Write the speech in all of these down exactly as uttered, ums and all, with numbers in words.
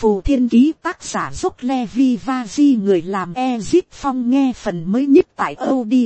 phù thiên ký, tác giả dốc Levi Vaji, người làm Ezip Phong, nghe phần mới nhất tại audio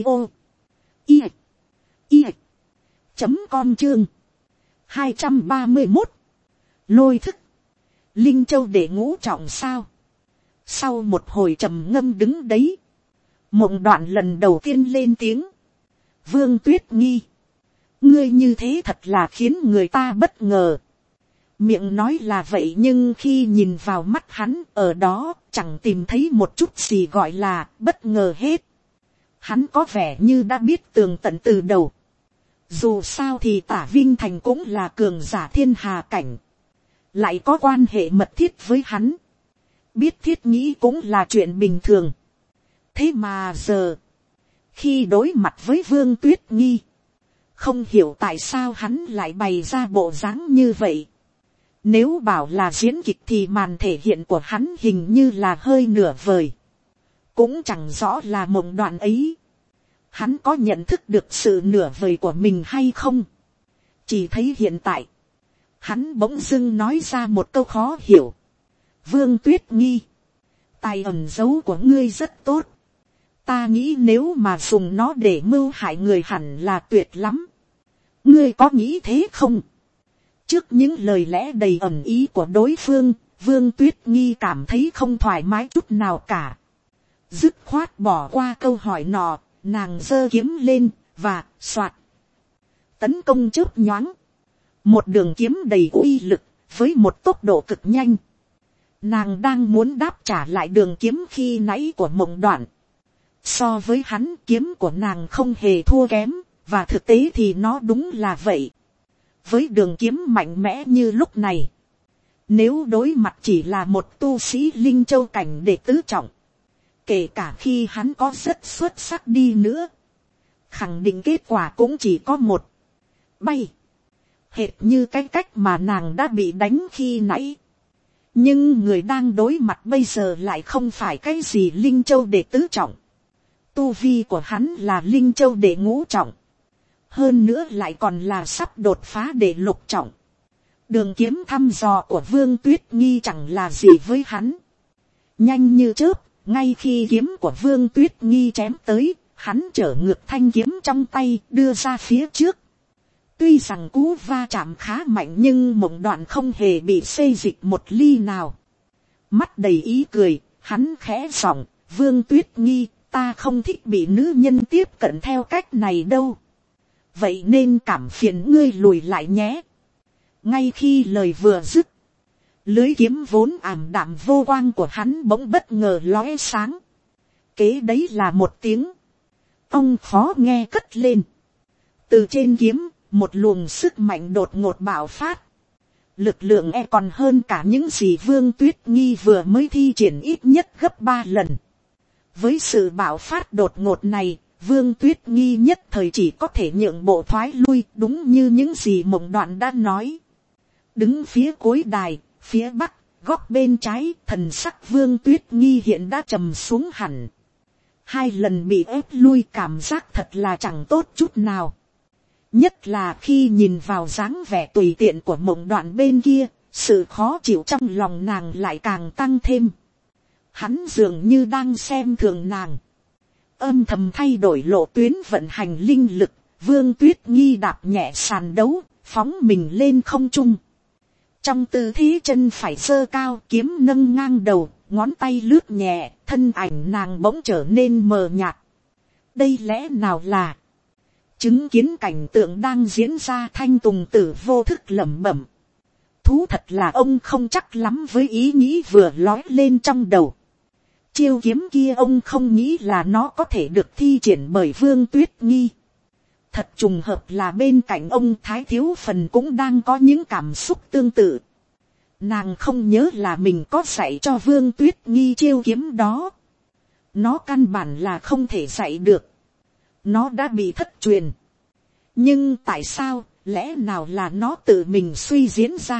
i i chấm com chương hai trăm ba mươi một. Lôi thức. Linh Châu để ngũ trọng sao. Sau một hồi trầm ngâm đứng đấy, Mộng Đoạn lần đầu tiên lên tiếng. Vương Tuyết Nghi, ngươi như thế thật là khiến người ta bất ngờ. Miệng nói là vậy nhưng khi nhìn vào mắt hắn, ở đó chẳng tìm thấy một chút gì gọi là bất ngờ hết. Hắn có vẻ như đã biết tường tận từ đầu. Dù sao thì Tả Vinh Thành cũng là cường giả thiên hà cảnh, lại có quan hệ mật thiết với hắn. Biết thiết nghĩ cũng là chuyện bình thường. Thế mà giờ, khi đối mặt với Vương Tuyết Nghi, không hiểu tại sao hắn lại bày ra bộ dáng như vậy. Nếu bảo là diễn kịch thì màn thể hiện của hắn hình như là hơi nửa vời. Cũng chẳng rõ là Mộng Đoạn ấy, hắn có nhận thức được sự nửa vời của mình hay không. Chỉ thấy hiện tại, hắn bỗng dưng nói ra một câu khó hiểu. Vương Tuyết Nghi, tài ẩn giấu của ngươi rất tốt. Ta nghĩ nếu mà dùng nó để mưu hại người hẳn là tuyệt lắm. Ngươi có nghĩ thế không? Trước những lời lẽ đầy ẩn ý của đối phương, Vương Tuyết Nghi cảm thấy không thoải mái chút nào cả. Dứt khoát bỏ qua câu hỏi nọ, nàng giơ kiếm lên, và, soạt. Tấn công chớp nhoáng. Một đường kiếm đầy uy lực, với một tốc độ cực nhanh. Nàng đang muốn đáp trả lại đường kiếm khi nãy của Mộng Đoạn. So với hắn, kiếm của nàng không hề thua kém, và thực tế thì nó đúng là vậy. Với đường kiếm mạnh mẽ như lúc này, nếu đối mặt chỉ là một tu sĩ Linh Châu cảnh đệ tứ trọng, kể cả khi hắn có rất xuất sắc đi nữa, khẳng định kết quả cũng chỉ có một: bay. Hệt như cái cách mà nàng đã bị đánh khi nãy. Nhưng người đang đối mặt bây giờ lại không phải cái gì Linh Châu đệ tứ trọng. Tu vi của hắn là Linh Châu đệ ngũ trọng. Hơn nữa lại còn là sắp đột phá đệ lục trọng. Đường kiếm thăm dò của Vương Tuyết Nghi chẳng là gì với hắn. Nhanh như chớp, ngay khi kiếm của Vương Tuyết Nghi chém tới, hắn trở ngược thanh kiếm trong tay đưa ra phía trước. Tuy rằng cú va chạm khá mạnh nhưng Mộng Đoạn không hề bị xê dịch một ly nào. Mắt đầy ý cười, hắn khẽ giọng, Vương Tuyết Nghi, ta không thích bị nữ nhân tiếp cận theo cách này đâu. Vậy nên cảm phiền ngươi lùi lại nhé. Ngay khi lời vừa dứt, lưới kiếm vốn ảm đạm vô quang của hắn bỗng bất ngờ lóe sáng. Kế đấy là một tiếng ông khó nghe cất lên. Từ trên kiếm, một luồng sức mạnh đột ngột bạo phát. Lực lượng e còn hơn cả những gì Vương Tuyết Nghi vừa mới thi triển ít nhất gấp ba lần. Với sự bạo phát đột ngột này, Vương Tuyết Nghi nhất thời chỉ có thể nhượng bộ thoái lui, đúng như những gì Mộng Đoạn đã nói. Đứng phía cuối đài, phía bắc, góc bên trái, thần sắc Vương Tuyết Nghi hiện đã trầm xuống hẳn. Hai lần bị ép lui cảm giác thật là chẳng tốt chút nào. Nhất là khi nhìn vào dáng vẻ tùy tiện của Mộng Đoạn bên kia, sự khó chịu trong lòng nàng lại càng tăng thêm. Hắn dường như đang xem thường nàng. Âm thầm thay đổi lộ tuyến vận hành linh lực, Vương Tuyết Nghi đạp nhẹ sàn đấu, phóng mình lên không trung. Trong tư thế chân phải giơ cao, kiếm nâng ngang đầu, ngón tay lướt nhẹ, thân ảnh nàng bỗng trở nên mờ nhạt. Đây lẽ nào là chứng kiến cảnh tượng đang diễn ra? Thanh Tùng Tử vô thức lẩm bẩm. Thú thật là ông không chắc lắm với ý nghĩ vừa lói lên trong đầu. Chiêu kiếm kia ông không nghĩ là nó có thể được thi triển bởi Vương Tuyết Nghi. Thật trùng hợp là bên cạnh ông Thái Thiếu Phần cũng đang có những cảm xúc tương tự. Nàng không nhớ là mình có dạy cho Vương Tuyết Nghi chiêu kiếm đó. Nó căn bản là không thể dạy được. Nó đã bị thất truyền. Nhưng tại sao, lẽ nào là nó tự mình suy diễn ra?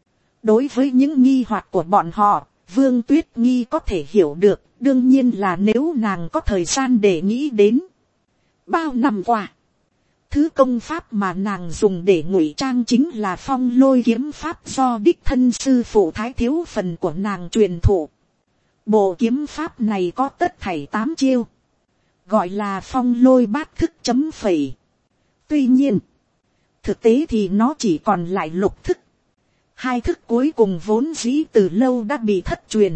Đối với những nghi hoặc của bọn họ, Vương Tuyết Nghi có thể hiểu được, đương nhiên là nếu nàng có thời gian để nghĩ đến. Bao năm qua, thứ công pháp mà nàng dùng để ngụy trang chính là phong lôi kiếm pháp do đích thân sư phụ thái thiếu phần của nàng truyền thụ. Bộ kiếm pháp này có tất thảy tám chiêu, gọi là phong lôi bát thức chấm phẩy. Tuy nhiên, thực tế thì nó chỉ còn lại lục thức. Hai thức cuối cùng vốn dĩ từ lâu đã bị thất truyền.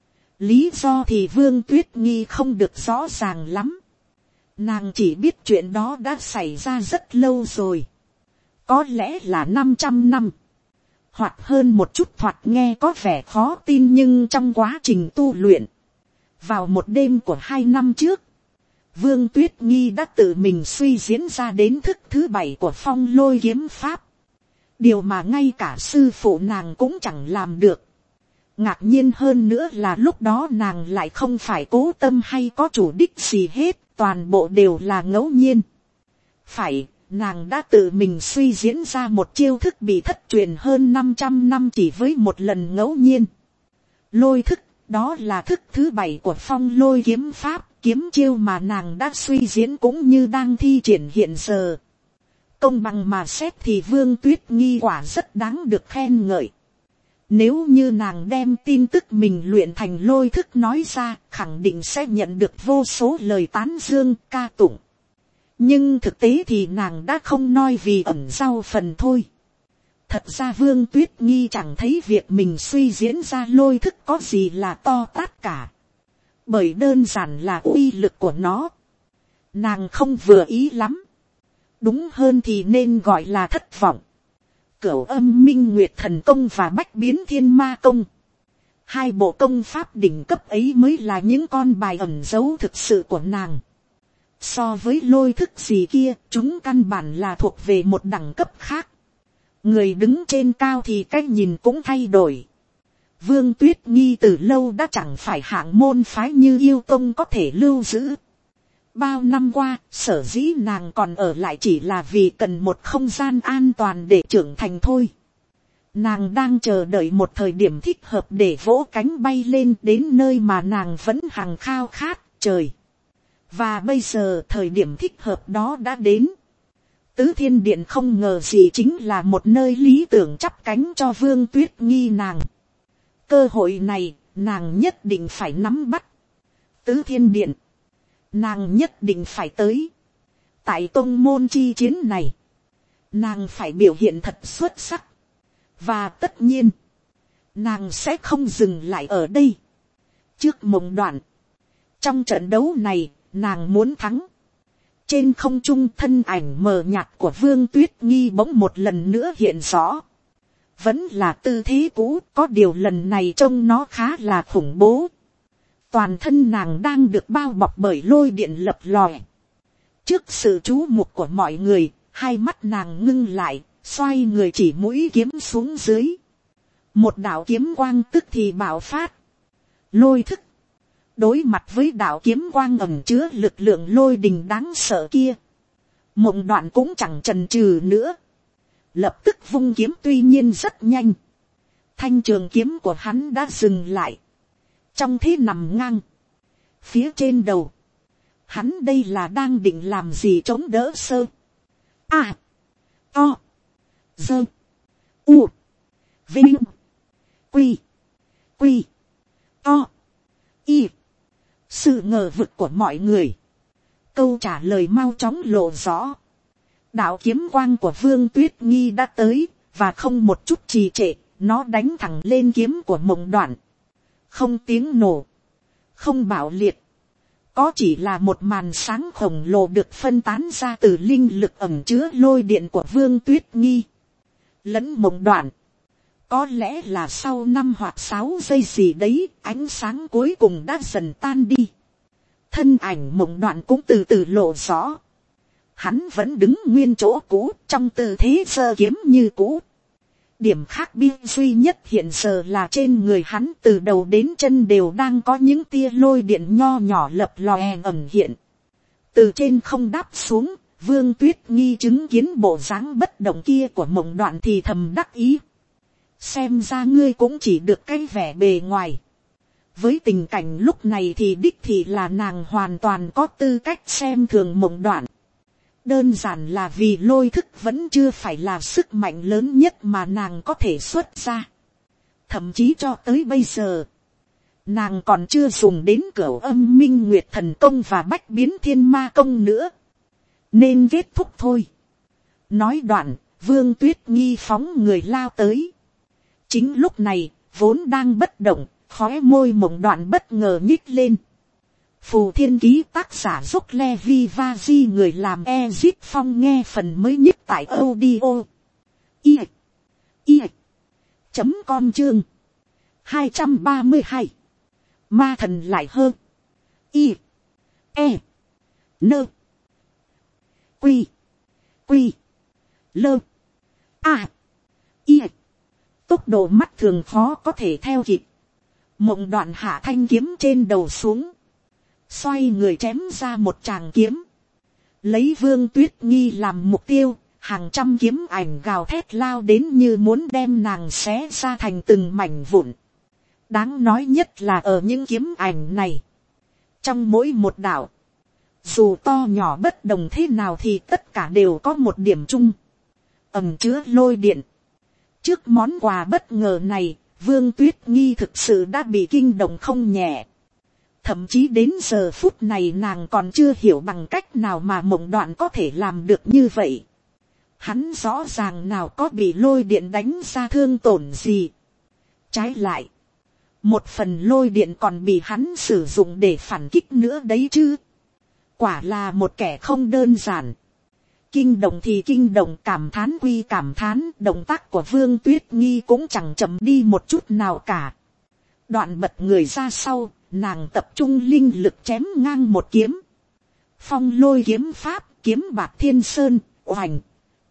Lý do thì Vương Tuyết Nghi không được rõ ràng lắm. Nàng chỉ biết chuyện đó đã xảy ra rất lâu rồi. Có lẽ là năm trăm năm. Hoặc hơn một chút, thoạt nghe có vẻ khó tin, nhưng trong quá trình tu luyện, vào một đêm của hai năm trước, Vương Tuyết Nghi đã tự mình suy diễn ra đến thức thứ bảy của phong lôi kiếm pháp. Điều mà ngay cả sư phụ nàng cũng chẳng làm được. Ngạc nhiên hơn nữa là lúc đó nàng lại không phải cố tâm hay có chủ đích gì hết, toàn bộ đều là ngẫu nhiên. Phải, nàng đã tự mình suy diễn ra một chiêu thức bị thất truyền hơn năm trăm năm chỉ với một lần ngẫu nhiên. Lôi thức, đó là thức thứ bảy của phong lôi kiếm pháp, kiếm chiêu mà nàng đã suy diễn cũng như đang thi triển hiện giờ. Công bằng mà xét thì Vương Tuyết Nghi quả rất đáng được khen ngợi. Nếu như nàng đem tin tức mình luyện thành lôi thức nói ra, khẳng định sẽ nhận được vô số lời tán dương ca tụng. Nhưng thực tế thì nàng đã không nói vì ẩn sau phần thôi. Thật ra Vương Tuyết Nghi chẳng thấy việc mình suy diễn ra lôi thức có gì là to tát cả. Bởi đơn giản là uy lực của nó, nàng không vừa ý lắm. Đúng hơn thì nên gọi là thất vọng. Cửu âm minh nguyệt thần công và bách biến thiên ma công, hai bộ công pháp đỉnh cấp ấy mới là những con bài ẩn giấu thực sự của nàng. So với lôi thức gì kia, chúng căn bản là thuộc về một đẳng cấp khác. Người đứng trên cao thì cách nhìn cũng thay đổi. Vương Tuyết Nghi từ lâu đã chẳng phải hạng môn phái như yêu tông có thể lưu giữ. Bao năm qua, sở dĩ nàng còn ở lại chỉ là vì cần một không gian an toàn để trưởng thành thôi. Nàng đang chờ đợi một thời điểm thích hợp để vỗ cánh bay lên đến nơi mà nàng vẫn hằng khao khát, trời. Và bây giờ thời điểm thích hợp đó đã đến. Tứ Thiên Điện không ngờ gì chính là một nơi lý tưởng chắp cánh cho Vương Tuyết Nghi nàng. Cơ hội này, nàng nhất định phải nắm bắt. Tứ Thiên Điện, nàng nhất định phải tới. Tại tông môn chi chiến này, nàng phải biểu hiện thật xuất sắc. Và tất nhiên, nàng sẽ không dừng lại ở đây. Trước Mộng Đoạn, trong trận đấu này, nàng muốn thắng. Trên không trung, thân ảnh mờ nhạt của Vương Tuyết Nghi bỗng một lần nữa hiện rõ. Vẫn là tư thế cũ, có điều lần này trông nó khá là khủng bố. Toàn thân nàng đang được bao bọc bởi lôi điện lập lòe. Trước sự chú mục của mọi người, hai mắt nàng ngưng lại, xoay người chỉ mũi kiếm xuống dưới. Một đạo kiếm quang tức thì bạo phát. Lôi thức. Đối mặt với đạo kiếm quang ẩn chứa lực lượng lôi đình đáng sợ kia, Mộng Đoạn cũng chẳng chần chừ nữa. Lập tức vung kiếm, tuy nhiên rất nhanh. Thanh trường kiếm của hắn đã dừng lại. Trong thế nằm ngang. Phía trên đầu. Hắn đây là đang định làm gì chống đỡ sơ. À. To. Dơ. U. Vinh. Quy. Quy. To. Y. Sự ngờ vực của mọi người. Câu trả lời mau chóng lộ rõ. Đạo kiếm quang của Vương Tuyết Nghi đã tới, và không một chút trì trệ, nó đánh thẳng lên kiếm của Mộng Đoạn. Không tiếng nổ, không bạo liệt, có chỉ là một màn sáng khổng lồ được phân tán ra từ linh lực ẩm chứa lôi điện của Vương Tuyết Nghi lẫn Mộng Đoạn. Có lẽ là sau năm hoặc sáu giây gì đấy, ánh sáng cuối cùng đã dần tan đi. Thân ảnh Mộng Đoạn cũng từ từ lộ rõ. Hắn vẫn đứng nguyên chỗ cũ, trong tư thế giơ kiếm như cũ. Điểm khác biệt duy nhất hiện giờ là trên người hắn từ đầu đến chân đều đang có những tia lôi điện nho nhỏ lập lòe ẩn hiện. Từ trên không đáp xuống, Vương Tuyết Nghi chứng kiến bộ dáng bất động kia của Mộng Đoạn thì thầm đắc ý. Xem ra ngươi cũng chỉ được cái vẻ bề ngoài. Với tình cảnh lúc này thì đích thị là nàng hoàn toàn có tư cách xem thường Mộng Đoạn. Đơn giản là vì lôi thức vẫn chưa phải là sức mạnh lớn nhất mà nàng có thể xuất ra. Thậm chí cho tới bây giờ, nàng còn chưa dùng đến cửu âm minh nguyệt thần công và bách biến thiên ma công nữa. Nên kết thúc thôi. Nói đoạn, Vương Tuyết Nghi phóng người lao tới. Chính lúc này, vốn đang bất động, khóe môi Mộng Đoạn bất ngờ nhích lên. Phù Thiên Ký tác giả Dốc Levi Vaji người làm Ezip Phong nghe phần mới nhất tại audio. I. I. Chấm com chương. hai trăm ba mươi hai. Ma thần lại hơn. I. E. Nơ. Quy. Quy. Lơ. A. I. Tốc độ mắt thường khó có thể theo kịp. Mộng Đoạn hạ thanh kiếm trên đầu xuống. Xoay người chém ra một tràng kiếm. Lấy Vương Tuyết Nghi làm mục tiêu. Hàng trăm kiếm ảnh gào thét lao đến như muốn đem nàng xé ra thành từng mảnh vụn. Đáng nói nhất là ở những kiếm ảnh này. Trong mỗi một đạo, dù to nhỏ bất đồng thế nào thì tất cả đều có một điểm chung. Ẩn chứa lôi điện. Trước món quà bất ngờ này, Vương Tuyết Nghi thực sự đã bị kinh động không nhẹ. Thậm chí đến giờ phút này nàng còn chưa hiểu bằng cách nào mà Mộng Đoạn có thể làm được như vậy. Hắn rõ ràng nào có bị lôi điện đánh ra thương tổn gì. Trái lại, một phần lôi điện còn bị hắn sử dụng để phản kích nữa đấy chứ. Quả là một kẻ không đơn giản. Kinh động thì kinh động, cảm thán quy cảm thán, động tác của Vương Tuyết Nghi cũng chẳng chậm đi một chút nào cả. Đoạn bật người ra sau, nàng tập trung linh lực chém ngang một kiếm. Phong lôi kiếm pháp, kiếm bạc thiên sơn, oành.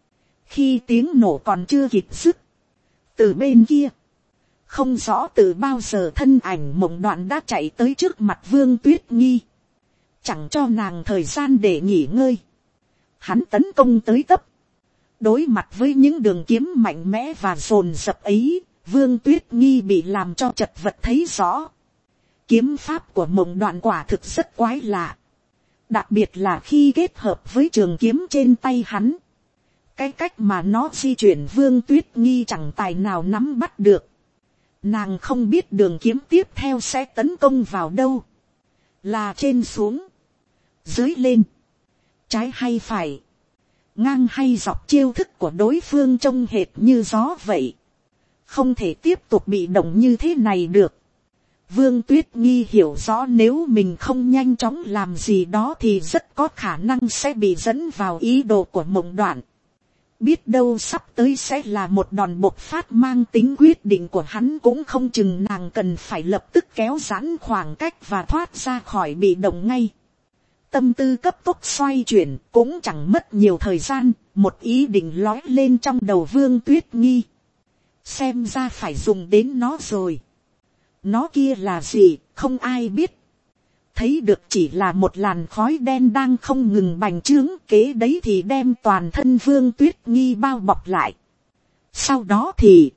Khi tiếng nổ còn chưa kịp dứt, từ bên kia, không rõ từ bao giờ thân ảnh Mộng Đoạn đã chạy tới trước mặt Vương Tuyết Nghi. Chẳng cho nàng thời gian để nghỉ ngơi. Hắn tấn công tới tấp. Đối mặt với những đường kiếm mạnh mẽ và dồn dập ấy, Vương Tuyết Nghi bị làm cho chật vật thấy rõ. Kiếm pháp của Mộng Đoạn quả thực rất quái lạ. Đặc biệt là khi kết hợp với trường kiếm trên tay hắn. Cái cách mà nó di chuyển Vương Tuyết Nghi chẳng tài nào nắm bắt được. Nàng không biết đường kiếm tiếp theo sẽ tấn công vào đâu. Là trên xuống, dưới lên, trái hay phải, ngang hay dọc, chiêu thức của đối phương trông hệt như gió vậy. Không thể tiếp tục bị động như thế này được. Vương Tuyết Nghi hiểu rõ nếu mình không nhanh chóng làm gì đó thì rất có khả năng sẽ bị dẫn vào ý đồ của Mộng Đoạn. Biết đâu sắp tới sẽ là một đòn bộc phát mang tính quyết định của hắn cũng không chừng, nàng cần phải lập tức kéo giãn khoảng cách và thoát ra khỏi bị động ngay. Tâm tư cấp tốc xoay chuyển, cũng chẳng mất nhiều thời gian, một ý định lói lên trong đầu Vương Tuyết Nghi. Xem ra phải dùng đến nó rồi. Nó kia là gì, không ai biết. Thấy được chỉ là một làn khói đen đang không ngừng bành trướng, kế đấy thì đem toàn thân Vương Tuyết Nghi bao bọc lại. Sau đó thì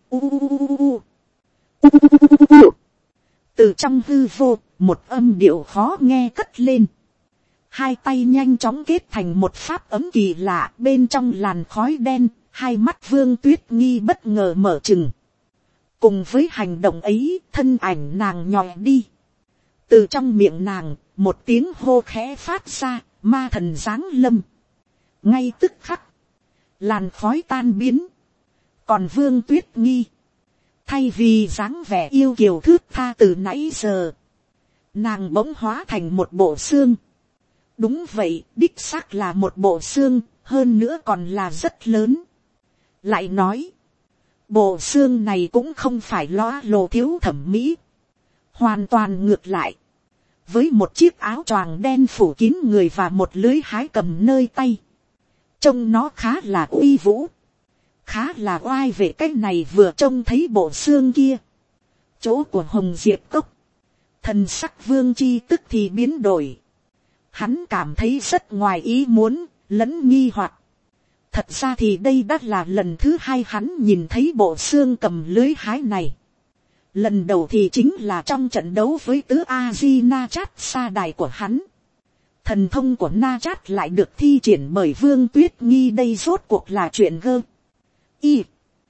từ trong hư vô, một âm điệu khó nghe cất lên. Hai tay nhanh chóng kết thành một pháp ấm kỳ lạ, bên trong làn khói đen, hai mắt Vương Tuyết Nghi bất ngờ mở trừng. Cùng với hành động ấy, thân ảnh nàng nhòi đi. Từ trong miệng nàng, một tiếng hô khẽ phát ra, ma thần giáng lâm. Ngay tức khắc, làn khói tan biến. Còn Vương Tuyết Nghi, thay vì dáng vẻ yêu kiều thướt tha từ nãy giờ, nàng bỗng hóa thành một bộ xương. Đúng vậy, đích xác là một bộ xương, hơn nữa còn là rất lớn. Lại nói, bộ xương này cũng không phải lóa lồ thiếu thẩm mỹ. Hoàn toàn ngược lại. Với một chiếc áo choàng đen phủ kín người và một lưới hái cầm nơi tay. Trông nó khá là uy vũ. Khá là oai vệ, cái này vừa trông thấy bộ xương kia. Chỗ của Hồng Diệp Cốc. Thần sắc Vương Chi tức thì biến đổi. Hắn cảm thấy rất ngoài ý muốn, lẫn nghi hoặc. Thật ra thì đây đã là lần thứ hai hắn nhìn thấy bộ xương cầm lưới hái này. Lần đầu thì chính là trong trận đấu với tứ Azina Chát Sa Đài của hắn. Thần thông của Na Chát lại được thi triển bởi Vương Tuyết Nghi, đây rốt cuộc là chuyện gơ. Y.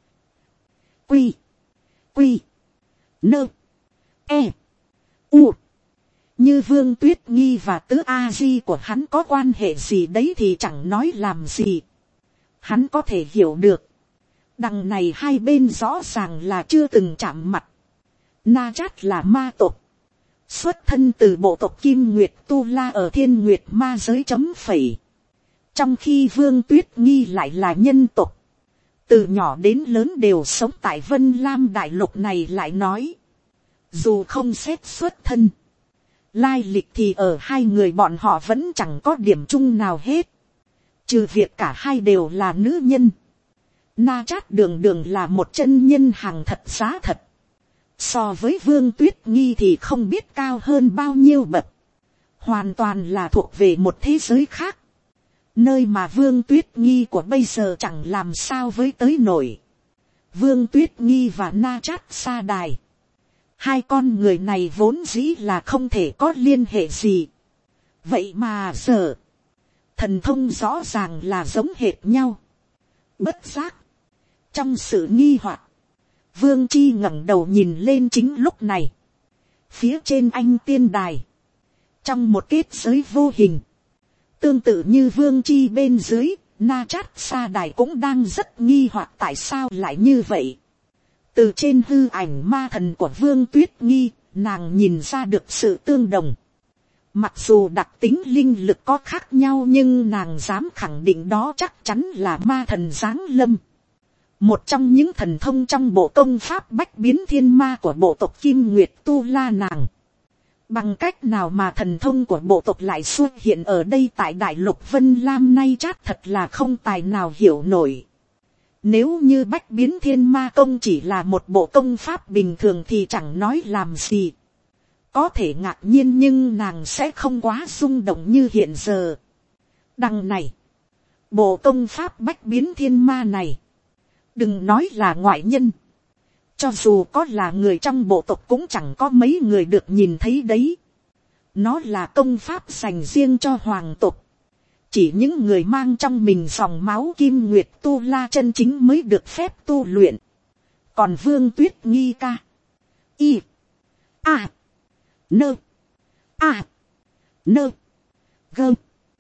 Quy. Quy. Nơ. E. U. Như Vương Tuyết Nghi và tứ A Di của hắn có quan hệ gì đấy thì chẳng nói làm gì. Hắn có thể hiểu được. Đằng này hai bên rõ ràng là chưa từng chạm mặt. Na Chát là ma tộc. Xuất thân từ bộ tộc Kim Nguyệt Tu La ở Thiên Nguyệt ma giới chấm phẩy. Trong khi Vương Tuyết Nghi lại là nhân tộc. Từ nhỏ đến lớn đều sống tại Vân Lam đại lục này lại nói. Dù không xét xuất thân. Lai lịch thì ở hai người bọn họ vẫn chẳng có điểm chung nào hết. Trừ việc cả hai đều là nữ nhân. Na Chát đường đường là một chân nhân hàng thật giá thật. So với Vương Tuyết Nghi thì không biết cao hơn bao nhiêu bậc. Hoàn toàn là thuộc về một thế giới khác. Nơi mà Vương Tuyết Nghi của bây giờ chẳng làm sao với tới nổi. Vương Tuyết Nghi và Na Chát sa đài. Hai con người này vốn dĩ là không thể có liên hệ gì. Vậy mà giờ. Thần thông rõ ràng là giống hệt nhau. Bất giác. Trong sự nghi hoặc. Vương Chi ngẩng đầu nhìn lên chính lúc này. Phía trên anh tiên đài. Trong một kết giới vô hình. Tương tự như Vương Chi bên dưới. Na Chát sa đài cũng đang rất nghi hoặc tại sao lại như vậy. Từ trên hư ảnh ma thần của Vương Tuyết Nghi. Nàng nhìn ra được sự tương đồng. Mặc dù đặc tính linh lực có khác nhau. Nhưng nàng dám khẳng định đó chắc chắn là ma thần giáng lâm. Một trong những thần thông trong bộ công pháp bách biến thiên ma của bộ tộc Kim Nguyệt Tu La nàng. Bằng cách nào mà thần thông của bộ tộc lại xuất hiện ở đây tại đại lục Vân Lam nay Chát thật là không tài nào hiểu nổi. Nếu như bách biến thiên ma công chỉ là một bộ công pháp bình thường thì chẳng nói làm gì. Có thể ngạc nhiên nhưng nàng sẽ không quá rung động như hiện giờ. Đằng này, bộ công pháp bách biến thiên ma này. Đừng nói là ngoại nhân. Cho dù có là người trong bộ tộc cũng chẳng có mấy người được nhìn thấy đấy. Nó là công pháp dành riêng cho hoàng tộc. Chỉ những người mang trong mình dòng máu Kim Nguyệt Tu La chân chính mới được phép tu luyện. Còn Vương Tuyết Nghi ca. Y. A. Nơ. A. Nơ. Gơ.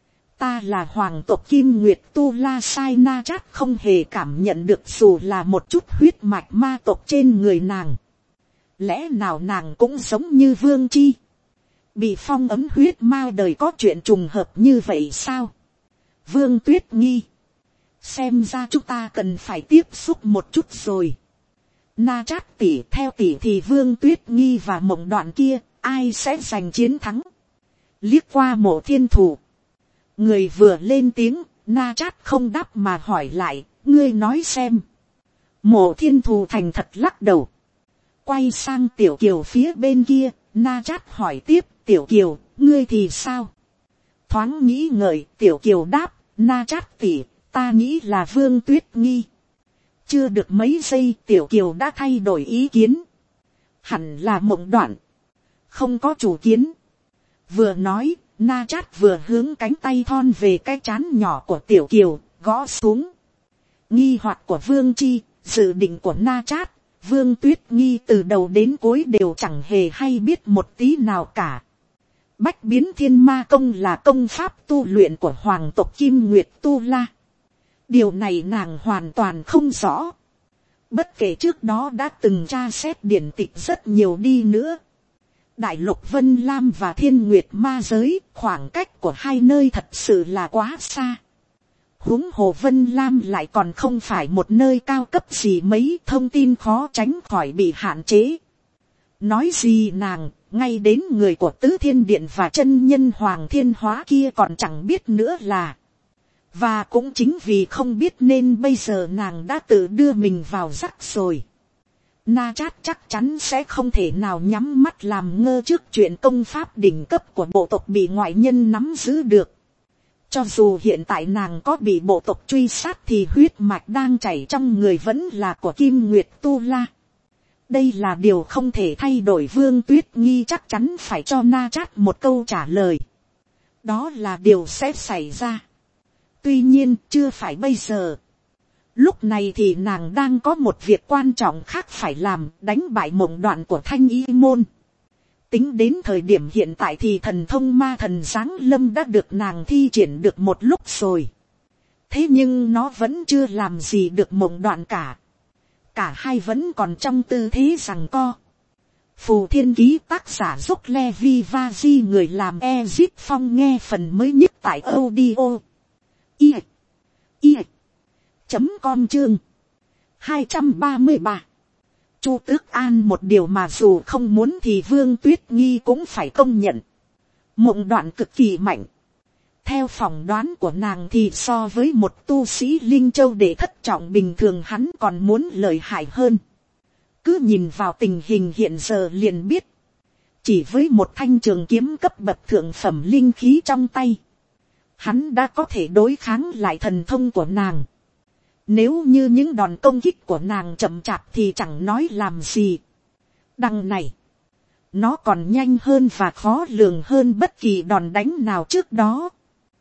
Ta là hoàng tộc Kim Nguyệt Tu La sai. Na Chát không hề cảm nhận được dù là một chút huyết mạch ma tộc trên người nàng. Lẽ nào nàng cũng giống như Vương Chi. Bị phong ấm huyết ma đời có chuyện trùng hợp như vậy sao? Vương Tuyết Nghi. Xem ra chúng ta cần phải tiếp xúc một chút rồi. Na Chát tỷ, theo tỷ thì Vương Tuyết Nghi và Mộng Đoạn kia, ai sẽ giành chiến thắng? Liếc qua Mộ Thiên Thủ. Người vừa lên tiếng, Na Chát không đáp mà hỏi lại, ngươi nói xem. Mộ Thiên Thù thành thật lắc đầu. Quay sang Tiểu Kiều phía bên kia, Na Chát hỏi tiếp, Tiểu Kiều, ngươi thì sao? Thoáng nghĩ ngợi, Tiểu Kiều đáp, Na Chát tỷ, ta nghĩ là Vương Tuyết Nghi. Chưa được mấy giây Tiểu Kiều đã thay đổi ý kiến. Hẳn là Mộng Đoạn. Không có chủ kiến. Vừa nói, Na Chát vừa hướng cánh tay thon về cái trán nhỏ của Tiểu Kiều, gõ xuống. Nghi hoặc của Vương Chi, dự định của Na Chát, Vương Tuyết Nghi từ đầu đến cuối đều chẳng hề hay biết một tí nào cả. Bách biến thiên ma công là công pháp tu luyện của hoàng tộc Kim Nguyệt Tu La. Điều này nàng hoàn toàn không rõ. Bất kể trước đó đã từng tra xét điển tịch rất nhiều đi nữa. Đại lục Vân Lam và Thiên Nguyệt ma giới, khoảng cách của hai nơi thật sự là quá xa. Huống hồ Vân Lam lại còn không phải một nơi cao cấp gì mấy, thông tin khó tránh khỏi bị hạn chế. Nói gì nàng, ngay đến người của Tứ Thiên Điện và chân nhân Hoàng Thiên Hóa kia còn chẳng biết nữa là. Và cũng chính vì không biết nên bây giờ nàng đã tự đưa mình vào rắc rồi. Na Chát chắc chắn sẽ không thể nào nhắm mắt làm ngơ trước chuyện công pháp đỉnh cấp của bộ tộc bị ngoại nhân nắm giữ được. Cho dù hiện tại nàng có bị bộ tộc truy sát thì huyết mạch đang chảy trong người vẫn là của Kim Nguyệt Tu La. Đây là điều không thể thay đổi. Vương Tuyết Nghi chắc chắn phải cho Na Chát một câu trả lời. đó là điều sẽ xảy ra. Tuy nhiên chưa phải bây giờ. Lúc này thì nàng đang có một việc quan trọng khác phải làm, đánh bại mộng đoạn của Thanh Y môn. Tính đến thời điểm hiện tại thì thần thông ma thần giáng lâm đã được nàng thi triển được một lúc rồi. Thế nhưng nó vẫn chưa làm gì được mộng đoạn cả. Cả hai vẫn còn trong tư thế giằng co. Phù Thiên Ký tác giả Dốc Levi Vaji, người làm Ezip Phong nghe phần mới nhất tại audio. I. I. Chấm com chương. hai trăm ba mươi ba. Chu Tước An một điều mà dù không muốn thì Vương Tuyết Nghi cũng phải công nhận. Mộng đoạn cực kỳ mạnh. Theo phỏng đoán của nàng thì so với một tu sĩ Linh Châu để thất trọng bình thường hắn còn muốn lợi hại hơn. Cứ nhìn vào tình hình hiện giờ liền biết. Chỉ với một thanh trường kiếm cấp bậc thượng phẩm linh khí trong tay, hắn đã có thể đối kháng lại thần thông của nàng. Nếu như những đòn công kích của nàng chậm chạp thì chẳng nói làm gì. Đằng này, nó còn nhanh hơn và khó lường hơn bất kỳ đòn đánh nào trước đó.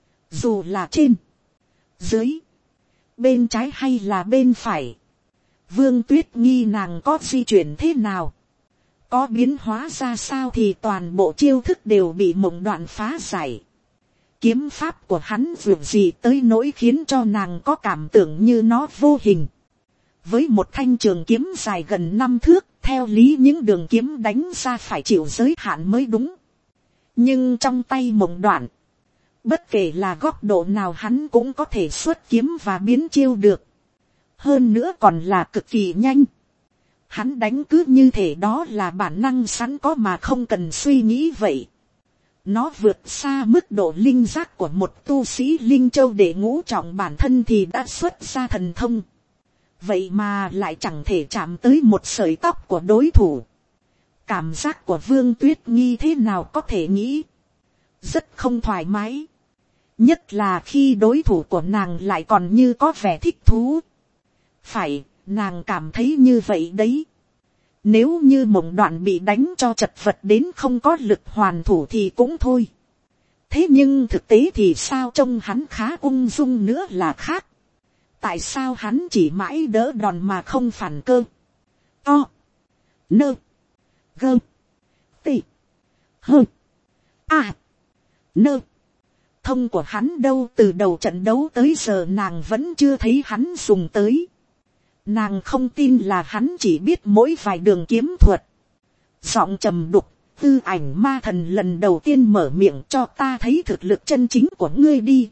Dù là trên, dưới, bên trái hay là bên phải. Vương Tuyết Nghi nàng có di chuyển thế nào, có biến hóa ra sao thì toàn bộ chiêu thức đều bị mộng đoạn phá giải. Kiếm pháp của hắn vượt gì tới nỗi khiến cho nàng có cảm tưởng như nó vô hình. Với một thanh trường kiếm dài gần năm thước, theo lý những đường kiếm đánh ra phải chịu giới hạn mới đúng. Nhưng trong tay mộng đoạn, bất kể là góc độ nào hắn cũng có thể xuất kiếm và biến chiêu được. Hơn nữa còn là cực kỳ nhanh. Hắn đánh cứ như thể đó là bản năng sẵn có mà không cần suy nghĩ vậy. Nó vượt xa mức độ linh giác của một tu sĩ Linh Châu để ngũ trọng bản thân thì đã xuất ra thần thông. Vậy mà lại chẳng thể chạm tới một sợi tóc của đối thủ. Cảm giác của Vương Tuyết Nghi thế nào có thể nghĩ. Rất không thoải mái. Nhất là khi đối thủ của nàng lại còn như có vẻ thích thú. Phải, nàng cảm thấy như vậy đấy. Nếu như mộng đoạn bị đánh cho chật vật đến không có lực hoàn thủ thì cũng thôi. Thế nhưng thực tế thì sao, trông hắn khá ung dung nữa là khác. Tại sao hắn chỉ mãi đỡ đòn mà không phản cơ? To. Nơ. Gơ. Tị. Hơ. À. Nơ. Thông của hắn đâu, từ đầu trận đấu tới giờ nàng vẫn chưa thấy hắn dùng tới. Nàng không tin là hắn chỉ biết mỗi vài đường kiếm thuật. Giọng trầm đục, Tư Ảnh Ma Thần lần đầu tiên mở miệng, cho ta thấy thực lực chân chính của ngươi đi.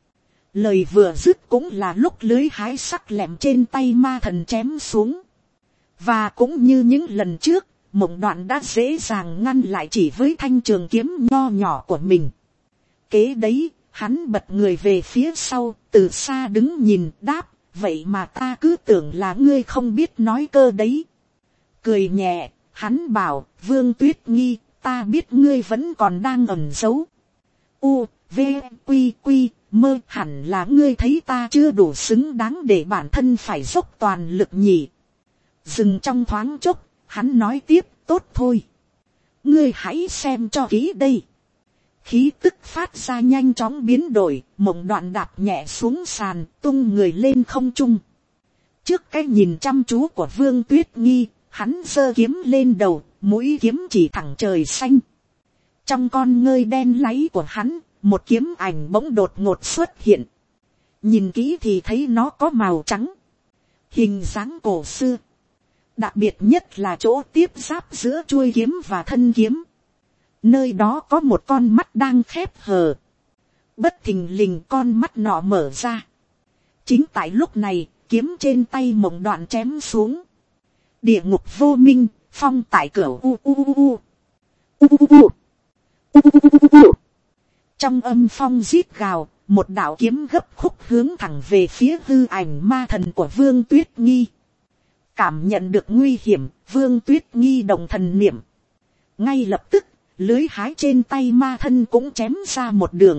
Lời vừa dứt cũng là lúc lưới hái sắc lẹm trên tay ma thần chém xuống. Và cũng như những lần trước, mộng đoạn đã dễ dàng ngăn lại chỉ với thanh trường kiếm nho nhỏ của mình. Kế đấy, hắn bật người về phía sau, từ xa đứng nhìn, đáp, vậy mà ta cứ tưởng là ngươi không biết nói cơ đấy. Cười nhẹ, hắn bảo, Vương Tuyết Nghi, ta biết ngươi vẫn còn đang ẩn giấu. U, V, Quy, Quy, mơ, hẳn là ngươi thấy ta chưa đủ xứng đáng để bản thân phải dốc toàn lực nhỉ. Dừng trong thoáng chốc, hắn nói tiếp, tốt thôi. Ngươi hãy xem cho kỹ đây. Khí tức phát ra nhanh chóng biến đổi, mộng đoạn đạp nhẹ xuống sàn, tung người lên không trung. Trước cái nhìn chăm chú của Vương Tuyết Nghi, hắn giơ kiếm lên đầu, mũi kiếm chỉ thẳng trời xanh. Trong con ngươi đen láy của hắn, một kiếm ảnh bỗng đột ngột xuất hiện. Nhìn kỹ thì thấy nó có màu trắng, hình dáng cổ xưa. Đặc biệt nhất là chỗ tiếp giáp giữa chuôi kiếm và thân kiếm. Nơi đó có một con mắt đang khép hờ. Bất thình lình con mắt nọ mở ra. Chính tại lúc này, kiếm trên tay mộng đoạn chém xuống. Địa ngục vô minh, phong tại cửa u u u u. U u u. U u u. Trong âm phong rít gào, một đạo kiếm gấp khúc hướng thẳng về phía hư ảnh ma thần của Vương Tuyết Nghi. Cảm nhận được nguy hiểm, Vương Tuyết Nghi động thần niệm. Ngay lập tức, lưới hái trên tay ma thân cũng chém ra một đường.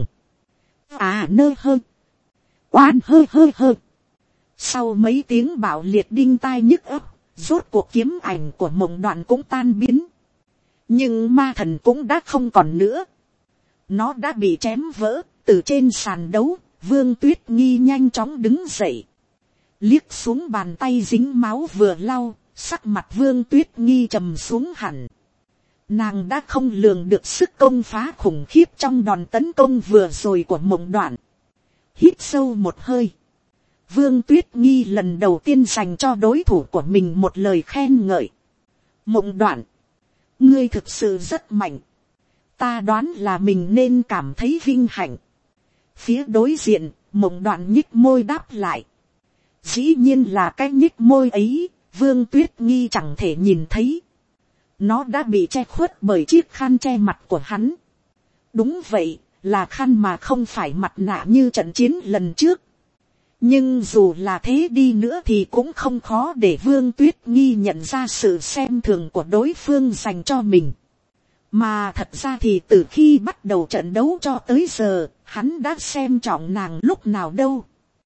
À nơ hơ. Oan hơ hơ hơ. Sau mấy tiếng bạo liệt đinh tai nhức ấp, rốt cuộc kiếm ảnh của mộng đoạn cũng tan biến. Nhưng ma thần cũng đã không còn nữa. Nó đã bị chém vỡ. Từ trên sàn đấu, Vương Tuyết Nghi nhanh chóng đứng dậy. Liếc xuống bàn tay dính máu vừa lau, sắc mặt Vương Tuyết Nghi trầm xuống hẳn. Nàng đã không lường được sức công phá khủng khiếp trong đòn tấn công vừa rồi của Mộng Đoạn. Hít sâu một hơi. Vương Tuyết Nghi lần đầu tiên dành cho đối thủ của mình một lời khen ngợi. Mộng Đoạn, ngươi thực sự rất mạnh. Ta đoán là mình nên cảm thấy vinh hạnh. Phía đối diện, Mộng Đoạn nhích môi đáp lại. Dĩ nhiên là cái nhích môi ấy, Vương Tuyết Nghi chẳng thể nhìn thấy. Nó đã bị che khuất bởi chiếc khăn che mặt của hắn. Đúng vậy, là khăn mà không phải mặt nạ như trận chiến lần trước. Nhưng dù là thế đi nữa thì cũng không khó để Vương Tuyết Nghi nhận ra sự xem thường của đối phương dành cho mình. Mà thật ra thì từ khi bắt đầu trận đấu cho tới giờ, hắn đã xem trọng nàng lúc nào đâu.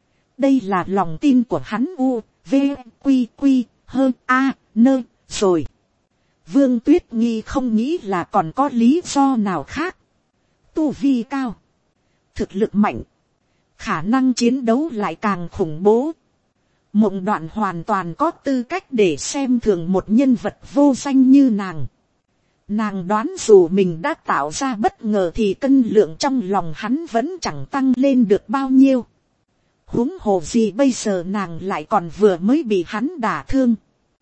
Đây là lòng tin của hắn u, v, quy, quy, hơn, a, nơ, rồi. Vương Tuyết Nghi không nghĩ là còn có lý do nào khác. Tu vi cao, thực lực mạnh, khả năng chiến đấu lại càng khủng bố. Mộng Đoạn hoàn toàn có tư cách để xem thường một nhân vật vô danh như nàng. Nàng đoán dù mình đã tạo ra bất ngờ thì cân lượng trong lòng hắn vẫn chẳng tăng lên được bao nhiêu. Huống hồ gì bây giờ nàng lại còn vừa mới bị hắn đả thương.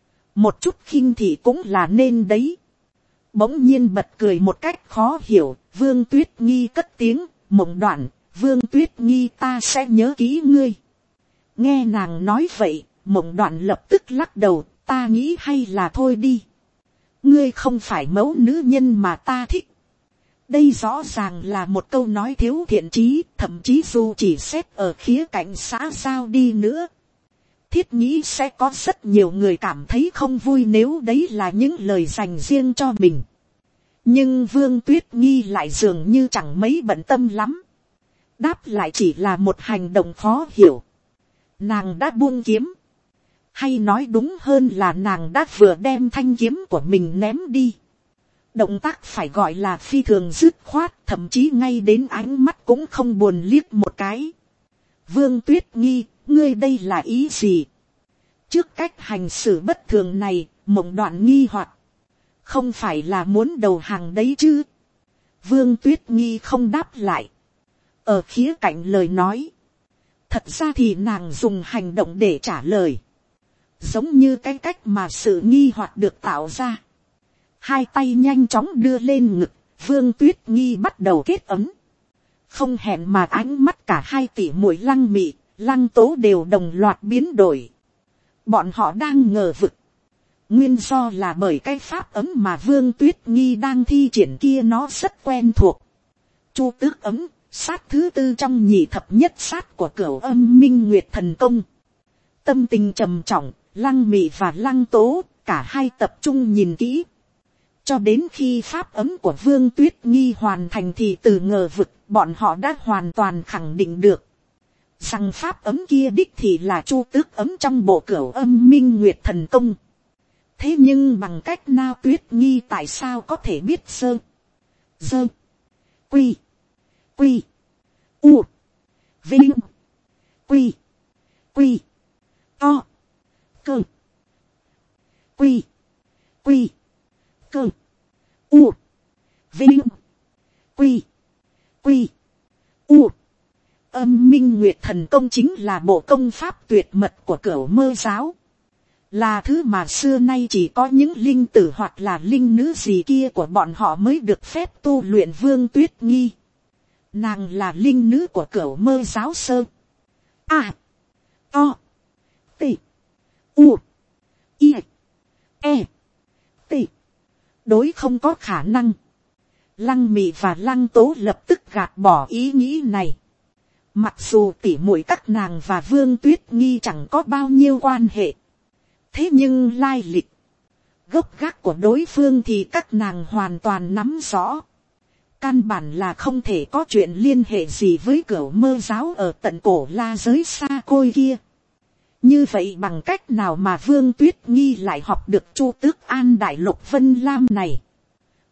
Một chút khinh thị cũng là nên đấy. Bỗng nhiên bật cười một cách khó hiểu. Vương Tuyết Nghi cất tiếng. Mộng Đoạn, Vương Tuyết Nghi ta sẽ nhớ kỹ ngươi. Nghe nàng nói vậy, Mộng Đoạn lập tức lắc đầu. Ta nghĩ hay là thôi đi. Ngươi không phải mẫu nữ nhân mà ta thích. Đây rõ ràng là một câu nói thiếu thiện chí, thậm chí dù chỉ xét ở khía cạnh xã giao đi nữa. Thiết nghĩ sẽ có rất nhiều người cảm thấy không vui nếu đấy là những lời dành riêng cho mình. Nhưng Vương Tuyết Nghi lại dường như chẳng mấy bận tâm lắm. Đáp lại chỉ là một hành động khó hiểu. Nàng đã buông kiếm. Hay nói đúng hơn là nàng đã vừa đem thanh kiếm của mình ném đi. Động tác phải gọi là phi thường dứt khoát, thậm chí ngay đến ánh mắt cũng không buồn liếc một cái. Vương Tuyết Nghi, ngươi đây là ý gì? Trước cách hành xử bất thường này, Mộng Đoạn nghi hoặc. Không phải là muốn đầu hàng đấy chứ? Vương Tuyết Nghi không đáp lại. Ở khía cạnh lời nói. Thật ra thì nàng dùng hành động để trả lời. Giống như cái cách mà sự nghi hoặc được tạo ra. Hai tay nhanh chóng đưa lên ngực, Vương Tuyết Nghi bắt đầu kết ấm. Không hẹn mà ánh mắt cả hai tỷ muội Lăng Mị, Lăng Tố đều đồng loạt biến đổi. Bọn họ đang ngờ vực. Nguyên do là bởi cái pháp ấm mà Vương Tuyết Nghi đang thi triển kia nó rất quen thuộc. Chu tước ấm, sát thứ tư trong nhị thập nhất sát của Cửu Âm Minh Nguyệt Thần Công. Tâm tình trầm trọng, Lăng Mị và Lăng Tố, cả hai tập trung nhìn kỹ. Cho đến khi pháp ấm của Vương Tuyết Nghi hoàn thành thì từ ngờ vực, bọn họ đã hoàn toàn khẳng định được. Rằng pháp ấm kia đích thì là chu tước ấm trong bộ Cửu Âm Minh Nguyệt Thần Công. Thế nhưng bằng cách nào Tuyết Nghi tại sao có thể biết sơ, dơ, quy, quy, u, vinh, quy, quy, to, cơ, quy, quy, cơ, u, vinh, quy, quy, u. Âm Minh Nguyệt Thần Công chính là bộ công pháp tuyệt mật của Cửu Mơ giáo. Là thứ mà xưa nay chỉ có những linh tử hoặc là linh nữ gì kia của bọn họ mới được phép tu luyện. Vương Tuyết Nghi. Nàng là linh nữ của Cửu Mơ giáo sơ. A. O. T. U. I. E. T. Đối không có khả năng. Lăng Mị và Lăng Tố lập tức gạt bỏ ý nghĩ này. Mặc dù tỉ muội các nàng và Vương Tuyết Nghi chẳng có bao nhiêu quan hệ. Thế nhưng lai lịch, gốc gác của đối phương thì các nàng hoàn toàn nắm rõ. Căn bản là không thể có chuyện liên hệ gì với Cửu Mơ giáo ở tận cổ la giới xa côi kia. Như vậy bằng cách nào mà Vương Tuyết Nghi lại học được Chu Tước An Đại Lục Vân Lam này?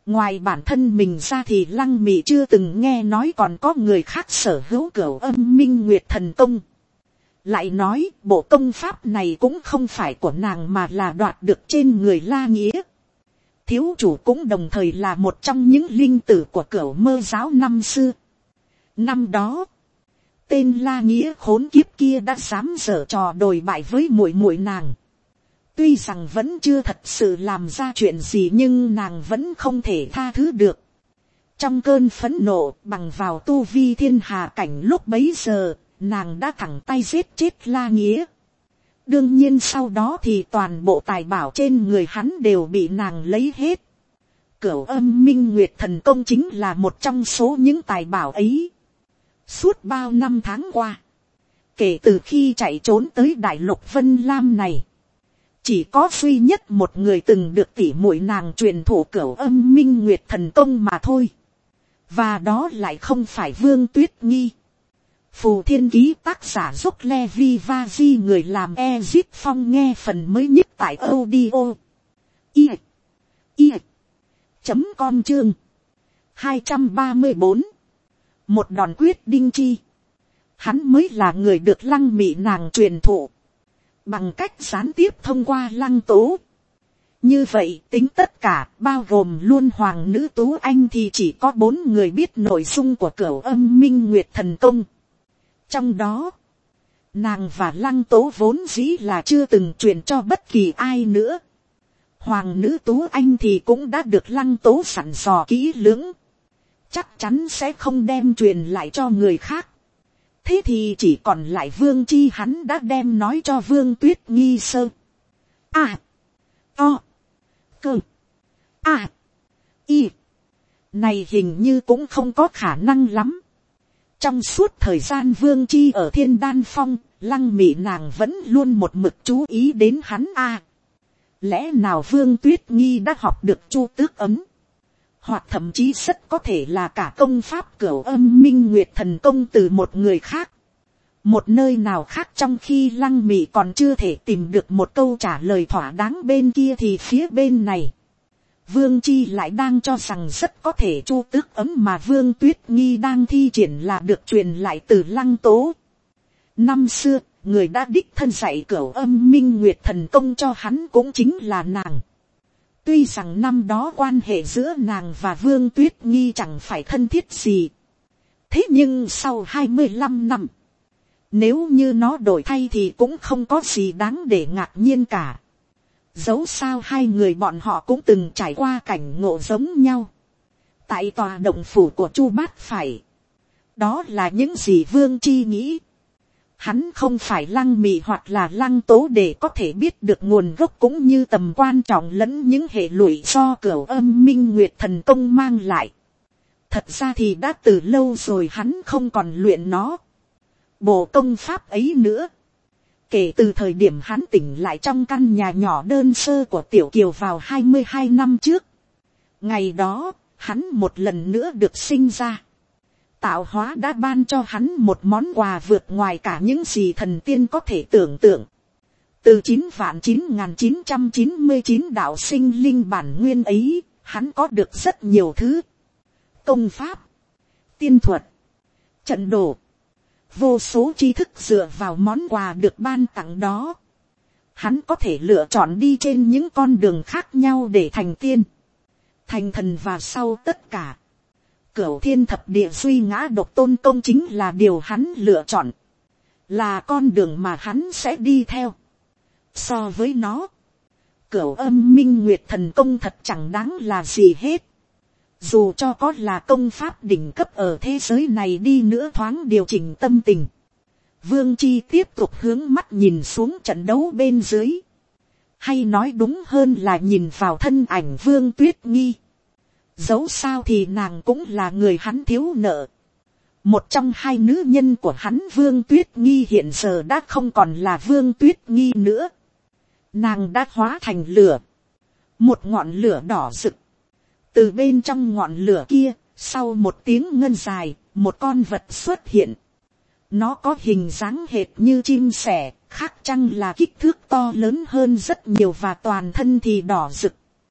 Ngoài bản thân mình ra thì Lăng Mị chưa từng nghe nói còn có người khác sở hữu Cửu Âm Minh Nguyệt thần công. Lại nói bộ công pháp này cũng không phải của nàng mà là đoạt được trên người La Nghĩa. Thiếu chủ cũng đồng thời là một trong những linh tử của Cửu Mơ giáo năm xưa. Năm đó, tên La Nghĩa khốn kiếp kia đã dám giở trò đồi bại với muội muội nàng. Tuy rằng vẫn chưa thật sự làm ra chuyện gì nhưng nàng vẫn không thể tha thứ được. Trong cơn phẫn nộ bằng vào tu vi thiên hà cảnh lúc bấy giờ, nàng đã thẳng tay giết chết La Nghĩa. Đương nhiên sau đó thì toàn bộ tài bảo trên người hắn đều bị nàng lấy hết. Cửu Âm Minh Nguyệt thần công chính là một trong số những tài bảo ấy. Suốt bao năm tháng qua, kể từ khi chạy trốn tới đại lục Vân Lam này, chỉ có duy nhất một người từng được tỷ muội nàng truyền thụ Cửu Âm Minh Nguyệt thần công mà thôi. Và đó lại không phải Vương Tuyết Nghi. Phù Thiên Ký tác giả giúp Levi Vazi người làm Ezip Phong nghe phần mới nhất tại audio. I. I. Chấm com chương. hai trăm ba mươi bốn. Một đòn quyết đinh chi. Hắn mới là người được Lăng Mị nàng truyền thụ. Bằng cách gián tiếp thông qua Lăng Tố. Như vậy tính tất cả bao gồm luôn hoàng nữ Tú Anh thì chỉ có bốn người biết nội dung của Cửu Âm Minh Nguyệt thần công. Trong đó, nàng và Lăng Tố vốn dĩ là chưa từng truyền cho bất kỳ ai nữa. Hoàng nữ Tú Anh thì cũng đã được Lăng Tố sẵn dò kỹ lưỡng. Chắc chắn sẽ không đem truyền lại cho người khác. Thế thì chỉ còn lại Vương Chi hắn đã đem nói cho Vương Tuyết Nghi sơ. À. O. Cơ. À. Y. Này hình như cũng không có khả năng lắm. Trong suốt thời gian Vương Chi ở Thiên Đan Phong, Lăng Mị nàng vẫn luôn một mực chú ý đến hắn a. À, lẽ nào Vương Tuyết Nghi đã học được Chu Tước ấm? Hoặc thậm chí rất có thể là cả công pháp Cửu Âm Minh Nguyệt thần công từ một người khác. Một nơi nào khác trong khi Lăng Mị còn chưa thể tìm được một câu trả lời thỏa đáng bên kia thì phía bên này. Vương Chi lại đang cho rằng rất có thể Chu Tước ấm mà Vương Tuyết Nghi đang thi triển là được truyền lại từ Lăng Tố. Năm xưa, người đã đích thân dạy Cửu Âm Minh Nguyệt thần công cho hắn cũng chính là nàng. Tuy rằng năm đó quan hệ giữa nàng và Vương Tuyết Nghi chẳng phải thân thiết gì. Thế nhưng sau hai mươi lăm năm, nếu như nó đổi thay thì cũng không có gì đáng để ngạc nhiên cả. Dẫu sao hai người bọn họ cũng từng trải qua cảnh ngộ giống nhau. Tại tòa động phủ của Chu Bát Phải. Đó là những gì Vương Chi nghĩ. Hắn không phải Lăng Mị hoặc là Lăng Tố để có thể biết được nguồn gốc cũng như tầm quan trọng lẫn những hệ lụy do Cửu Âm Minh Nguyệt thần công mang lại. Thật ra thì đã từ lâu rồi hắn không còn luyện nó. Bộ công pháp ấy nữa. Kể từ thời điểm hắn tỉnh lại trong căn nhà nhỏ đơn sơ của Tiểu Kiều vào hai mươi hai năm trước. Ngày đó, hắn một lần nữa được sinh ra. Tạo hóa đã ban cho hắn một món quà vượt ngoài cả những gì thần tiên có thể tưởng tượng. Từ chín vạn chín nghìn chín trăm chín mươi chín đạo sinh linh bản nguyên ấy, hắn có được rất nhiều thứ. Công pháp, tiên thuật, trận đồ. Vô số tri thức dựa vào món quà được ban tặng đó. Hắn có thể lựa chọn đi trên những con đường khác nhau để thành tiên, thành thần và sau tất cả. Cửu thiên thập địa duy ngã độc tôn công chính là điều hắn lựa chọn. Là con đường mà hắn sẽ đi theo. So với nó, Cửu Âm Minh Nguyệt thần công thật chẳng đáng là gì hết. Dù cho có là công pháp đỉnh cấp ở thế giới này đi nữa thoáng điều chỉnh tâm tình. Vương Chi tiếp tục hướng mắt nhìn xuống trận đấu bên dưới. Hay nói đúng hơn là nhìn vào thân ảnh Vương Tuyết Nghi. Dẫu sao thì nàng cũng là người hắn thiếu nợ. Một trong hai nữ nhân của hắn Vương Tuyết Nghi hiện giờ đã không còn là Vương Tuyết Nghi nữa. Nàng đã hóa thành lửa. Một ngọn lửa đỏ rực. Từ bên trong ngọn lửa kia, sau một tiếng ngân dài, một con vật xuất hiện. Nó có hình dáng hệt như chim sẻ, khác chăng là kích thước to lớn hơn rất nhiều và toàn thân thì đỏ rực.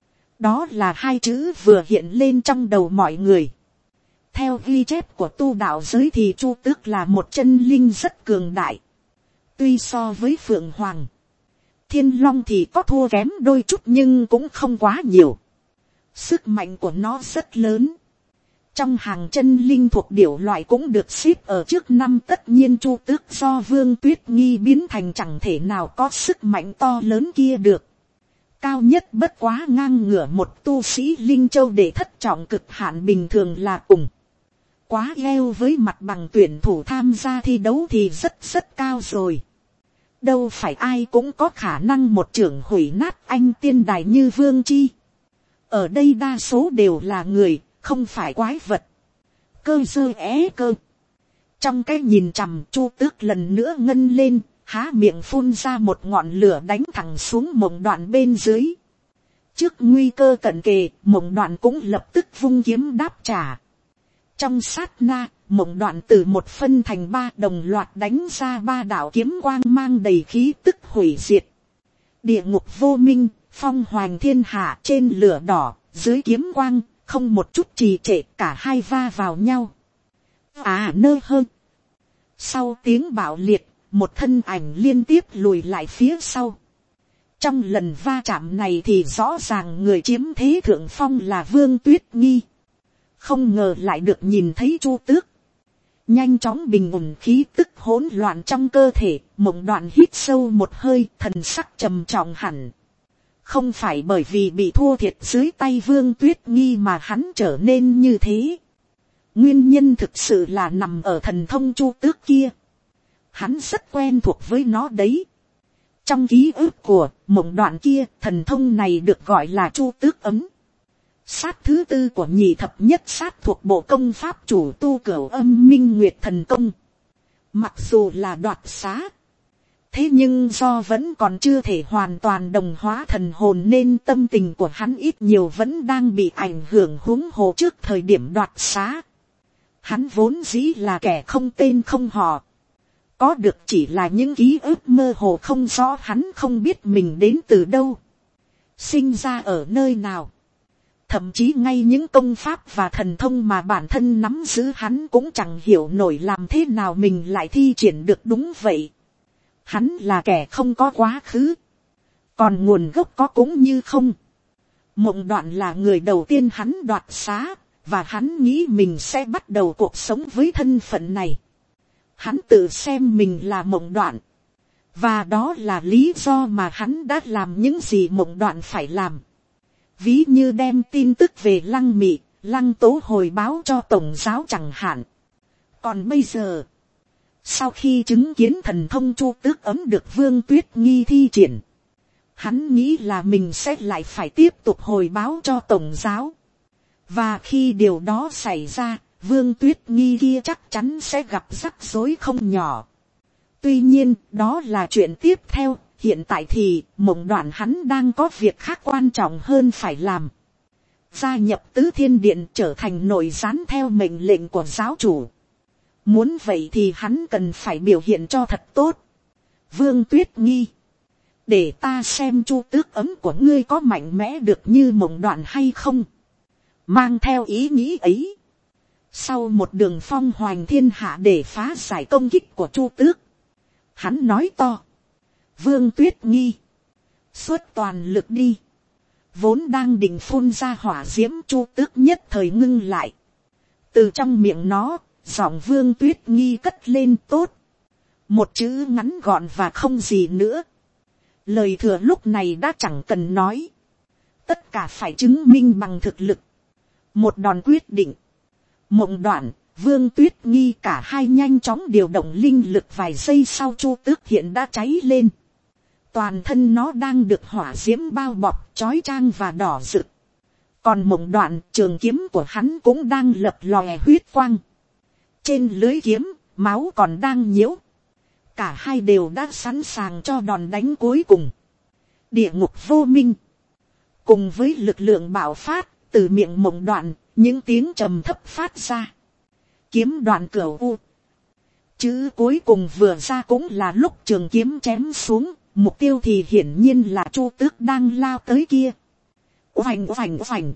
Đó là hai chữ vừa hiện lên trong đầu mọi người. Theo ghi chép của tu đạo giới thì Chu Tước là một chân linh rất cường đại. Tuy so với Phượng Hoàng, Thiên Long thì có thua kém đôi chút nhưng cũng không quá nhiều. Sức mạnh của nó rất lớn. Trong hàng chân linh thuộc điểu loại cũng được xếp ở trước năm, tất nhiên Chu Tước do Vương Tuyết Nghi biến thành chẳng thể nào có sức mạnh to lớn kia được. Cao nhất bất quá ngang ngửa một tu sĩ linh châu để thất trọng cực hạn bình thường là cùng. Quá eo với mặt bằng tuyển thủ tham gia thi đấu thì rất rất cao rồi. Đâu phải ai cũng có khả năng một trưởng hủy nát anh tiên đài như Vương Chi. Ở đây đa số đều là người, không phải quái vật. Cơ dơ é cơ. Trong cái nhìn chằm, Chu Tước lần nữa ngân lên, há miệng phun ra một ngọn lửa đánh thẳng xuống Mộng Đoạn bên dưới. Trước nguy cơ cận kề, Mộng Đoạn cũng lập tức vung kiếm đáp trả. Trong sát na, Mộng Đoạn từ một phân thành ba, đồng loạt đánh ra ba đạo kiếm quang mang đầy khí tức hủy diệt. Địa ngục vô minh, phong hoành thiên hạ, trên lửa đỏ, dưới kiếm quang, không một chút trì trệ, cả hai va vào nhau. À nơ hơn. Sau tiếng bạo liệt, một thân ảnh liên tiếp lùi lại phía sau. Trong lần va chạm này thì rõ ràng người chiếm thế thượng phong là Vương Tuyết Nghi. Không ngờ lại được nhìn thấy Chu Tước. Nhanh chóng bình ổn khí tức hỗn loạn trong cơ thể, Mộng Đoạn hít sâu một hơi, thần sắc trầm trọng hẳn. Không phải bởi vì bị thua thiệt dưới tay Vương Tuyết Nghi mà hắn trở nên như thế. Nguyên nhân thực sự là nằm ở thần thông Chu Tước kia. Hắn rất quen thuộc với nó đấy. Trong ký ức của Mộng Đoạn kia, thần thông này được gọi là Chu Tước ấm. Sát thứ tư của nhị thập nhất sát thuộc bộ công pháp chủ tu cửu âm minh nguyệt thần công. Mặc dù là đoạt xá, thế nhưng do vẫn còn chưa thể hoàn toàn đồng hóa thần hồn nên tâm tình của hắn ít nhiều vẫn đang bị ảnh hưởng, huống hồ trước thời điểm đoạt xá. Hắn vốn dĩ là kẻ không tên không họ. Có được chỉ là những ký ức mơ hồ không rõ, hắn không biết mình đến từ đâu, sinh ra ở nơi nào. Thậm chí ngay những công pháp và thần thông mà bản thân nắm giữ hắn cũng chẳng hiểu nổi làm thế nào mình lại thi triển được đúng vậy. Hắn là kẻ không có quá khứ, còn nguồn gốc có cũng như không. Mộng Đoạn là người đầu tiên hắn đoạt xá, và hắn nghĩ mình sẽ bắt đầu cuộc sống với thân phận này. Hắn tự xem mình là Mộng Đoạn, và đó là lý do mà hắn đã làm những gì Mộng Đoạn phải làm. Ví như đem tin tức về Lăng Mị, Lăng Tố hồi báo cho Tổng giáo chẳng hạn. Còn bây giờ, sau khi chứng kiến thần thông Chu Tước ấm được Vương Tuyết Nghi thi triển, hắn nghĩ là mình sẽ lại phải tiếp tục hồi báo cho Tổng giáo. Và khi điều đó xảy ra, Vương Tuyết Nghi kia chắc chắn sẽ gặp rắc rối không nhỏ. Tuy nhiên, đó là chuyện tiếp theo. Hiện tại thì, Mộng Đoạn hắn đang có việc khác quan trọng hơn phải làm. Gia nhập Tứ Thiên Điện trở thành nội gián theo mệnh lệnh của giáo chủ. Muốn vậy thì hắn cần phải biểu hiện cho thật tốt. Vương Tuyết Nghi, để ta xem Chu Tước ấm của ngươi có mạnh mẽ được như Mộng Đoạn hay không. Mang theo ý nghĩ ấy, sau một đường phong hoành thiên hạ để phá giải công kích của Chu Tước, hắn nói to: Vương Tuyết Nghi, xuất toàn lực đi. Vốn đang định phun ra hỏa diễm, Chu Tước nhất thời ngưng lại. Từ trong miệng nó, giọng Vương Tuyết Nghi cất lên: tốt. Một chữ ngắn gọn và không gì nữa. Lời thừa lúc này đã chẳng cần nói. Tất cả phải chứng minh bằng thực lực. Một đòn quyết định. Mộng Đoạn, Vương Tuyết Nghi cả hai nhanh chóng điều động linh lực, vài giây sau Chu Tước hiện đã cháy lên. Toàn thân nó đang được hỏa diễm bao bọc, chói chang và đỏ rực. Còn Mộng Đoạn, trường kiếm của hắn cũng đang lập lòe huyết quang. Trên lưới kiếm, máu còn đang nhiễu. Cả hai đều đã sẵn sàng cho đòn đánh cuối cùng. Địa ngục vô minh. Cùng với lực lượng bạo phát, từ miệng Mộng Đoạn, những tiếng trầm thấp phát ra. Kiếm đoạn cửu u. Chữ cuối cùng vừa ra cũng là lúc trường kiếm chém xuống. Mục tiêu thì hiển nhiên là Chu Tước đang lao tới kia. Oành oành oành.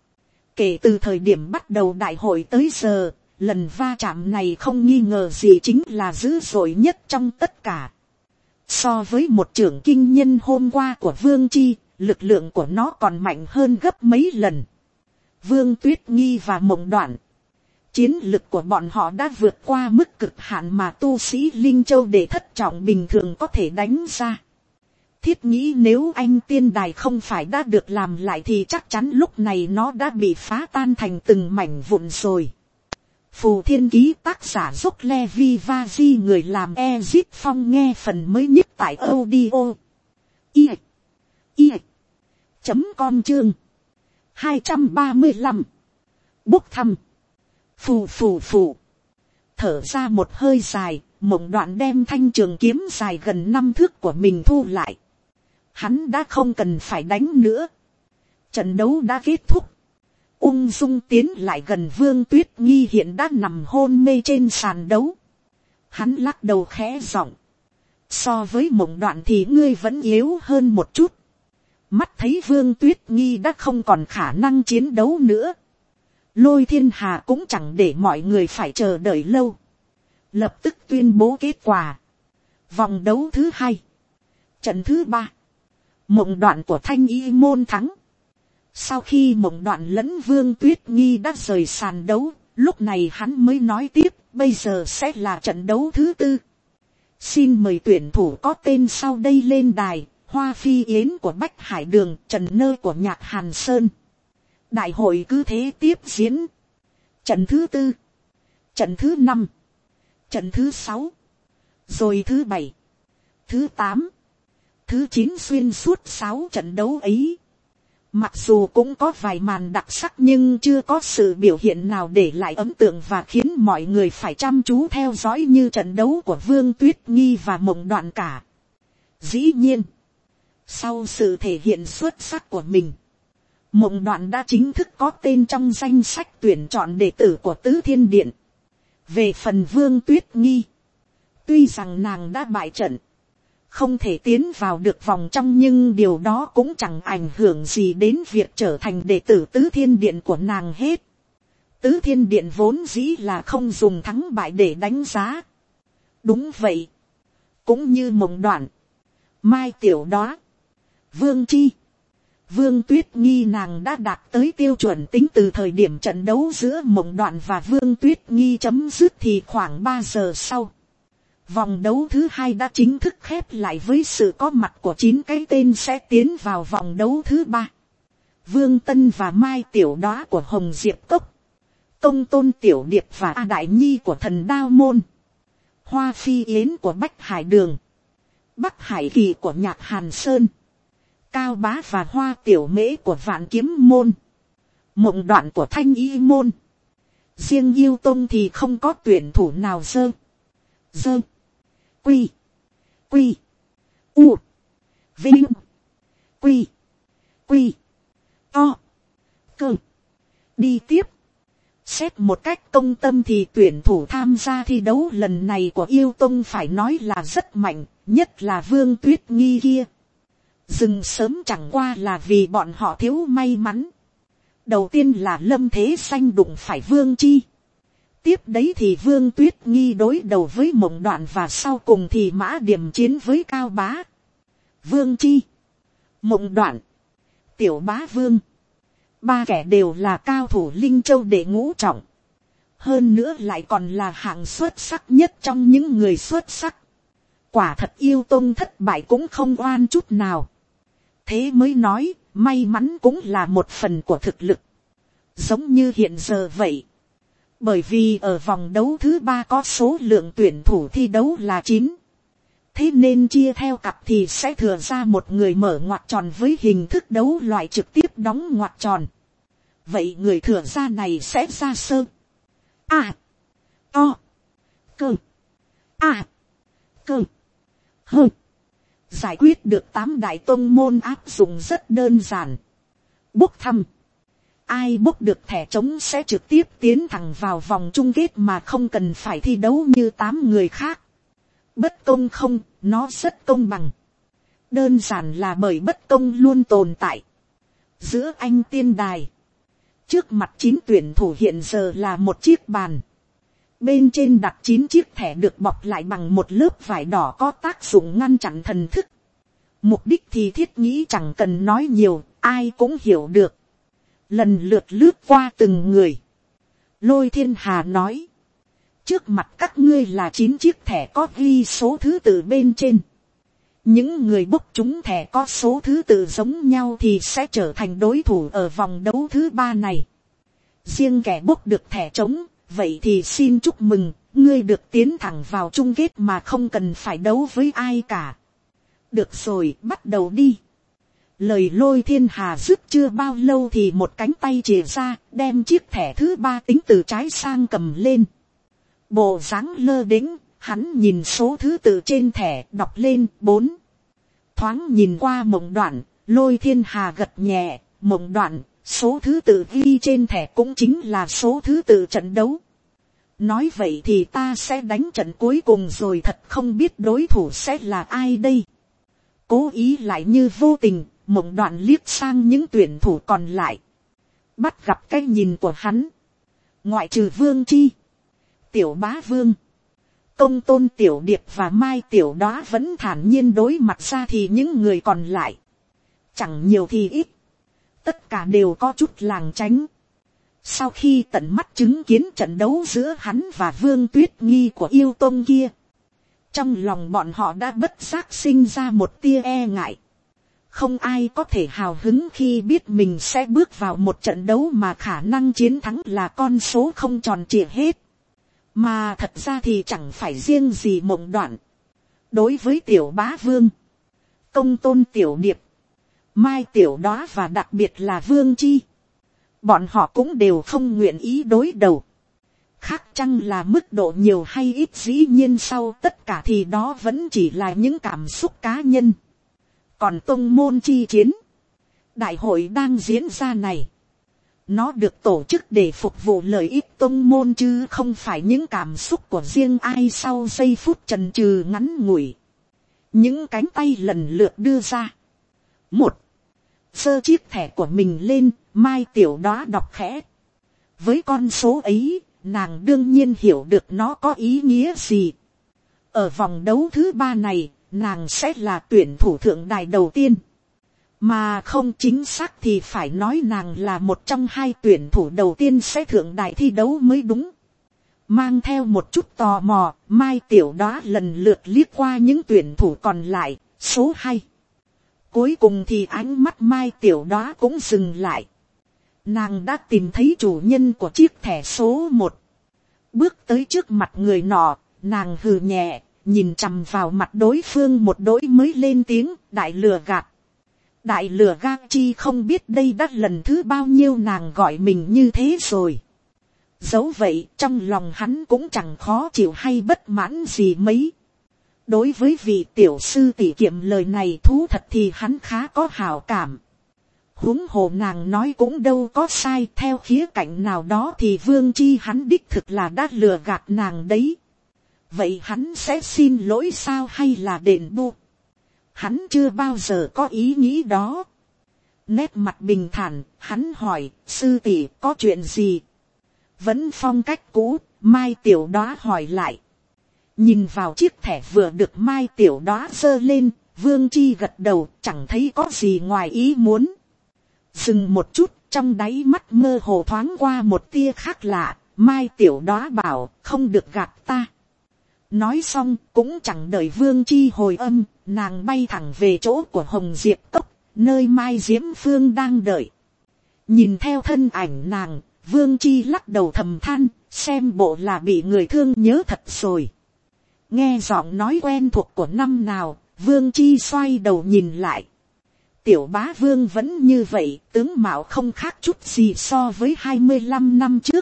Kể từ thời điểm bắt đầu đại hội tới giờ, lần va chạm này không nghi ngờ gì chính là dữ dội nhất trong tất cả. So với một trưởng kinh nhân hôm qua của Vương Chi, lực lượng của nó còn mạnh hơn gấp mấy lần. Vương Tuyết Nghi và Mộng Đoạn, chiến lực của bọn họ đã vượt qua mức cực hạn mà tu sĩ Linh Châu Đệ thất trọng bình thường có thể đánh ra. Thiết nghĩ nếu anh tiên đài không phải đã được làm lại thì chắc chắn lúc này nó đã bị phá tan thành từng mảnh vụn rồi. Phù Thiên Ký tác giả Dốc Levi Vaji, người làm Ezip Phong nghe phần mới nhất tại audio i i chấm com chương hai trăm ba mươi lăm. Bốc thăm. Phù phù phù. Thở ra một hơi dài, Mộng Đoạn đem thanh trường kiếm dài gần năm thước của mình thu lại. Hắn đã không cần phải đánh nữa. Trận đấu đã kết thúc. Ung dung tiến lại gần Vương Tuyết Nghi hiện đã nằm hôn mê trên sàn đấu. Hắn lắc đầu khẽ giọng. So với Mộng Đoạn thì ngươi vẫn yếu hơn một chút. Mắt thấy Vương Tuyết Nghi đã không còn khả năng chiến đấu nữa. Lôi Thiên Hà cũng chẳng để mọi người phải chờ đợi lâu. Lập tức tuyên bố kết quả. Vòng đấu thứ hai. Trận thứ ba. Mộng Đoạn của Thanh Y môn thắng. Sau khi Mộng Đoạn lẫn Vương Tuyết Nghi đã rời sàn đấu, lúc này hắn mới nói tiếp, bây giờ sẽ là trận đấu thứ tư. Xin mời tuyển thủ có tên sau đây lên đài. Hoa Phi Yến của Bách Hải Đường, Trần Nơ của Nhạc Hàn Sơn. Đại hội cứ thế tiếp diễn. Trận thứ tư, trận thứ năm, trận thứ sáu, rồi thứ bảy, thứ tám, thứ chín, xuyên suốt sáu trận đấu ấy. Mặc dù cũng có vài màn đặc sắc nhưng chưa có sự biểu hiện nào để lại ấn tượng và khiến mọi người phải chăm chú theo dõi như trận đấu của Vương Tuyết Nghi và Mộng Đoạn cả. Dĩ nhiên, sau sự thể hiện xuất sắc của mình, Mộng Đoạn đã chính thức có tên trong danh sách tuyển chọn đệ tử của Tứ Thiên Điện. Về phần Vương Tuyết Nghi, tuy rằng nàng đã bại trận, không thể tiến vào được vòng trong, nhưng điều đó cũng chẳng ảnh hưởng gì đến việc trở thành đệ tử Tứ Thiên Điện của nàng hết. Tứ Thiên Điện vốn dĩ là không dùng thắng bại để đánh giá. Đúng vậy. Cũng như Mộng Đoạn, Mai Tiểu Đóa, Vương Chi, Vương Tuyết Nghi, nàng đã đạt tới tiêu chuẩn tính từ thời điểm trận đấu giữa Mộng Đoạn và Vương Tuyết Nghi chấm dứt thì khoảng ba giờ sau. Vòng đấu thứ hai đã chính thức khép lại với sự có mặt của chín cái tên sẽ tiến vào vòng đấu thứ ba. Vương Tân và Mai Tiểu Đóa của Hồng Diệp Cốc, Công Tôn Tiểu Điệp và A Đại Nhi của Thần Đao Môn, Hoa Phi Yến của Bách Hải Đường, Bắc Hải Kỳ của Nhạc Hàn Sơn, Cao Bá và Hoa Tiểu Mễ của Vạn Kiếm Môn, Mộng Đoạn của Thanh Y Môn. Riêng Yêu Tông thì không có tuyển thủ nào dơ, dơ, quy, quy, u, vinh, quy, quy, to, cơ. Đi tiếp. Xét một cách công tâm thì tuyển thủ tham gia thi đấu lần này của Yêu Tông phải nói là rất mạnh, nhất là Vương Tuyết Nghi kia. Dừng sớm chẳng qua là vì bọn họ thiếu may mắn. Đầu tiên là Lâm Thế Xanh đụng phải Vương Chi. Tiếp đấy thì Vương Tuyết Nghi đối đầu với Mộng Đoạn và sau cùng thì Mã Điểm chiến với Cao Bá. Vương Chi, Mộng Đoạn, Tiểu Bá Vương. Ba kẻ đều là cao thủ Linh Châu đệ ngũ trọng. Hơn nữa lại còn là hạng xuất sắc nhất trong những người xuất sắc. Quả thật Yêu Tông thất bại cũng không oan chút nào. Thế mới nói, may mắn cũng là một phần của thực lực. Giống như hiện giờ vậy. Bởi vì ở vòng đấu thứ ba có số lượng tuyển thủ thi đấu là chín. Thế nên chia theo cặp thì sẽ thừa ra một người mở ngoặc tròn với hình thức đấu loại trực tiếp đóng ngoặc tròn. Vậy người thừa ra này sẽ ra sơ. A. To. Cơ. A. Cơ. Hơ. Giải quyết được tám đại tông môn áp dụng rất đơn giản. Bốc thăm. Ai bốc được thẻ trống sẽ trực tiếp tiến thẳng vào vòng chung kết mà không cần phải thi đấu như tám người khác. Bất công không, nó rất công bằng. Đơn giản là bởi bất công luôn tồn tại. Giữa anh tiên đài, trước mặt chín tuyển thủ hiện giờ là một chiếc bàn. Bên trên đặt chín chiếc thẻ được bọc lại bằng một lớp vải đỏ có tác dụng ngăn chặn thần thức. Mục đích thì thiết nghĩ chẳng cần nói nhiều, ai cũng hiểu được. Lần lượt lướt qua từng người. Lôi Thiên Hà nói. Trước mặt các ngươi là chín chiếc thẻ có ghi số thứ tự bên trên. Những người bốc trúng thẻ có số thứ tự giống nhau thì sẽ trở thành đối thủ ở vòng đấu thứ ba này. Riêng kẻ bốc được thẻ trống, vậy thì xin chúc mừng, ngươi được tiến thẳng vào chung kết mà không cần phải đấu với ai cả. Được rồi, bắt đầu đi. Lời Lôi Thiên Hà dứt chưa bao lâu thì một cánh tay chìa ra, đem chiếc thẻ thứ ba tính từ trái sang cầm lên. Bộ dáng lơ đễnh, hắn nhìn số thứ tự trên thẻ, đọc lên bốn. Thoáng nhìn qua Mộng Đoạn, Lôi Thiên Hà gật nhẹ. Mộng Đoạn, số thứ tự ghi trên thẻ cũng chính là số thứ tự trận đấu. Nói vậy thì ta sẽ đánh trận cuối cùng rồi, thật không biết đối thủ sẽ là ai đây. Cố ý lại như vô tình, Mộng Đoạn liếc sang những tuyển thủ còn lại. Bắt gặp cái nhìn của hắn. Ngoại trừ Vương Chi, Tiểu Bá Vương, Công Tôn Tiểu Điệp và Mai Tiểu Đóa vẫn thản nhiên đối mặt ra thì những người còn lại, chẳng nhiều thì ít, tất cả đều có chút làng tránh. Sau khi tận mắt chứng kiến trận đấu giữa hắn và Vương Tuyết Nghi của Yêu Tông kia, trong lòng bọn họ đã bất giác sinh ra một tia e ngại. Không ai có thể hào hứng khi biết mình sẽ bước vào một trận đấu mà khả năng chiến thắng là con số không tròn trịa hết. Mà thật ra thì chẳng phải riêng gì Mộng Đoạn. Đối với Tiểu Bá Vương, Công Tôn Tiểu Điệp, Mai Tiểu Đóa và đặc biệt là Vương Chi, bọn họ cũng đều không nguyện ý đối đầu. Khác chăng là mức độ nhiều hay ít, dĩ nhiên sau tất cả thì đó vẫn chỉ là những cảm xúc cá nhân. Còn tông môn chi chiến, đại hội đang diễn ra này, nó được tổ chức để phục vụ lợi ích tông môn chứ không phải những cảm xúc của riêng ai. Sau giây phút chần chừ ngắn ngủi, những cánh tay lần lượt đưa ra. Một, giơ chiếc thẻ của mình lên, Mai Tiểu Đóa đọc khẽ. Với con số ấy, nàng đương nhiên hiểu được nó có ý nghĩa gì. Ở vòng đấu thứ ba này, nàng sẽ là tuyển thủ thượng đài đầu tiên. Mà không, chính xác thì phải nói nàng là một trong hai tuyển thủ đầu tiên sẽ thượng đài thi đấu mới đúng. Mang theo một chút tò mò, Mai Tiểu Đóa lần lượt liếc qua những tuyển thủ còn lại. Số hai. Cuối cùng thì ánh mắt Mai Tiểu Đóa cũng dừng lại. Nàng đã tìm thấy chủ nhân của chiếc thẻ số một. Bước tới trước mặt người nọ, nàng hừ nhẹ, nhìn chằm vào mặt đối phương một đỗi mới lên tiếng. Đại lừa gạt. Đại lừa gạt chi không biết đây đã lần thứ bao nhiêu nàng gọi mình như thế rồi. Dẫu vậy trong lòng hắn cũng chẳng khó chịu hay bất mãn gì mấy. Đối với vị tiểu sư tỷ kiệm lời này thú thật thì hắn khá có hảo cảm. Huống hồ nàng nói cũng đâu có sai, theo khía cạnh nào đó thì Vương Chi hắn đích thực là đã lừa gạt nàng đấy. Vậy hắn sẽ xin lỗi sao hay là đền bù? Hắn chưa bao giờ có ý nghĩ đó. Nét mặt bình thản, hắn hỏi, sư tỷ có chuyện gì? Vẫn phong cách cũ, Mai Tiểu Đóa hỏi lại. Nhìn vào chiếc thẻ vừa được Mai Tiểu Đóa giơ lên, Vương Chi gật đầu, chẳng thấy có gì ngoài ý muốn. Dừng một chút, trong đáy mắt mơ hồ thoáng qua một tia khác lạ. Mai Tiểu Đóa bảo, không được gạt ta. Nói xong, cũng chẳng đợi Vương Chi hồi âm, nàng bay thẳng về chỗ của Hồng Diệp Cốc, nơi Mai Diễm Phương đang đợi. Nhìn theo thân ảnh nàng, Vương Chi lắc đầu thầm than, xem bộ là bị người thương nhớ thật rồi. Nghe giọng nói quen thuộc của năm nào, Vương Chi xoay đầu nhìn lại. Tiểu Bá Vương vẫn như vậy, tướng mạo không khác chút gì so với hai mươi lăm năm trước.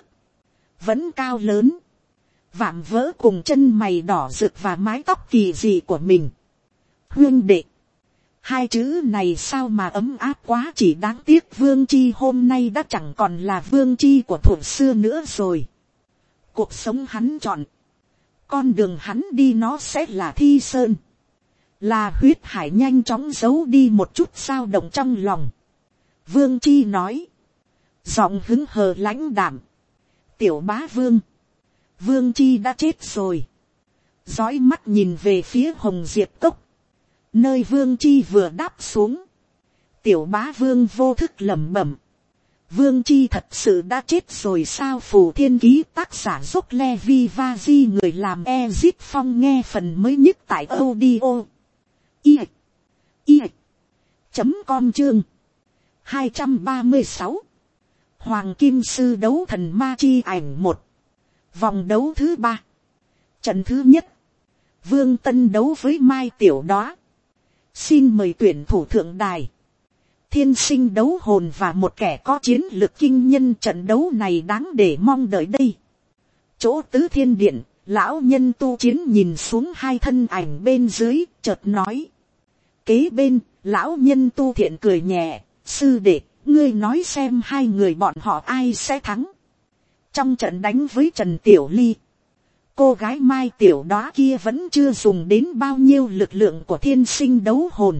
Vẫn cao lớn, vạm vỡ cùng chân mày đỏ rực và mái tóc kỳ dị của mình. Huynh đệ, hai chữ này sao mà ấm áp quá, chỉ đáng tiếc Vương Chi hôm nay đã chẳng còn là Vương Chi của thuở xưa nữa rồi. Cuộc sống hắn chọn, con đường hắn đi nó sẽ là thi sơn. Là huyết hải nhanh chóng giấu đi một chút dao động trong lòng. Vương Chi nói, giọng hứng hờ lãnh đảm. Tiểu bá vương, Vương Chi đã chết rồi. Dõi mắt nhìn về phía Hồng Diệp Cốc, nơi Vương Chi vừa đáp xuống. Tiểu bá vương vô thức lẩm bẩm, Vương Chi thật sự đã chết rồi sao? Phù Thiên Ký, tác giả Dốc Levi Vaji, người làm Ezip Phong, nghe phần mới nhất tại audio i i chấm com chương hai trăm ba mươi sáu. Hoàng Kim Sư đấu thần ma chi ảnh một. Vòng đấu thứ ba. Trận thứ nhất, Vương Tân đấu với Mai Tiểu Đóa. Xin mời tuyển thủ thượng đài. Thiên sinh đấu hồn và một kẻ có chiến lược kinh nhân, trận đấu này đáng để mong đợi đây. Chỗ Tứ Thiên Điện, lão nhân tu chiến nhìn xuống hai thân ảnh bên dưới, chợt nói. Kế bên, lão nhân tu thiện cười nhẹ, sư đệ, ngươi nói xem hai người bọn họ ai sẽ thắng. Trong trận đánh với Trần Tiểu Ly, cô gái Mai Tiểu Đóa kia vẫn chưa dùng đến bao nhiêu lực lượng của thiên sinh đấu hồn.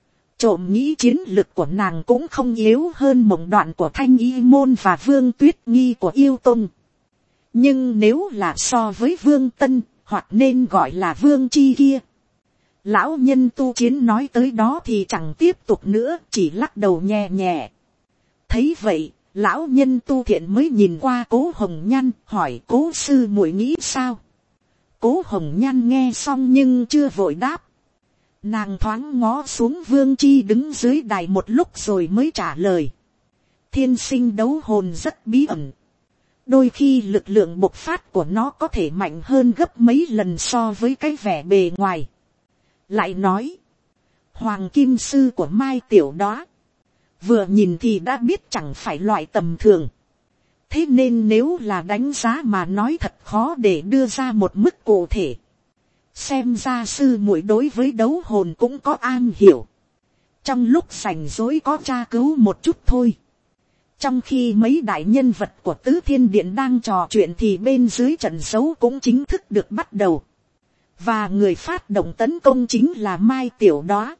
Trộm nghĩ chiến lực của nàng cũng không yếu hơn Mộng Đoạn của Thanh Y Môn và Vương Tuyết Nghi của Yêu Tông. Nhưng nếu là so với Vương Tân, hoặc nên gọi là Vương Chi kia, lão nhân tu chiến nói tới đó thì chẳng tiếp tục nữa, chỉ lắc đầu nhẹ nhẹ. Thấy vậy, lão nhân tu thiện mới nhìn qua Cố Hồng Nhan, hỏi Cố sư muội nghĩ sao? Cố Hồng Nhan nghe xong nhưng chưa vội đáp. Nàng thoáng ngó xuống Vương Chi đứng dưới đài một lúc rồi mới trả lời. Thiên sinh đấu hồn rất bí ẩn. Đôi khi lực lượng bộc phát của nó có thể mạnh hơn gấp mấy lần so với cái vẻ bề ngoài. Lại nói, Hoàng Kim Sư của Mai Tiểu Đóa, vừa nhìn thì đã biết chẳng phải loại tầm thường. Thế nên nếu là đánh giá mà nói thật khó để đưa ra một mức cụ thể. Xem ra sư muội đối với đấu hồn cũng có am hiểu. Trong lúc rảnh rỗi có tra cứu một chút thôi. Trong khi mấy đại nhân vật của Tứ Thiên Điện đang trò chuyện thì bên dưới trận đấu cũng chính thức được bắt đầu. Và người phát động tấn công chính là Mai Tiểu Đóa.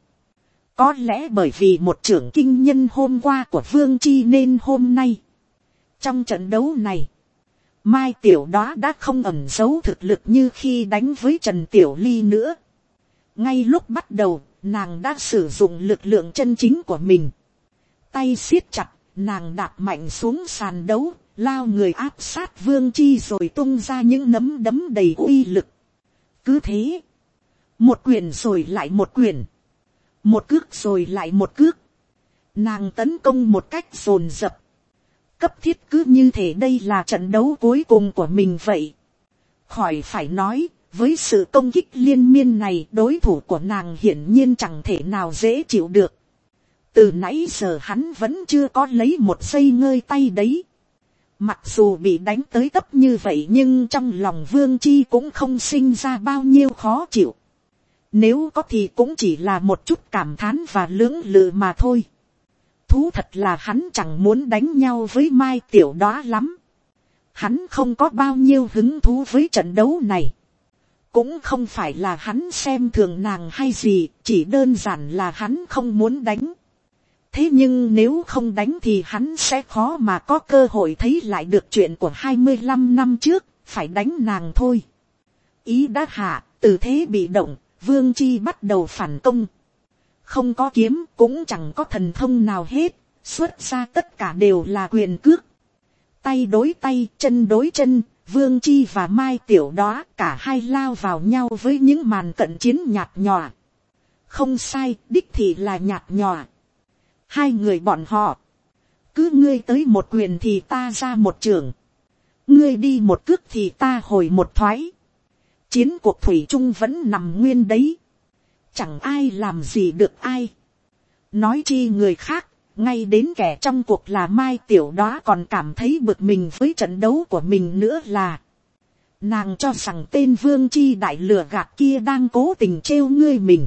Có lẽ bởi vì một trưởng kinh nhân hôm qua của Vương Chi nên hôm nay, trong trận đấu này, Mai Tiểu Đóa đã không ẩn giấu thực lực như khi đánh với Trần Tiểu Ly nữa. Ngay lúc bắt đầu, nàng đã sử dụng lực lượng chân chính của mình. Tay siết chặt, nàng đạp mạnh xuống sàn đấu, lao người áp sát Vương Chi rồi tung ra những nắm đấm đầy uy lực. Cứ thế, một quyền rồi lại một quyền, một cước rồi lại một cước, nàng tấn công một cách dồn dập, cấp thiết, cứ như thể đây là trận đấu cuối cùng của mình vậy. Khỏi phải nói, với sự công kích liên miên này, đối thủ của nàng hiển nhiên chẳng thể nào dễ chịu được. Từ nãy giờ hắn vẫn chưa có lấy một giây ngơi tay đấy. Mặc dù bị đánh tới tấp như vậy nhưng trong lòng Vương Chi cũng không sinh ra bao nhiêu khó chịu. Nếu có thì cũng chỉ là một chút cảm thán và lưỡng lự mà thôi. Thú thật là hắn chẳng muốn đánh nhau với Mai Tiểu Đóa lắm. Hắn không có bao nhiêu hứng thú với trận đấu này. Cũng không phải là hắn xem thường nàng hay gì, chỉ đơn giản là hắn không muốn đánh. Thế nhưng nếu không đánh thì hắn sẽ khó mà có cơ hội thấy lại được chuyện của hai mươi lăm năm trước, phải đánh nàng thôi. Ý đã hạ, từ thế bị động, Vương Chi bắt đầu phản công. Không có kiếm, cũng chẳng có thần thông nào hết, xuất ra tất cả đều là quyền cước. Tay đối tay, chân đối chân, Vương Chi và Mai Tiểu Đóa cả hai lao vào nhau với những màn cận chiến nhạt nhòa. Không sai, đích thị là nhạt nhòa. Hai người bọn họ, cứ ngươi tới một quyền thì ta ra một trường, ngươi đi một cước thì ta hồi một thoái. Chiến cuộc thủy chung vẫn nằm nguyên đấy, chẳng ai làm gì được ai. Nói chi người khác, ngay đến kẻ trong cuộc là Mai Tiểu Đóa còn cảm thấy bực mình với trận đấu của mình nữa là. Nàng cho rằng tên Vương Chi đại lừa gạt kia đang cố tình trêu ngươi mình.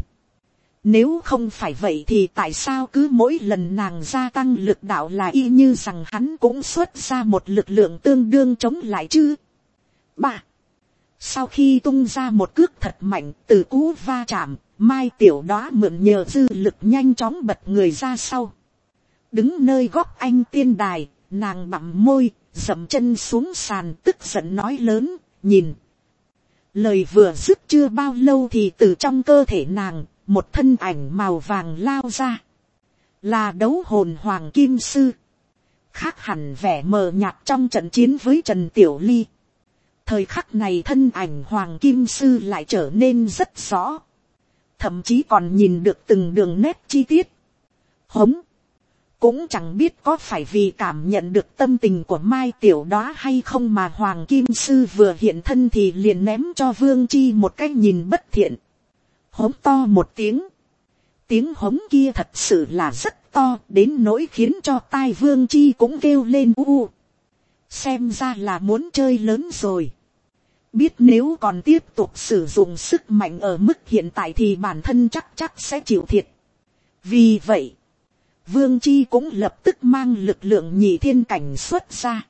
Nếu không phải vậy thì tại sao cứ mỗi lần nàng gia tăng lực đạo là y như rằng hắn cũng xuất ra một lực lượng tương đương chống lại chứ. Ba. Sau khi tung ra một cước thật mạnh, từ cú va chạm, Mai Tiểu Đóa mượn nhờ dư lực nhanh chóng bật người ra sau. Đứng nơi góc anh tiên đài, nàng bặm môi, dậm chân xuống sàn, tức giận nói lớn, nhìn. Lời vừa dứt chưa bao lâu thì từ trong cơ thể nàng, một thân ảnh màu vàng lao ra. Là đấu hồn Hoàng Kim Sư. Khác hẳn vẻ mờ nhạt trong trận chiến với Trần Tiểu Ly. Thời khắc này thân ảnh Hoàng Kim Sư lại trở nên rất rõ. Thậm chí còn nhìn được từng đường nét chi tiết. Hống. Cũng chẳng biết có phải vì cảm nhận được tâm tình của Mai Tiểu Đóa hay không mà Hoàng Kim Sư vừa hiện thân thì liền ném cho Vương Chi một cái nhìn bất thiện. Hống to một tiếng. Tiếng hống kia thật sự là rất to đến nỗi khiến cho tai Vương Chi cũng kêu lên u. Xem ra là muốn chơi lớn rồi. Biết nếu còn tiếp tục sử dụng sức mạnh ở mức hiện tại thì bản thân chắc chắc sẽ chịu thiệt. Vì vậy, Vương Chi cũng lập tức mang lực lượng nhị thiên cảnh xuất ra.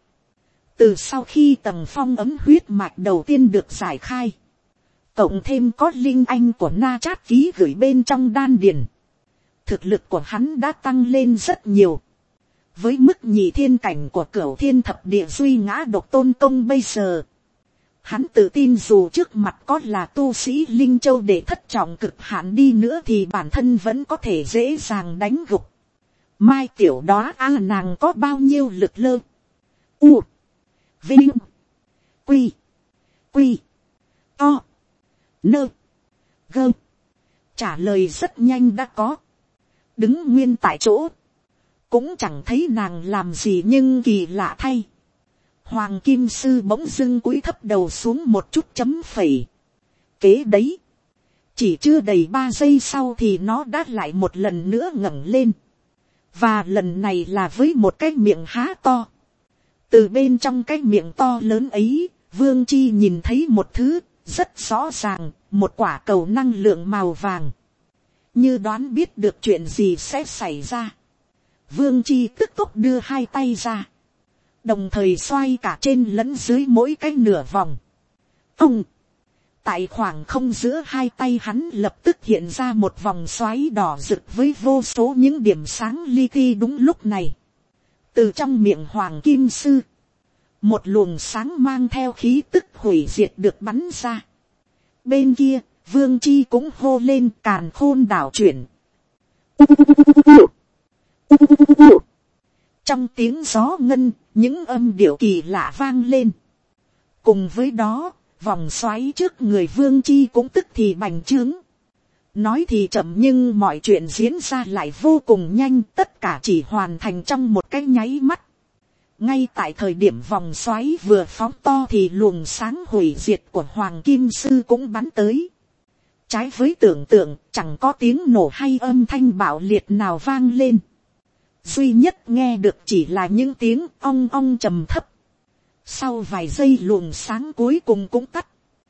Từ sau khi tầng phong ấm huyết mạch đầu tiên được giải khai, cộng thêm có linh anh của Na Chát Ký gửi bên trong đan điền, thực lực của hắn đã tăng lên rất nhiều. Với mức nhị thiên cảnh của Cửu Thiên Thập Địa Duy Ngã Độc Tôn Công bây giờ, hắn tự tin dù trước mặt có là tu sĩ Linh Châu để thất trọng cực hạn đi nữa thì bản thân vẫn có thể dễ dàng đánh gục. Mai Tiểu Đóa a nàng có bao nhiêu lực lơ. U. Vinh. Quy. Quy. To. Nơ. Gơ. Trả lời rất nhanh đã có. Đứng nguyên tại chỗ. Cũng chẳng thấy nàng làm gì nhưng kỳ lạ thay. Hoàng Kim Sư bỗng dưng cúi thấp đầu xuống một chút chấm phẩy. Kế đấy. Chỉ chưa đầy ba giây sau thì nó đã lại một lần nữa ngẩng lên. Và lần này là với một cái miệng há to. Từ bên trong cái miệng to lớn ấy, Vương Chi nhìn thấy một thứ rất rõ ràng, một quả cầu năng lượng màu vàng. Như đoán biết được chuyện gì sẽ xảy ra. Vương Chi tức tốc đưa hai tay ra. Đồng thời xoay cả trên lẫn dưới mỗi cái nửa vòng. Ông! Tại khoảng không giữa hai tay hắn lập tức hiện ra một vòng xoáy đỏ rực với vô số những điểm sáng li ti đúng lúc này. Từ trong miệng Hoàng Kim Sư, một luồng sáng mang theo khí tức hủy diệt được bắn ra. Bên kia, Vương Chi cũng hô lên càn khôn đảo chuyển. Trong tiếng gió ngân, những âm điệu kỳ lạ vang lên. Cùng với đó, vòng xoáy trước người Vương Chi cũng tức thì bành trướng. Nói thì chậm nhưng mọi chuyện diễn ra lại vô cùng nhanh, tất cả chỉ hoàn thành trong một cái nháy mắt. Ngay tại thời điểm vòng xoáy vừa phóng to thì luồng sáng hủy diệt của Hoàng Kim Sư cũng bắn tới. Trái với tưởng tượng, chẳng có tiếng nổ hay âm thanh bạo liệt nào vang lên. Duy nhất nghe được chỉ là những tiếng ong ong trầm thấp. Sau vài giây luồng sáng cuối cùng cũng tắt.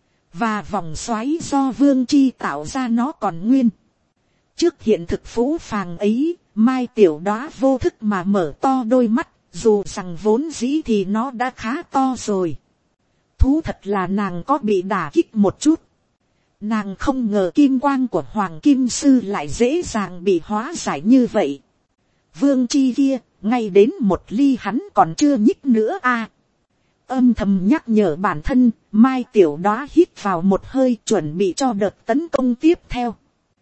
Và vòng xoáy do Vương Chi tạo ra nó còn nguyên. Trước hiện thực phũ phàng ấy, Mai Tiểu Đóa vô thức mà mở to đôi mắt. Dù rằng vốn dĩ thì nó đã khá to rồi. Thú thật là nàng có bị đả kích một chút. Nàng không ngờ kim quang của Hoàng Kim Sư lại dễ dàng bị hóa giải như vậy. Vương Chi kia, ngay đến một ly hắn còn chưa nhích nữa a. Âm thầm nhắc nhở bản thân, Mai Tiểu Đóa hít vào một hơi chuẩn bị cho đợt tấn công tiếp theo.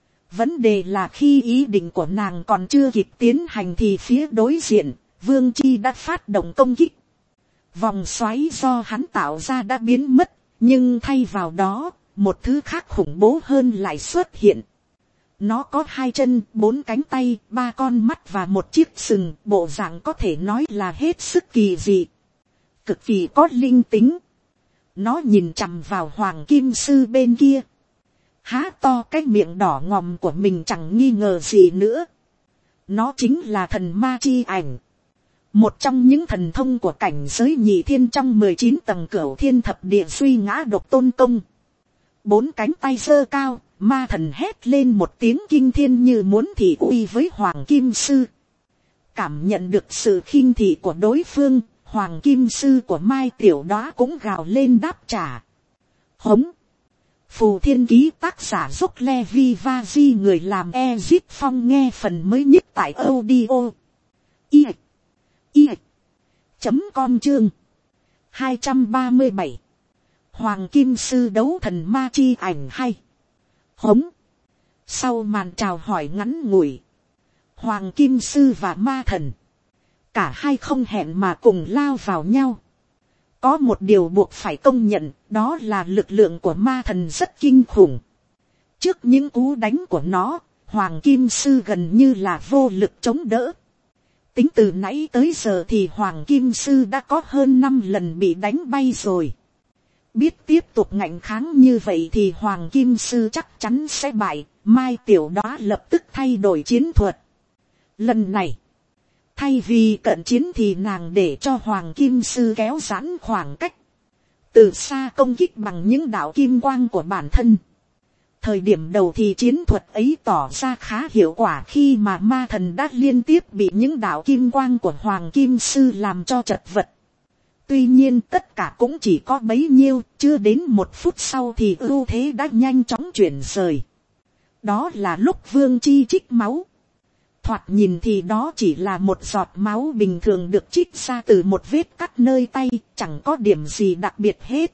Vấn đề là khi ý định của nàng còn chưa kịp tiến hành thì phía đối diện, Vương Chi đã phát động công kích. Vòng xoáy do hắn tạo ra đã biến mất, nhưng thay vào đó, một thứ khác khủng bố hơn lại xuất hiện. Nó có hai chân, bốn cánh tay, ba con mắt và một chiếc sừng, bộ dạng có thể nói là hết sức kỳ dị. Cực kỳ có linh tính. Nó nhìn chằm vào Hoàng Kim Sư bên kia. Há to cái miệng đỏ ngòm của mình chẳng nghi ngờ gì nữa. Nó chính là thần ma chi ảnh. Một trong những thần thông của cảnh giới nhị thiên trong mười chín tầng Cửu Thiên Thập Địa Duy Ngã Độc Tôn Công. Bốn cánh tay giơ cao, ma thần hét lên một tiếng kinh thiên như muốn thị uy với Hoàng Kim Sư. Cảm nhận được sự khinh thị của đối phương, Hoàng Kim Sư của Mai Tiểu Đóa cũng gào lên đáp trả. Hống! Phù Thiên Ký tác giả Dốc Levi Vaji người làm Ezip Phong nghe phần mới nhất tại audio y y chấm com chương hai trăm ba mươi bảy Hoàng Kim Sư đấu thần ma chi ảnh hay. Hống. Sau màn chào hỏi ngắn ngủi, Hoàng Kim Sư và ma thần cả hai không hẹn mà cùng lao vào nhau. Có một điều buộc phải công nhận, đó là lực lượng của ma thần rất kinh khủng. Trước những cú đánh của nó, Hoàng Kim Sư gần như là vô lực chống đỡ. Tính từ nãy tới giờ thì Hoàng Kim Sư đã có hơn năm lần bị đánh bay rồi. Biết tiếp tục ngạnh kháng như vậy thì Hoàng Kim Sư chắc chắn sẽ bại. Mai Tiểu Đóa lập tức thay đổi chiến thuật. Lần này, thay vì cận chiến thì nàng để cho Hoàng Kim Sư kéo giãn khoảng cách, từ xa công kích bằng những đạo kim quang của bản thân. Thời điểm đầu thì chiến thuật ấy tỏ ra khá hiệu quả khi mà ma thần đã liên tiếp bị những đạo kim quang của Hoàng Kim Sư làm cho chật vật. Tuy nhiên tất cả cũng chỉ có bấy nhiêu, chưa đến một phút sau thì ưu thế đã nhanh chóng chuyển rời. Đó là lúc Vương Chi trích máu. Thoạt nhìn thì đó chỉ là một giọt máu bình thường được trích ra từ một vết cắt nơi tay, chẳng có điểm gì đặc biệt hết.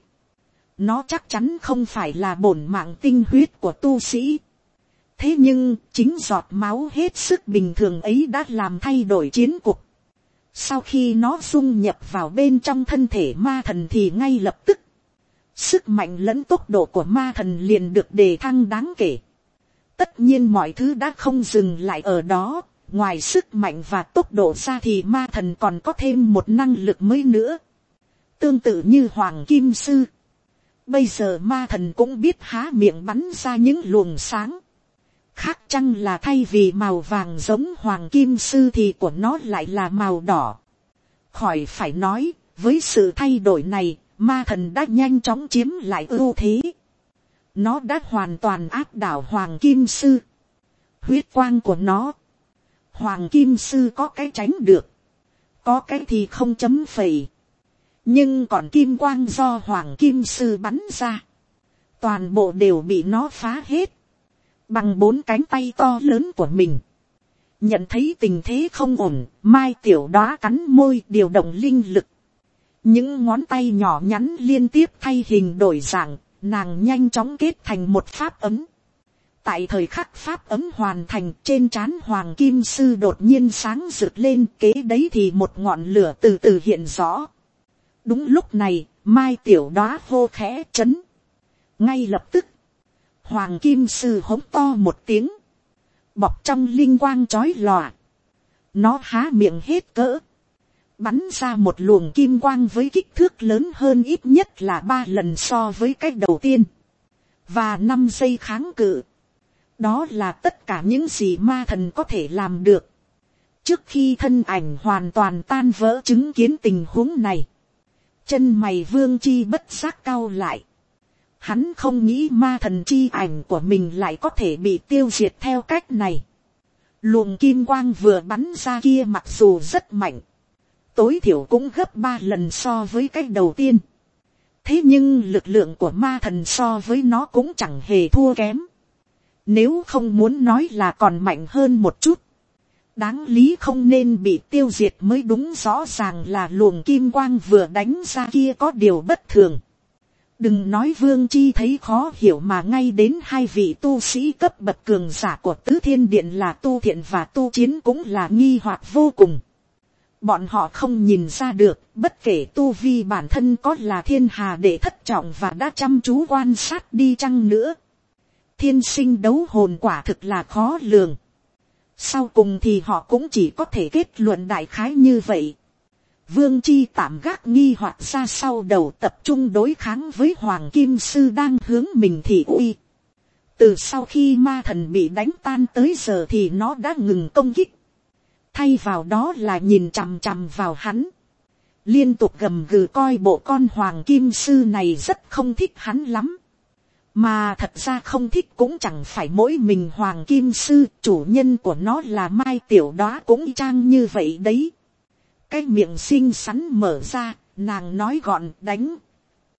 Nó chắc chắn không phải là bổn mạng tinh huyết của tu sĩ. Thế nhưng chính giọt máu hết sức bình thường ấy đã làm thay đổi chiến cục. Sau khi nó dung nhập vào bên trong thân thể ma thần thì ngay lập tức, sức mạnh lẫn tốc độ của ma thần liền được đề thăng đáng kể. Tất nhiên mọi thứ đã không dừng lại ở đó. Ngoài sức mạnh và tốc độ ra thì ma thần còn có thêm một năng lực mới nữa. Tương tự như Hoàng Kim Sư, bây giờ ma thần cũng biết há miệng bắn ra những luồng sáng. Khác chăng là thay vì màu vàng giống Hoàng Kim Sư thì của nó lại là màu đỏ. Khỏi phải nói, với sự thay đổi này, ma thần đã nhanh chóng chiếm lại ưu thế. Nó đã hoàn toàn áp đảo Hoàng Kim Sư. Huyết quang của nó, Hoàng Kim Sư có cái tránh được, có cái thì không chấm phẩy. Nhưng còn kim quang do Hoàng Kim Sư bắn ra, toàn bộ đều bị nó phá hết. Bằng bốn cánh tay to lớn của mình. Nhận thấy tình thế không ổn, Mai Tiểu Đóa cắn môi điều động linh lực. Những ngón tay nhỏ nhắn liên tiếp thay hình đổi dạng, nàng nhanh chóng kết thành một pháp ấm. Tại thời khắc pháp ấm hoàn thành, trên trán Hoàng Kim Sư đột nhiên sáng rực lên, kế đấy thì một ngọn lửa từ từ hiện rõ. Đúng lúc này, Mai Tiểu Đóa hô khẽ chấn. Ngay lập tức, Hoàng Kim Sư hống to một tiếng, bọc trong linh quang chói lòa. Nó há miệng hết cỡ, bắn ra một luồng kim quang với kích thước lớn hơn ít nhất là ba lần so với cái đầu tiên, và năm giây kháng cự. Đó là tất cả những gì ma thần có thể làm được. Trước khi thân ảnh hoàn toàn tan vỡ chứng kiến tình huống này, chân mày Vương Chi bất giác cau lại. Hắn không nghĩ ma thần chi ảnh của mình lại có thể bị tiêu diệt theo cách này. Luồng kim quang vừa bắn ra kia mặc dù rất mạnh, tối thiểu cũng gấp ba lần so với cái đầu tiên. Thế nhưng lực lượng của ma thần so với nó cũng chẳng hề thua kém. Nếu không muốn nói là còn mạnh hơn một chút. Đáng lý không nên bị tiêu diệt mới đúng, rõ ràng là luồng kim quang vừa đánh ra kia có điều bất thường. Đừng nói Vương Chi thấy khó hiểu mà ngay đến hai vị tu sĩ cấp bậc cường giả của Tứ Thiên Điện là Tu Thiện và Tu Chiến cũng là nghi hoặc vô cùng. Bọn họ không nhìn ra được, bất kể tu vi bản thân có là thiên hà đệ thất trọng và đã chăm chú quan sát đi chăng nữa. Thiên sinh đấu hồn quả thực là khó lường. Sau cùng thì họ cũng chỉ có thể kết luận đại khái như vậy. Vương Chi tạm gác nghi hoặc ra sau đầu, tập trung đối kháng với Hoàng Kim Sư đang hướng mình thị uy. Từ sau khi ma thần bị đánh tan tới giờ thì nó đã ngừng công kích. Thay vào đó là nhìn chằm chằm vào hắn. Liên tục gầm gừ coi bộ con Hoàng Kim Sư này rất không thích hắn lắm. Mà thật ra không thích cũng chẳng phải mỗi mình Hoàng Kim Sư, chủ nhân của nó là Mai Tiểu Đóa cũng y chang như vậy đấy. Cái miệng xinh xắn mở ra, nàng nói gọn đánh.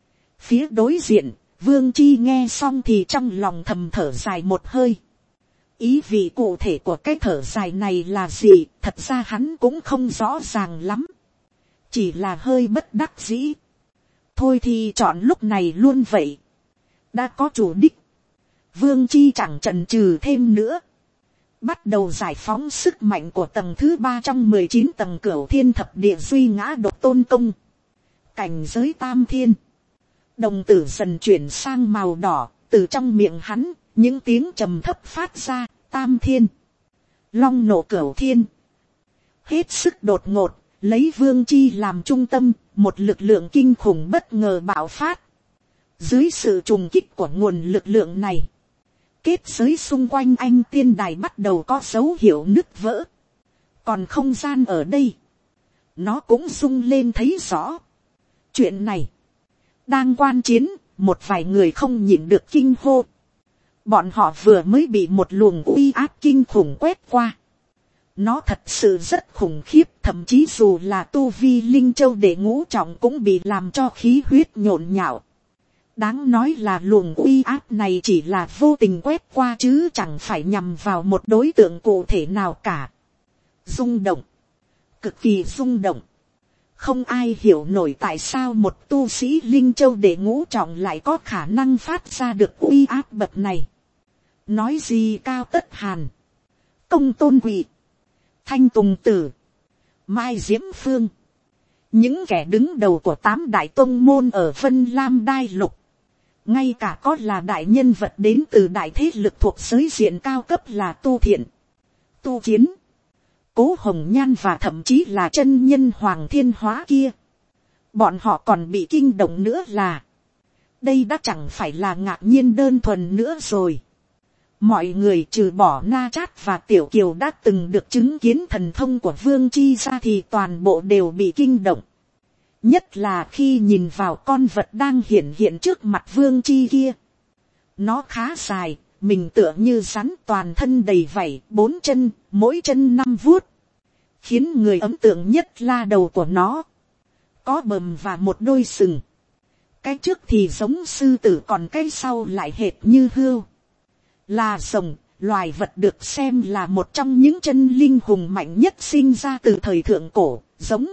Phía đối diện, Vương Chi nghe xong thì trong lòng thầm thở dài một hơi. Ý vị cụ thể của cái thở dài này là gì, thật ra hắn cũng không rõ ràng lắm. Chỉ là hơi bất đắc dĩ. Thôi thì chọn lúc này luôn vậy. Đã có chủ đích. Vương Chi chẳng chần chừ thêm nữa. Bắt đầu giải phóng sức mạnh của tầng thứ ba trong mười chín tầng cửu thiên thập địa duy ngã độc tôn công. Cảnh giới tam thiên. Đồng tử dần chuyển sang màu đỏ. Từ trong miệng hắn, những tiếng trầm thấp phát ra, tam thiên. Long nộ cửu thiên. Hết sức đột ngột, lấy Vương Chi làm trung tâm, một lực lượng kinh khủng bất ngờ bạo phát. Dưới sự trùng kích của nguồn lực lượng này, kết giới xung quanh anh tiên đài bắt đầu có dấu hiệu nứt vỡ. Còn không gian ở đây, nó cũng rung lên thấy rõ. Chuyện này, đang quan chiến, một vài người không nhịn được kinh hô. Bọn họ vừa mới bị một luồng uy áp kinh khủng quét qua. Nó thật sự rất khủng khiếp, thậm chí dù là tu vi linh châu đệ ngũ trọng cũng bị làm cho khí huyết nhộn nhạo. Đáng nói là luồng uy áp này chỉ là vô tình quét qua chứ chẳng phải nhằm vào một đối tượng cụ thể nào cả. Rung động. Cực kỳ rung động. Không ai hiểu nổi tại sao một tu sĩ linh châu đệ ngũ trọng lại có khả năng phát ra được uy áp bậc này. Nói gì Cao Tất Hàn, Công Tôn Quỳ, Thanh Tùng Tử, Mai Diễm Phương, những kẻ đứng đầu của tám đại tông môn ở Vân Lam Đai Lục, ngay cả có là đại nhân vật đến từ đại thế lực thuộc giới diện cao cấp là Tu Thiện, Tu Chiến, Cố Hồng Nhan và thậm chí là chân nhân Hoàng Thiên Hóa kia. Bọn họ còn bị kinh động nữa là, đây đã chẳng phải là ngạc nhiên đơn thuần nữa rồi. Mọi người trừ bỏ Na Chát và Tiểu Kiều đã từng được chứng kiến thần thông của Vương Chi ra thì toàn bộ đều bị kinh động. Nhất là khi nhìn vào con vật đang hiện hiện trước mặt Vương Chi kia. Nó khá dài, mình tựa như rắn, toàn thân đầy vảy, bốn chân, mỗi chân năm vuốt. Khiến người ấn tượng nhất là đầu của nó. Có bờm và một đôi sừng. Cái trước thì giống sư tử, còn cái sau lại hệt như hươu. Là rồng, loài vật được xem là một trong những chân linh hùng mạnh nhất sinh ra từ thời thượng cổ, giống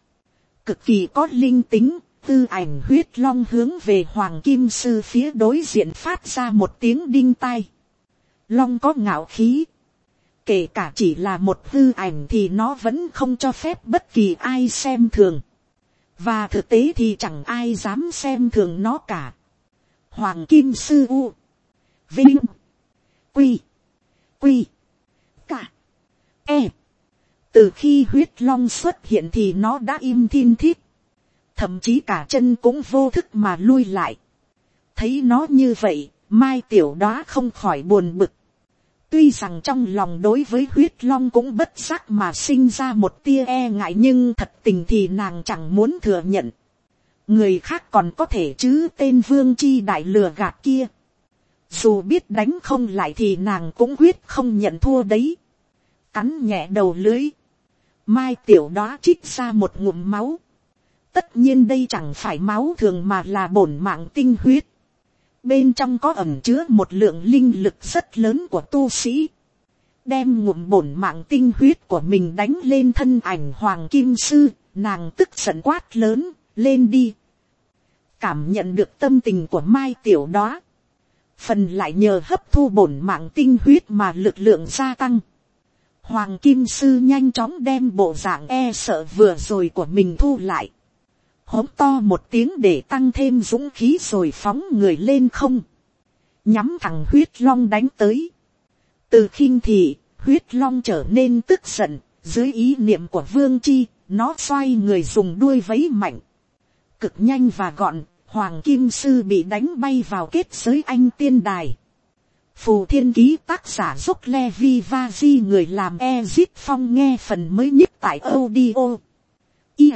cực kỳ có linh tính. Tư ảnh huyết long hướng về Hoàng Kim Sư phía đối diện phát ra một tiếng đinh tai. Long có ngạo khí, kể cả chỉ là một tư ảnh thì nó vẫn không cho phép bất kỳ ai xem thường, và thực tế thì chẳng ai dám xem thường nó cả. Hoàng Kim Sư U Vinh Quy Quy Cả E. Từ khi huyết long xuất hiện thì nó đã im thiên thít. Thậm chí cả chân cũng vô thức mà lui lại. Thấy nó như vậy, Mai Tiểu Đóa không khỏi buồn bực. Tuy rằng trong lòng đối với huyết long cũng bất giác mà sinh ra một tia e ngại, nhưng thật tình thì nàng chẳng muốn thừa nhận. Người khác còn có thể chứ tên Vương Chi đại lừa gạt kia. Dù biết đánh không lại thì nàng cũng quyết không nhận thua đấy. Cắn nhẹ đầu lưới, Mai Tiểu Đóa trích ra một ngụm máu. Tất nhiên đây chẳng phải máu thường mà là bổn mạng tinh huyết. Bên trong có ẩn chứa một lượng linh lực rất lớn của tu sĩ. Đem ngụm bổn mạng tinh huyết của mình đánh lên thân ảnh Hoàng Kim Sư, nàng tức giận quát lớn, lên đi. Cảm nhận được tâm tình của Mai Tiểu Đóa, phần lại nhờ hấp thu bổn mạng tinh huyết mà lực lượng gia tăng. Hoàng Kim Sư nhanh chóng đem bộ dạng e sợ vừa rồi của mình thu lại. Hống to một tiếng để tăng thêm dũng khí rồi phóng người lên không. Nhắm thẳng huyết long đánh tới. Từ khinh thị, huyết long trở nên tức giận. Dưới ý niệm của Vương Chi, nó xoay người dùng đuôi vẫy mạnh. Cực nhanh và gọn, Hoàng Kim Sư bị đánh bay vào kết giới anh tiên đài. Phù Thiên Ký tác giả Dốc Levi Vaji, người làm Ezit Phong, nghe phần mới nhất tại audio i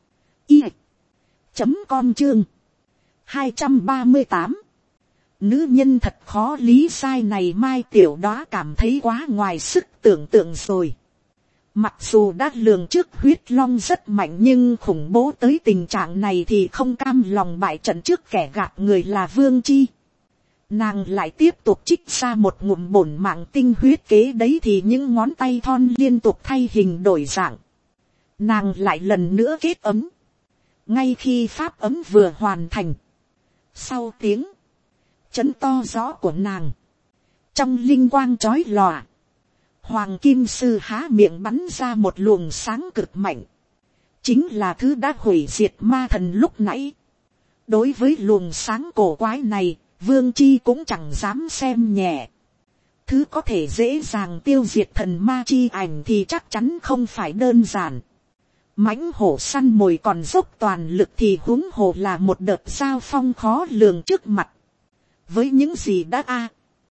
i chấm com chương hai trăm ba mươi tám. Nữ nhân thật khó lý sai này Mai Tiểu Đóa cảm thấy quá ngoài sức tưởng tượng rồi. Mặc dù đã lường trước huyết long rất mạnh, nhưng khủng bố tới tình trạng này thì không cam lòng bại trận trước kẻ gạt người là Vương Chi. Nàng lại tiếp tục trích ra một ngụm bổn mạng tinh huyết, kế đấy thì những ngón tay thon liên tục thay hình đổi dạng. Nàng lại lần nữa kết ấm. Ngay khi pháp ấm vừa hoàn thành, sau tiếng chấn to rõ của nàng, trong linh quang chói lòa, Hoàng Kim Sư há miệng bắn ra một luồng sáng cực mạnh. Chính là thứ đã hủy diệt ma thần lúc nãy. Đối với luồng sáng cổ quái này, Vương Chi cũng chẳng dám xem nhẹ. Thứ có thể dễ dàng tiêu diệt thần ma chi ảnh thì chắc chắn không phải đơn giản. Mãnh hổ săn mồi còn dốc toàn lực thì huống hồ là một đợt giao phong khó lường trước mặt. Với những gì đã a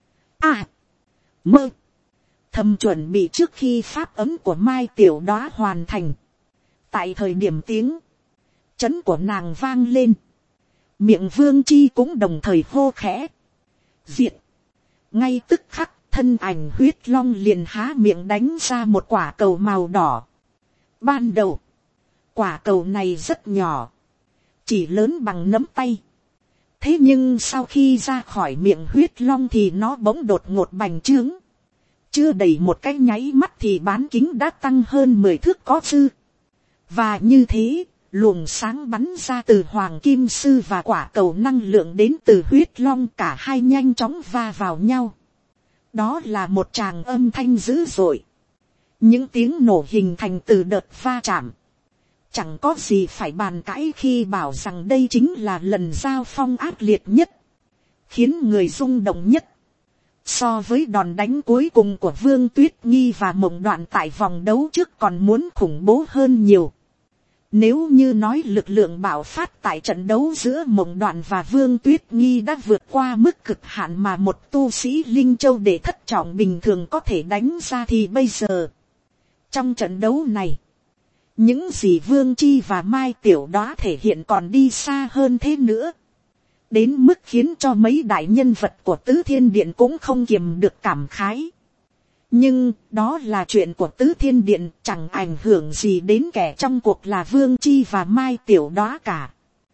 a mơ thầm chuẩn bị trước khi pháp ấm của Mai Tiểu Đóa hoàn thành. Tại thời điểm tiếng chấn của nàng vang lên, miệng Vương Chi cũng đồng thời hô khẽ diệt. Ngay tức khắc, thân ảnh huyết long liền há miệng đánh ra một quả cầu màu đỏ. Ban đầu, quả cầu này rất nhỏ, chỉ lớn bằng nắm tay. Thế nhưng sau khi ra khỏi miệng huyết long thì nó bỗng đột ngột bành trướng. Chưa đầy một cái nháy mắt thì bán kính đã tăng hơn mười thước có dư. Và như thế, luồng sáng bắn ra từ Hoàng Kim Sư và quả cầu năng lượng đến từ huyết long, cả hai nhanh chóng va vào nhau. Đó là một tràng âm thanh dữ dội. Những tiếng nổ hình thành từ đợt va chạm. Chẳng có gì phải bàn cãi khi bảo rằng đây chính là lần giao phong ác liệt nhất, khiến người rung động nhất. So với đòn đánh cuối cùng của Vương Tuyết Nghi và Mộng Đoạn tại vòng đấu trước còn muốn khủng bố hơn nhiều. Nếu như nói lực lượng bạo phát tại trận đấu giữa Mộng Đoạn và Vương Tuyết Nghi đã vượt qua mức cực hạn mà một tu sĩ Linh Châu để thất trọng bình thường có thể đánh ra, thì bây giờ, trong trận đấu này, những gì Vương Chi và Mai Tiểu Đóa thể hiện còn đi xa hơn thế nữa. Đến mức khiến cho mấy đại nhân vật của Tứ Thiên Điện cũng không kiềm được cảm khái. Nhưng đó là chuyện của Tứ Thiên Điện, chẳng ảnh hưởng gì đến kẻ trong cuộc là Vương Chi và Mai Tiểu Đóa cả.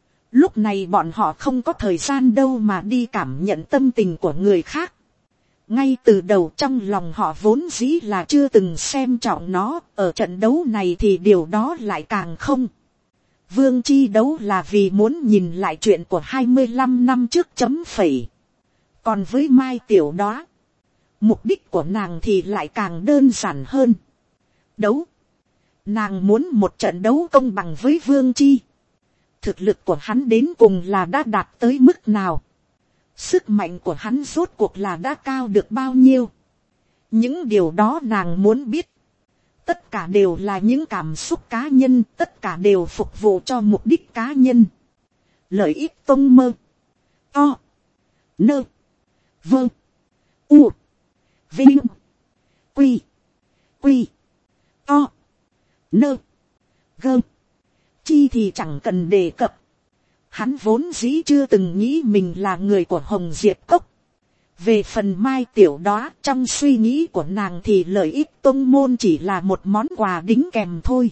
Lúc này bọn họ không có thời gian đâu mà đi cảm nhận tâm tình của người khác. Ngay từ đầu trong lòng họ vốn dĩ là chưa từng xem trọng nó, ở trận đấu này thì điều đó lại càng không. Vương Chi đấu là vì muốn nhìn lại chuyện của hai mươi lăm năm trước chấm phẩy. Còn với Mai Tiểu Đóa, mục đích của nàng thì lại càng đơn giản hơn. Đấu. Nàng muốn một trận đấu công bằng với Vương Chi. Thực lực của hắn đến cùng là đã đạt tới mức nào? Sức mạnh của hắn rốt cuộc là đã cao được bao nhiêu? Những điều đó nàng muốn biết. Tất cả đều là những cảm xúc cá nhân, tất cả đều phục vụ cho mục đích cá nhân. Lợi ích tông mơ. To. Nơ. Vơ. U. Vinh. Quy. Quy. To. Nơ. Gơ. Chi thì chẳng cần đề cập. Hắn vốn dĩ chưa từng nghĩ mình là người của Hồng Diệp Cốc. Về phần Mai Tiểu Đóa, trong suy nghĩ của nàng thì lợi ích tông môn chỉ là một món quà đính kèm thôi.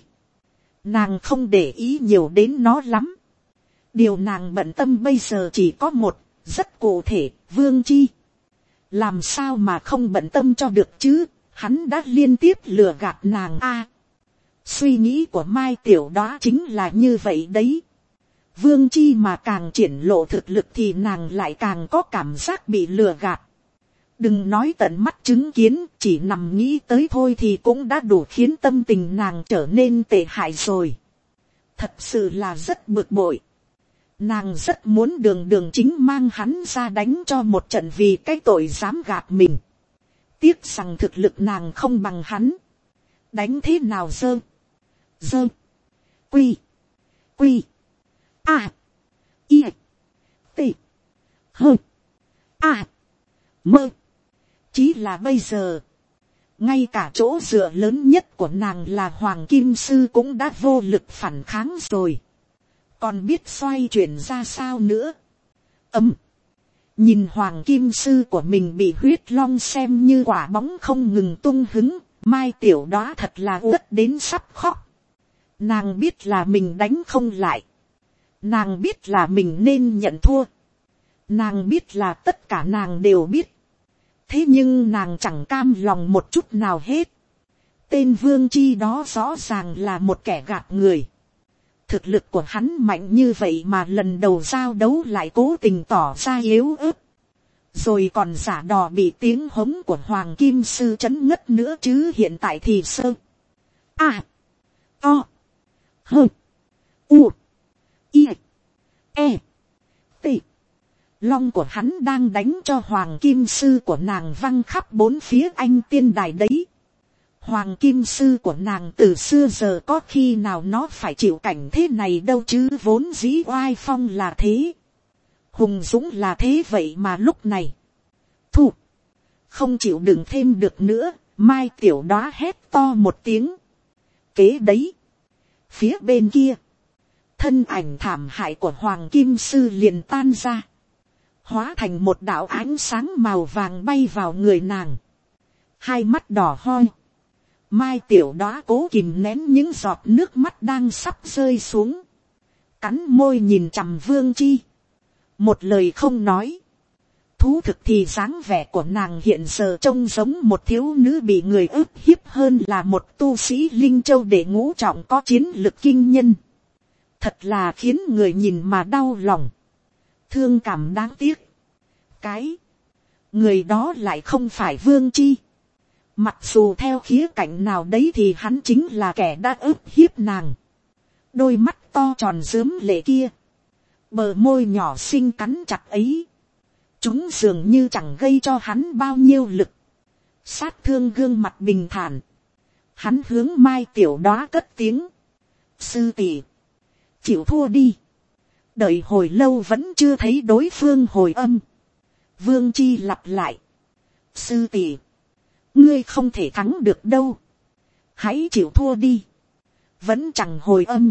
Nàng không để ý nhiều đến nó lắm. Điều nàng bận tâm bây giờ chỉ có một, rất cụ thể, Vương Chi. Làm sao mà không bận tâm cho được chứ, hắn đã liên tiếp lừa gạt nàng a. À, suy nghĩ của Mai Tiểu Đóa chính là như vậy đấy. Vương Chi mà càng triển lộ thực lực thì nàng lại càng có cảm giác bị lừa gạt. Đừng nói tận mắt chứng kiến, chỉ nằm nghĩ tới thôi thì cũng đã đủ khiến tâm tình nàng trở nên tệ hại rồi. Thật sự là rất bực bội. Nàng rất muốn đường đường chính mang hắn ra đánh cho một trận vì cái tội dám gạt mình. Tiếc rằng thực lực nàng không bằng hắn. Đánh thế nào dơ. Dơ. Quy. Quy. A. I. T. Hơ. A. Mơ. Chỉ là bây giờ, ngay cả chỗ dựa lớn nhất của nàng là Hoàng Kim Sư cũng đã vô lực phản kháng rồi. Còn biết xoay chuyển ra sao nữa. Ấm. Nhìn Hoàng Kim Sư của mình bị huyết long xem như quả bóng không ngừng tung hứng, Mai Tiểu Đóa thật là uất đến sắp khóc. Nàng biết là mình đánh không lại. Nàng biết là mình nên nhận thua. Nàng biết là tất cả nàng đều biết. Thế nhưng nàng chẳng cam lòng một chút nào hết. Tên Vương Chi đó rõ ràng là một kẻ gạt người. Thực lực của hắn mạnh như vậy mà lần đầu giao đấu lại cố tình tỏ ra yếu ớt. Rồi còn giả đò bị tiếng hống của Hoàng Kim Sư chấn ngất nữa chứ hiện tại thì sơ. À. To. Hơ. U. I. E. T. Long của hắn đang đánh cho Hoàng Kim Sư của nàng văng khắp bốn phía anh tiên đài đấy. Hoàng Kim Sư của nàng từ xưa giờ có khi nào nó phải chịu cảnh thế này đâu chứ, vốn dĩ oai phong là thế. Hùng dũng là thế, vậy mà lúc này. Thu. Không chịu đựng thêm được nữa, Mai Tiểu Đóa hét to một tiếng. Kế đấy. Phía bên kia. Thân ảnh thảm hại của Hoàng Kim Sư liền tan ra. Hóa thành một đạo ánh sáng màu vàng bay vào người nàng. Hai mắt đỏ hoi. Mai Tiểu Đóa cố kìm nén những giọt nước mắt đang sắp rơi xuống. Cắn môi nhìn chằm Vương Chi. Một lời không nói. Thú thực thì dáng vẻ của nàng hiện giờ trông giống một thiếu nữ bị người ức hiếp hơn là một tu sĩ Linh Châu đệ ngũ trọng có chiến lực kinh nhân. Thật là khiến người nhìn mà đau lòng. Thương cảm đáng tiếc. Cái. Người đó lại không phải Vương Chi. Mặc dù theo khía cạnh nào đấy thì hắn chính là kẻ đã ức hiếp nàng. Đôi mắt to tròn rướm lệ kia. Bờ môi nhỏ xinh cắn chặt ấy. Chúng dường như chẳng gây cho hắn bao nhiêu lực. Sát thương gương mặt bình thản. Hắn hướng Mai Tiểu Đóa cất tiếng. Sư tỷ, chịu thua đi. Đợi hồi lâu vẫn chưa thấy đối phương hồi âm. Vương Chi lặp lại. Sư tỷ, ngươi không thể thắng được đâu. Hãy chịu thua đi. Vẫn chẳng hồi âm.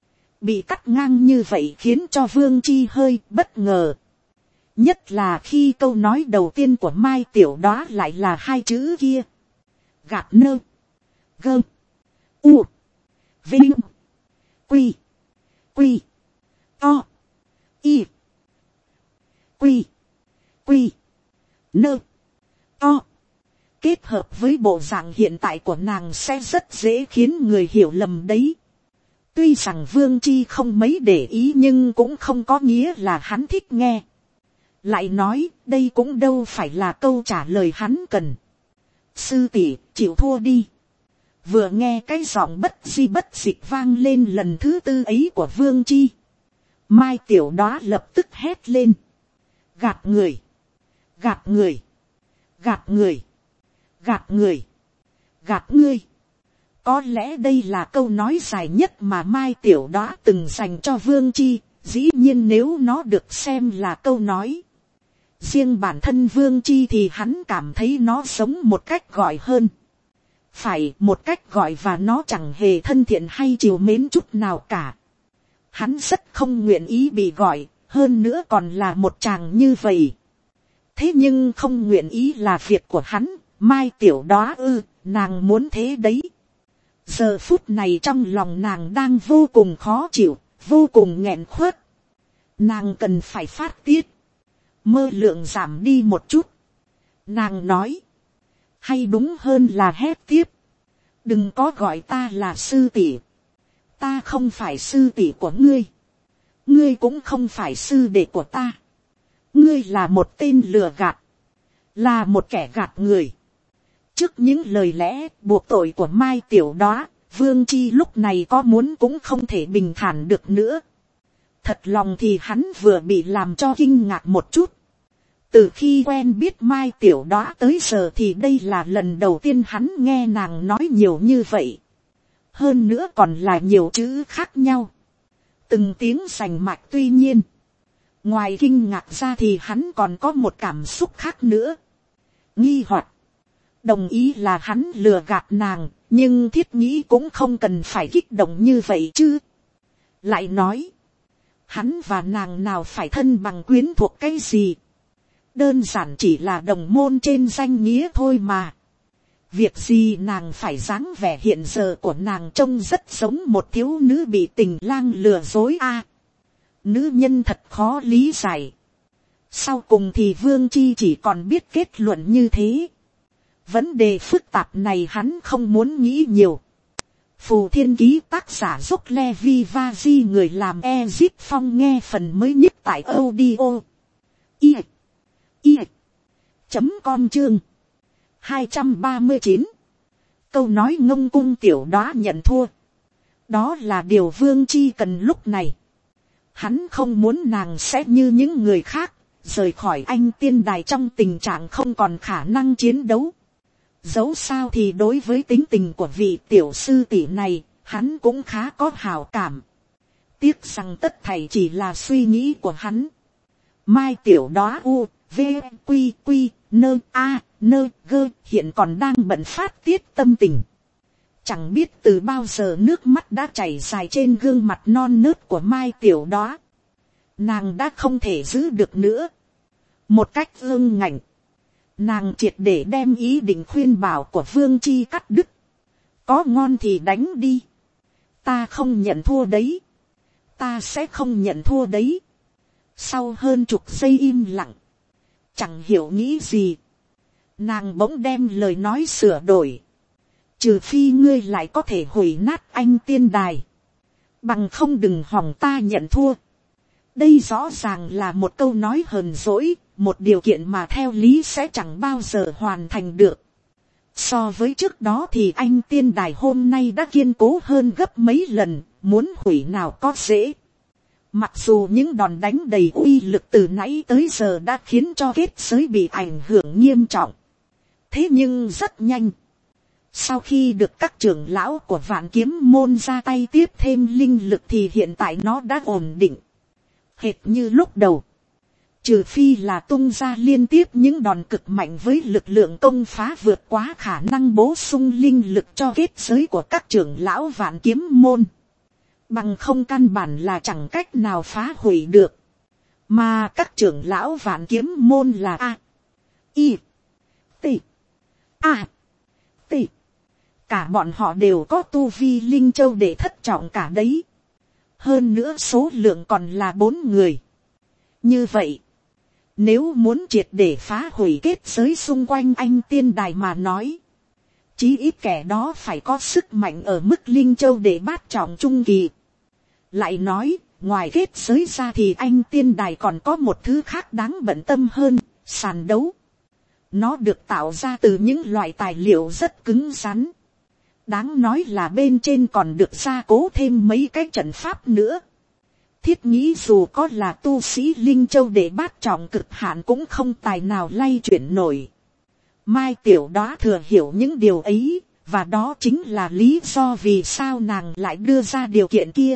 Bị cắt ngang như vậy khiến cho Vương Chi hơi bất ngờ. Nhất là khi câu nói đầu tiên của Mai Tiểu Đóa lại là hai chữ kia. Gạt nơ. Gơ. U. Vinh. Quy. Quy. To. Y. Quy. Quy. Nơ. To. Kết hợp với bộ dạng hiện tại của nàng sẽ rất dễ khiến người hiểu lầm đấy. Tuy rằng Vương Chi không mấy để ý nhưng cũng không có nghĩa là hắn thích nghe. Lại nói đây cũng đâu phải là câu trả lời hắn cần. Sư tỷ, chịu thua đi. Vừa nghe cái giọng bất di bất dịch vang lên lần thứ tư ấy của Vương Chi. Mai Tiểu Đóa lập tức hét lên. Gạt người. Gạt người. Gạt người. Gạt người. Gạt ngươi. Có lẽ đây là câu nói dài nhất mà Mai Tiểu Đóa từng dành cho Vương Chi. Dĩ nhiên nếu nó được xem là câu nói. Riêng bản thân Vương Chi thì hắn cảm thấy nó giống một cách gọi hơn. Phải một cách gọi và nó chẳng hề thân thiện hay chiều mến chút nào cả. Hắn rất không nguyện ý bị gọi, hơn nữa còn là một chàng như vậy. Thế nhưng không nguyện ý là việc của hắn, Mai Tiểu Đóa ư, nàng muốn thế đấy. Giờ phút này trong lòng nàng đang vô cùng khó chịu, vô cùng nghẹn khuất. Nàng cần phải phát tiết. Mơ lượng giảm đi một chút. Nàng nói. Hay đúng hơn là hét tiếp. Đừng có gọi ta là sư tỷ. Ta không phải sư tỷ của ngươi. Ngươi cũng không phải sư đệ của ta. Ngươi là một tên lừa gạt. Là một kẻ gạt người. Trước những lời lẽ buộc tội của Mai Tiểu Đóa, Vương Chi lúc này có muốn cũng không thể bình thản được nữa. Thật lòng thì hắn vừa bị làm cho kinh ngạc một chút. Từ khi quen biết Mai Tiểu Đóa tới giờ thì đây là lần đầu tiên hắn nghe nàng nói nhiều như vậy. Hơn nữa còn là nhiều chữ khác nhau. Từng tiếng sành mạch tuy nhiên. Ngoài kinh ngạc ra thì hắn còn có một cảm xúc khác nữa. Nghi hoặc. Đồng ý là hắn lừa gạt nàng, nhưng thiết nghĩ cũng không cần phải kích động như vậy chứ. Lại nói. Hắn và nàng nào phải thân bằng quyến thuộc cái gì. Đơn giản chỉ là đồng môn trên danh nghĩa thôi mà. Việc gì nàng phải dáng vẻ hiện giờ của nàng trông rất giống một thiếu nữ bị tình lang lừa dối a. À, nữ nhân thật khó lý giải. Sau cùng thì Vương Chi chỉ còn biết kết luận như thế. Vấn đề phức tạp này hắn không muốn nghĩ nhiều. Phù Thiên Ký tác giả giúp Levi Vazi người làm Ezip Phong nghe phần mới nhất tại audio. I. I. Chấm com chương. hai trăm ba mươi chín. Câu nói ngông cung tiểu đóa nhận thua. Đó là điều Vương Chi cần lúc này. Hắn không muốn nàng sẽ như những người khác, rời khỏi anh tiên đài trong tình trạng không còn khả năng chiến đấu. Dẫu sao thì đối với tính tình của vị tiểu sư tỷ này, hắn cũng khá có hảo cảm. Tiếc rằng tất thảy chỉ là suy nghĩ của hắn. Mai tiểu đóa u, v, quy, quy, nơ, a, nơ, gơ hiện còn đang bận phát tiết tâm tình. Chẳng biết từ bao giờ nước mắt đã chảy dài trên gương mặt non nớt của Mai tiểu đóa. Nàng đã không thể giữ được nữa. Một cách ương ngạnh, nàng triệt để đem ý định khuyên bảo của Vương Chi cắt đứt. Có ngon thì đánh đi. Ta không nhận thua đấy. Ta sẽ không nhận thua đấy. Sau hơn chục giây im lặng, chẳng hiểu nghĩ gì, nàng bỗng đem lời nói sửa đổi. Trừ phi ngươi lại có thể hủy nát anh tiên đài, bằng không đừng hòng ta nhận thua. Đây rõ ràng là một câu nói hờn dỗi, một điều kiện mà theo lý sẽ chẳng bao giờ hoàn thành được. So với trước đó thì anh tiên đài hôm nay đã kiên cố hơn gấp mấy lần, muốn hủy nào có dễ. Mặc dù những đòn đánh đầy uy lực từ nãy tới giờ đã khiến cho kết giới bị ảnh hưởng nghiêm trọng. Thế nhưng rất nhanh, sau khi được các trưởng lão của Vạn Kiếm môn ra tay tiếp thêm linh lực thì hiện tại nó đã ổn định. Hệt như lúc đầu. Trừ phi là tung ra liên tiếp những đòn cực mạnh với lực lượng công phá vượt quá khả năng bổ sung linh lực cho kết giới của các trưởng lão Vạn Kiếm môn. Bằng không căn bản là chẳng cách nào phá hủy được. Mà các trưởng lão Vạn Kiếm môn là A, I, T, A, T. Cả bọn họ đều có tu vi linh châu để thất trọng cả đấy. Hơn nữa số lượng còn là bốn người. Như vậy, nếu muốn triệt để phá hủy kết giới xung quanh anh tiên đài mà nói, chí ít kẻ đó phải có sức mạnh ở mức linh châu để bát trọng trung kỳ. Lại nói, ngoài kết giới ra thì anh tiên đài còn có một thứ khác đáng bận tâm hơn, sàn đấu. Nó được tạo ra từ những loại tài liệu rất cứng rắn. Đáng nói là bên trên còn được gia cố thêm mấy cái trận pháp nữa. Thiết nghĩ dù có là tu sĩ linh châu để bát trọng cực hạn cũng không tài nào lay chuyển nổi. Mai tiểu đóa thừa hiểu những điều ấy, và đó chính là lý do vì sao nàng lại đưa ra điều kiện kia.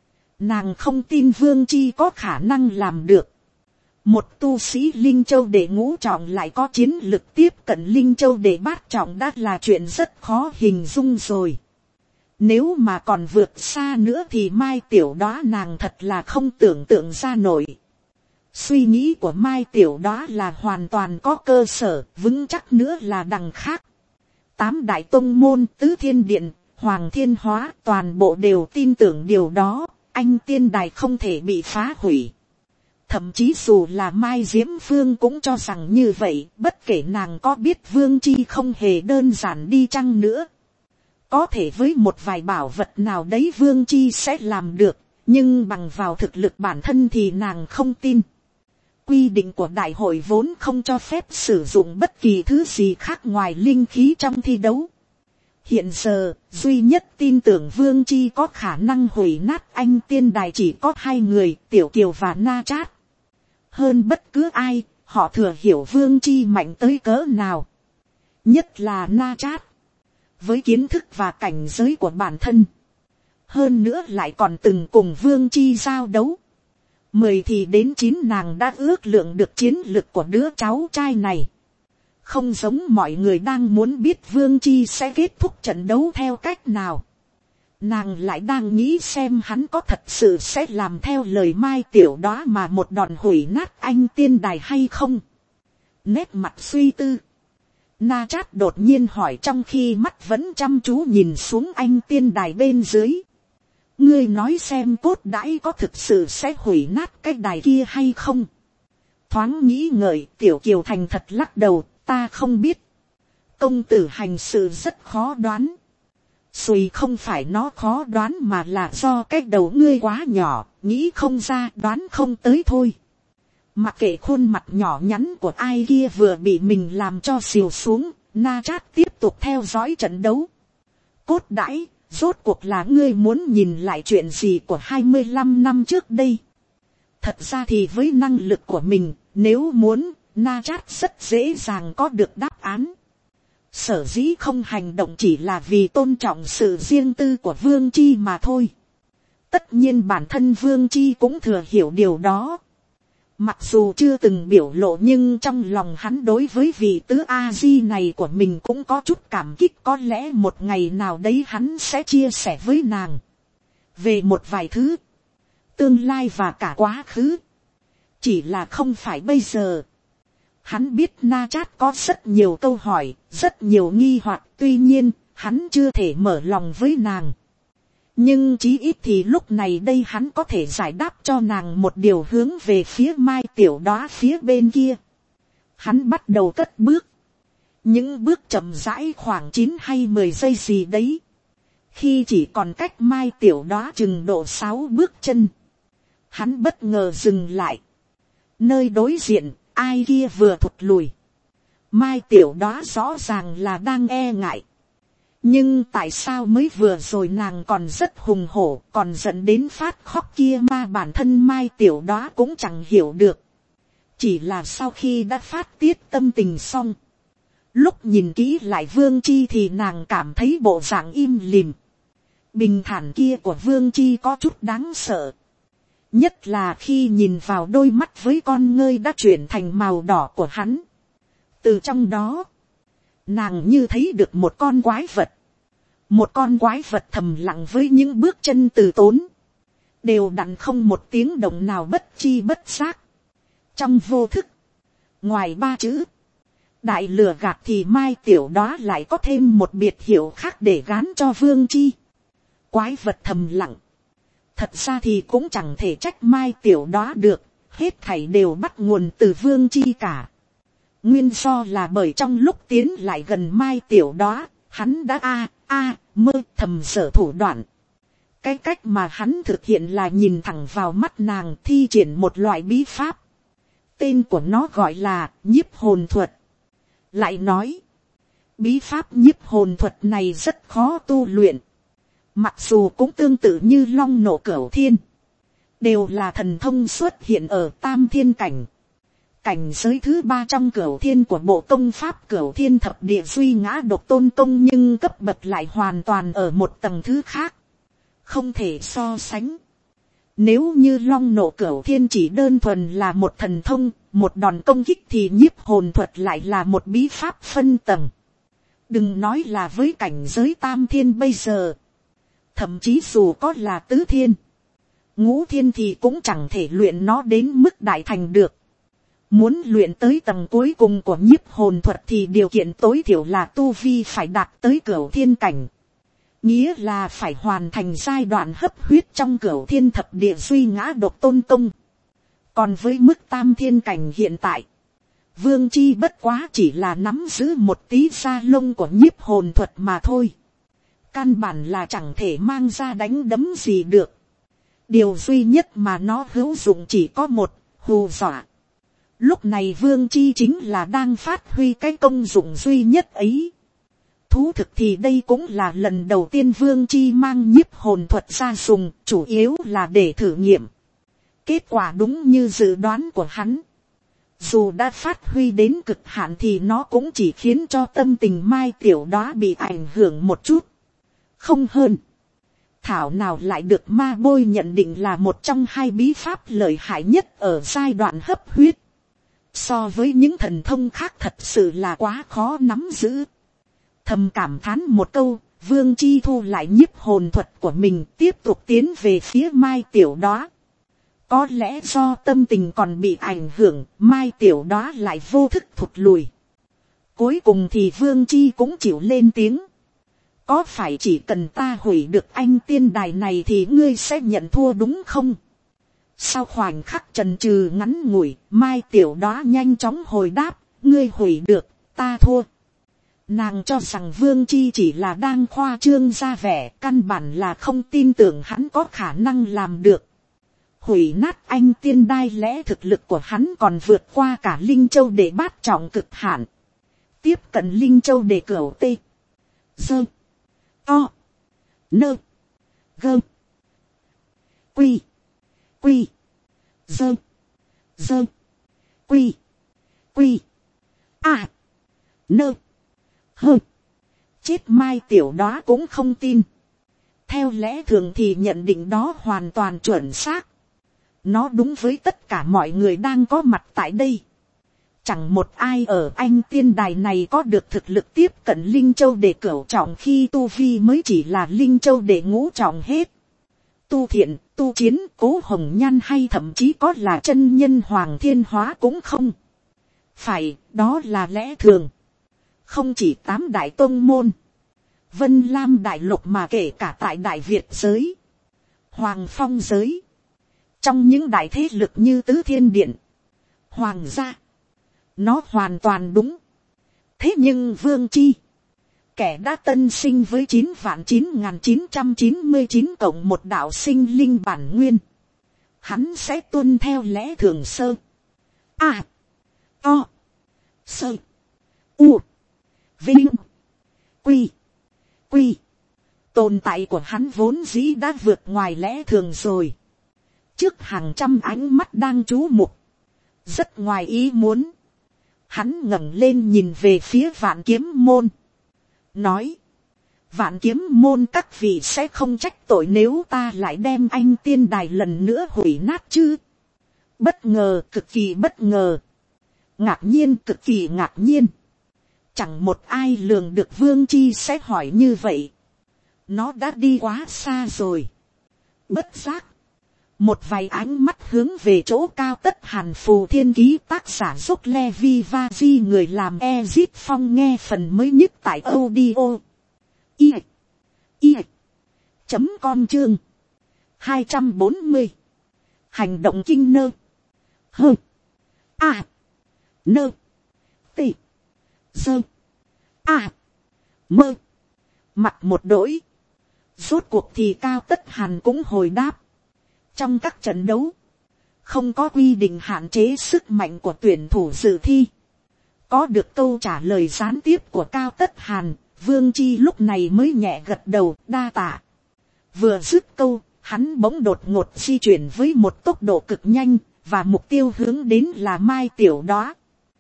Nàng không tin Vương Chi có khả năng làm được. Một tu sĩ linh châu để ngũ trọng lại có chiến lực tiếp cận linh châu để bát trọng đã là chuyện rất khó hình dung rồi. Nếu mà còn vượt xa nữa thì Mai tiểu đóa nàng thật là không tưởng tượng ra nổi. Suy nghĩ của Mai tiểu đóa là hoàn toàn có cơ sở, vững chắc nữa là đằng khác. Tám đại tông môn, tứ thiên điện, hoàng thiên hóa toàn bộ đều tin tưởng điều đó, anh tiên đài không thể bị phá hủy. Thậm chí dù là Mai Diễm Phương cũng cho rằng như vậy, bất kể nàng có biết Vương Chi không hề đơn giản đi chăng nữa. Có thể với một vài bảo vật nào đấy Vương Chi sẽ làm được, nhưng bằng vào thực lực bản thân thì nàng không tin. Quy định của đại hội vốn không cho phép sử dụng bất kỳ thứ gì khác ngoài linh khí trong thi đấu. Hiện giờ, duy nhất tin tưởng Vương Chi có khả năng hủy nát anh tiên đài chỉ có hai người, Tiểu Kiều và Na Chát. Hơn bất cứ ai, họ thừa hiểu Vương Chi mạnh tới cỡ nào. Nhất là Na Chát. Với kiến thức và cảnh giới của bản thân. Hơn nữa lại còn từng cùng Vương Chi giao đấu. Mười thì đến chín nàng đã ước lượng được chiến lực của đứa cháu trai này. Không giống mọi người đang muốn biết Vương Chi sẽ kết thúc trận đấu theo cách nào. Nàng lại đang nghĩ xem hắn có thật sự sẽ làm theo lời Mai tiểu đóa mà một đòn hủy nát anh tiên đài hay không. Nét mặt suy tư. Na Chát đột nhiên hỏi trong khi mắt vẫn chăm chú nhìn xuống anh tiên đài bên dưới. Ngươi nói xem cốt đãi có thực sự sẽ hủy nát cái đài kia hay không. Thoáng nghĩ ngợi, tiểu kiều thành thật lắc đầu, ta không biết. Công tử hành sự rất khó đoán. Xùi không phải nó khó đoán mà là do cái đầu ngươi quá nhỏ, nghĩ không ra, đoán không tới thôi. Mặc kệ khuôn mặt nhỏ nhắn của ai kia vừa bị mình làm cho xìu xuống, Na Trát tiếp tục theo dõi trận đấu. Cốt đãi, rốt cuộc là ngươi muốn nhìn lại chuyện gì của hai mươi lăm năm trước đây. Thật ra thì với năng lực của mình, nếu muốn, Na Trát rất dễ dàng có được đáp án. Sở dĩ không hành động chỉ là vì tôn trọng sự riêng tư của Vương Chi mà thôi. Tất nhiên bản thân Vương Chi cũng thừa hiểu điều đó. Mặc dù chưa từng biểu lộ nhưng trong lòng hắn đối với vị tứ A-di này của mình cũng có chút cảm kích, có lẽ một ngày nào đấy hắn sẽ chia sẻ với nàng. Về một vài thứ, tương lai và cả quá khứ. Chỉ là không phải bây giờ. Hắn biết Na Trát có rất nhiều câu hỏi, rất nhiều nghi hoặc, tuy nhiên, hắn chưa thể mở lòng với nàng. Nhưng chí ít thì lúc này đây hắn có thể giải đáp cho nàng một điều hướng về phía Mai Tiểu Đóa phía bên kia. Hắn bắt đầu cất bước. Những bước chậm rãi khoảng chín hay mười giây gì đấy. Khi chỉ còn cách Mai Tiểu Đóa chừng độ sáu bước chân. Hắn bất ngờ dừng lại. Nơi đối diện, ai kia vừa thụt lùi. Mai Tiểu Đóa rõ ràng là đang e ngại. Nhưng tại sao mới vừa rồi nàng còn rất hùng hổ, còn dẫn đến phát khóc kia mà bản thân Mai Tiểu Đóa cũng chẳng hiểu được. Chỉ là sau khi đã phát tiết tâm tình xong. Lúc nhìn kỹ lại Vương Chi thì nàng cảm thấy bộ dạng im lìm. Bình thản kia của Vương Chi có chút đáng sợ. Nhất là khi nhìn vào đôi mắt với con ngươi đã chuyển thành màu đỏ của hắn. Từ trong đó, nàng như thấy được một con quái vật. Một con quái vật thầm lặng với những bước chân từ tốn. Đều đặn không một tiếng động nào bất chi bất giác. Trong vô thức, ngoài ba chữ đại lừa gạt thì Mai Tiểu Đóa lại có thêm một biệt hiệu khác để gán cho Vương Chi. Quái vật thầm lặng. Thật ra thì cũng chẳng thể trách Mai Tiểu Đóa được. Hết thảy đều bắt nguồn từ Vương Chi cả. Nguyên do là bởi trong lúc tiến lại gần Mai Tiểu Đóa, hắn đã a a mơ thầm sở thủ đoạn. Cái cách mà hắn thực hiện là nhìn thẳng vào mắt nàng, thi triển một loại bí pháp. Tên của nó gọi là nhiếp hồn thuật. Lại nói, bí pháp nhiếp hồn thuật này rất khó tu luyện. Mặc dù cũng tương tự như long nộ cửu thiên. Đều là thần thông xuất hiện ở tam thiên cảnh. Cảnh giới thứ ba trong cửu thiên của bộ công pháp cửu thiên thập địa duy ngã độc tôn công, nhưng cấp bậc lại hoàn toàn ở một tầng thứ khác. Không thể so sánh. Nếu như long nộ cửu thiên chỉ đơn thuần là một thần thông, một đòn công kích thì nhiếp hồn thuật lại là một bí pháp phân tầng. Đừng nói là với cảnh giới tam thiên bây giờ. Thậm chí dù có là tứ thiên, ngũ thiên thì cũng chẳng thể luyện nó đến mức đại thành được. Muốn luyện tới tầng cuối cùng của nhiếp hồn thuật thì điều kiện tối thiểu là tu vi phải đạt tới cửu thiên cảnh. Nghĩa là phải hoàn thành giai đoạn hấp huyết trong cửu thiên thập địa duy ngã độc tôn công. Còn với mức tam thiên cảnh hiện tại, Vương Chi bất quá chỉ là nắm giữ một tí da lông của nhiếp hồn thuật mà thôi. Căn bản là chẳng thể mang ra đánh đấm gì được. Điều duy nhất mà nó hữu dụng chỉ có một, hù dọa. Lúc này Vương Chi chính là đang phát huy cái công dụng duy nhất ấy. Thú thực thì đây cũng là lần đầu tiên Vương Chi mang nhiếp hồn thuật ra dùng, chủ yếu là để thử nghiệm. Kết quả đúng như dự đoán của hắn. Dù đã phát huy đến cực hạn thì nó cũng chỉ khiến cho tâm tình Mai Tiểu Đóa bị ảnh hưởng một chút. Không hơn. Thảo nào lại được ma bôi nhận định là một trong hai bí pháp lợi hại nhất ở giai đoạn hấp huyết. So với những thần thông khác thật sự là quá khó nắm giữ. Thầm cảm thán một câu, Vương Chi thu lại nhiếp hồn thuật của mình, tiếp tục tiến về phía Mai Tiểu Đóa. Có lẽ do tâm tình còn bị ảnh hưởng, Mai Tiểu Đóa lại vô thức thụt lùi. Cuối cùng thì Vương Chi cũng chịu lên tiếng. Có phải chỉ cần ta hủy được anh tiên đài này thì ngươi sẽ nhận thua đúng không? Sau khoảnh khắc trần trừ ngắn ngủi, Mai Tiểu Đóa nhanh chóng hồi đáp, ngươi hủy được, ta thua. Nàng cho rằng Vương Chi chỉ là đang khoa trương ra vẻ, căn bản là không tin tưởng hắn có khả năng làm được. Hủy nát anh tiên đai lẽ thực lực của hắn còn vượt qua cả Linh Châu để bát trọng cực hạn. Tiếp cận Linh Châu để cửu tê. Dơ. To. Nơ. Gơ. Quy. Quy. Dơ. Dơ. Quy. Quy. À. Nơ. Hơ. Chết Mai Tiểu Đóa cũng không tin. Theo lẽ thường thì nhận định đó hoàn toàn chuẩn xác. Nó đúng với tất cả mọi người đang có mặt tại đây. Chẳng một ai ở anh tiên đài này có được thực lực tiếp cận Linh Châu để cửu trọng khi tu vi mới chỉ là Linh Châu để ngũ trọng hết. Tu thiện, tu chiến, Cố Hồng Nhan hay thậm chí có là chân nhân Hoàng Thiên Hóa cũng không. Phải, đó là lẽ thường. Không chỉ tám đại tông môn, Vân Lam đại lục mà kể cả tại Đại Việt giới, Hoàng Phong giới. Trong những đại thế lực như Tứ Thiên Điện, Hoàng gia, nó hoàn toàn đúng. Thế nhưng Vương Chi, kẻ đã tân sinh với chín vạn chín nghìn chín trăm chín mươi chín cộng một đạo sinh linh bản nguyên, hắn sẽ tuân theo lẽ thường sơ. A. O. Sơ. U. Vinh. Quy. Quy. Tồn tại của hắn vốn dĩ đã vượt ngoài lẽ thường rồi. Trước hàng trăm ánh mắt đang chú mục, rất ngoài ý muốn, hắn ngẩng lên nhìn về phía Vạn Kiếm môn, nói: Vạn Kiếm môn các vị sẽ không trách tội nếu ta lại đem anh tiên đài lần nữa hủy nát chứ? Bất ngờ, cực kỳ bất ngờ. Ngạc nhiên, cực kỳ ngạc nhiên. Chẳng một ai lường được Vương Chi sẽ hỏi như vậy. Nó đã đi quá xa rồi. Bất giác, một vài ánh mắt hướng về chỗ Cao Tất Hàn Phù Thiên Ký tác giả giúp Levi Vaji người làm Ezip Phong nghe phần mới nhất tại audio. I. I. Chấm com chương. hai trăm bốn mươi. Hành động kinh nơ. Hơ. A. Nơ. T. Dơ. A. Mơ. Mặt một đổi. Rốt cuộc thì Cao Tất Hàn cũng hồi đáp. Trong các trận đấu, không có quy định hạn chế sức mạnh của tuyển thủ dự thi. Có được câu trả lời gián tiếp của Cao Tất Hàn, Vương Chi lúc này mới nhẹ gật đầu, đa tạ. Vừa dứt câu, hắn bỗng đột ngột di chuyển với một tốc độ cực nhanh, và mục tiêu hướng đến là Mai Tiểu Đóa.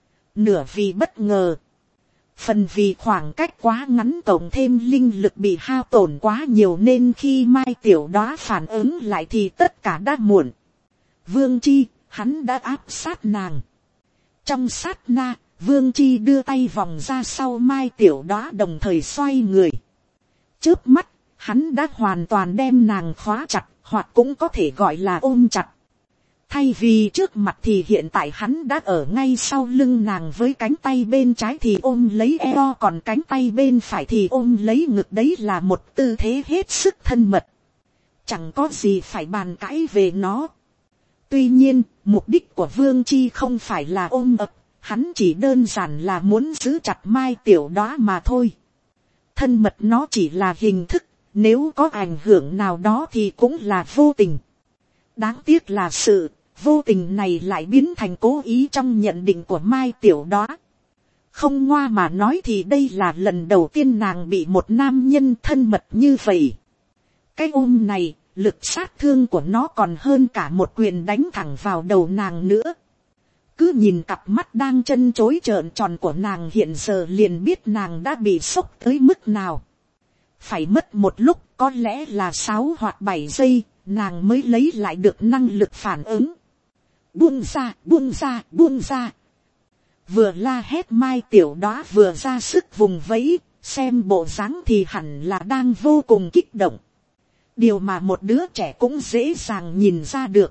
Nửa vì bất ngờ, phần vì khoảng cách quá ngắn cộng thêm linh lực bị hao tổn quá nhiều nên khi Mai Tiểu Đóa phản ứng lại thì tất cả đã muộn. Vương Chi, hắn đã áp sát nàng. Trong sát na, Vương Chi đưa tay vòng ra sau Mai Tiểu Đóa đồng thời xoay người. Chớp mắt, hắn đã hoàn toàn đem nàng khóa chặt, hoặc cũng có thể gọi là ôm chặt. Thay vì trước mặt thì hiện tại hắn đã ở ngay sau lưng nàng với cánh tay bên trái thì ôm lấy eo, còn cánh tay bên phải thì ôm lấy ngực, đấy là một tư thế hết sức thân mật. Chẳng có gì phải bàn cãi về nó. Tuy nhiên, mục đích của Vương Chi không phải là ôm ập, hắn chỉ đơn giản là muốn giữ chặt Mai Tiểu Đóa mà thôi. Thân mật nó chỉ là hình thức, nếu có ảnh hưởng nào đó thì cũng là vô tình. Đáng tiếc là sự vô tình này lại biến thành cố ý trong nhận định của Mai Tiểu Đóa. Không ngoa mà nói thì đây là lần đầu tiên nàng bị một nam nhân thân mật như vậy. Cái ôm này, lực sát thương của nó còn hơn cả một quyền đánh thẳng vào đầu nàng nữa. Cứ nhìn cặp mắt đang chân chối trợn tròn của nàng hiện giờ liền biết nàng đã bị sốc tới mức nào. Phải mất một lúc, có lẽ là sáu hoặc bảy giây, nàng mới lấy lại được năng lực phản ứng. Buông ra, buông ra, buông ra. Vừa la hét Mai Tiểu Đóa vừa ra sức vùng vẫy, xem bộ dáng thì hẳn là đang vô cùng kích động. Điều mà một đứa trẻ cũng dễ dàng nhìn ra được.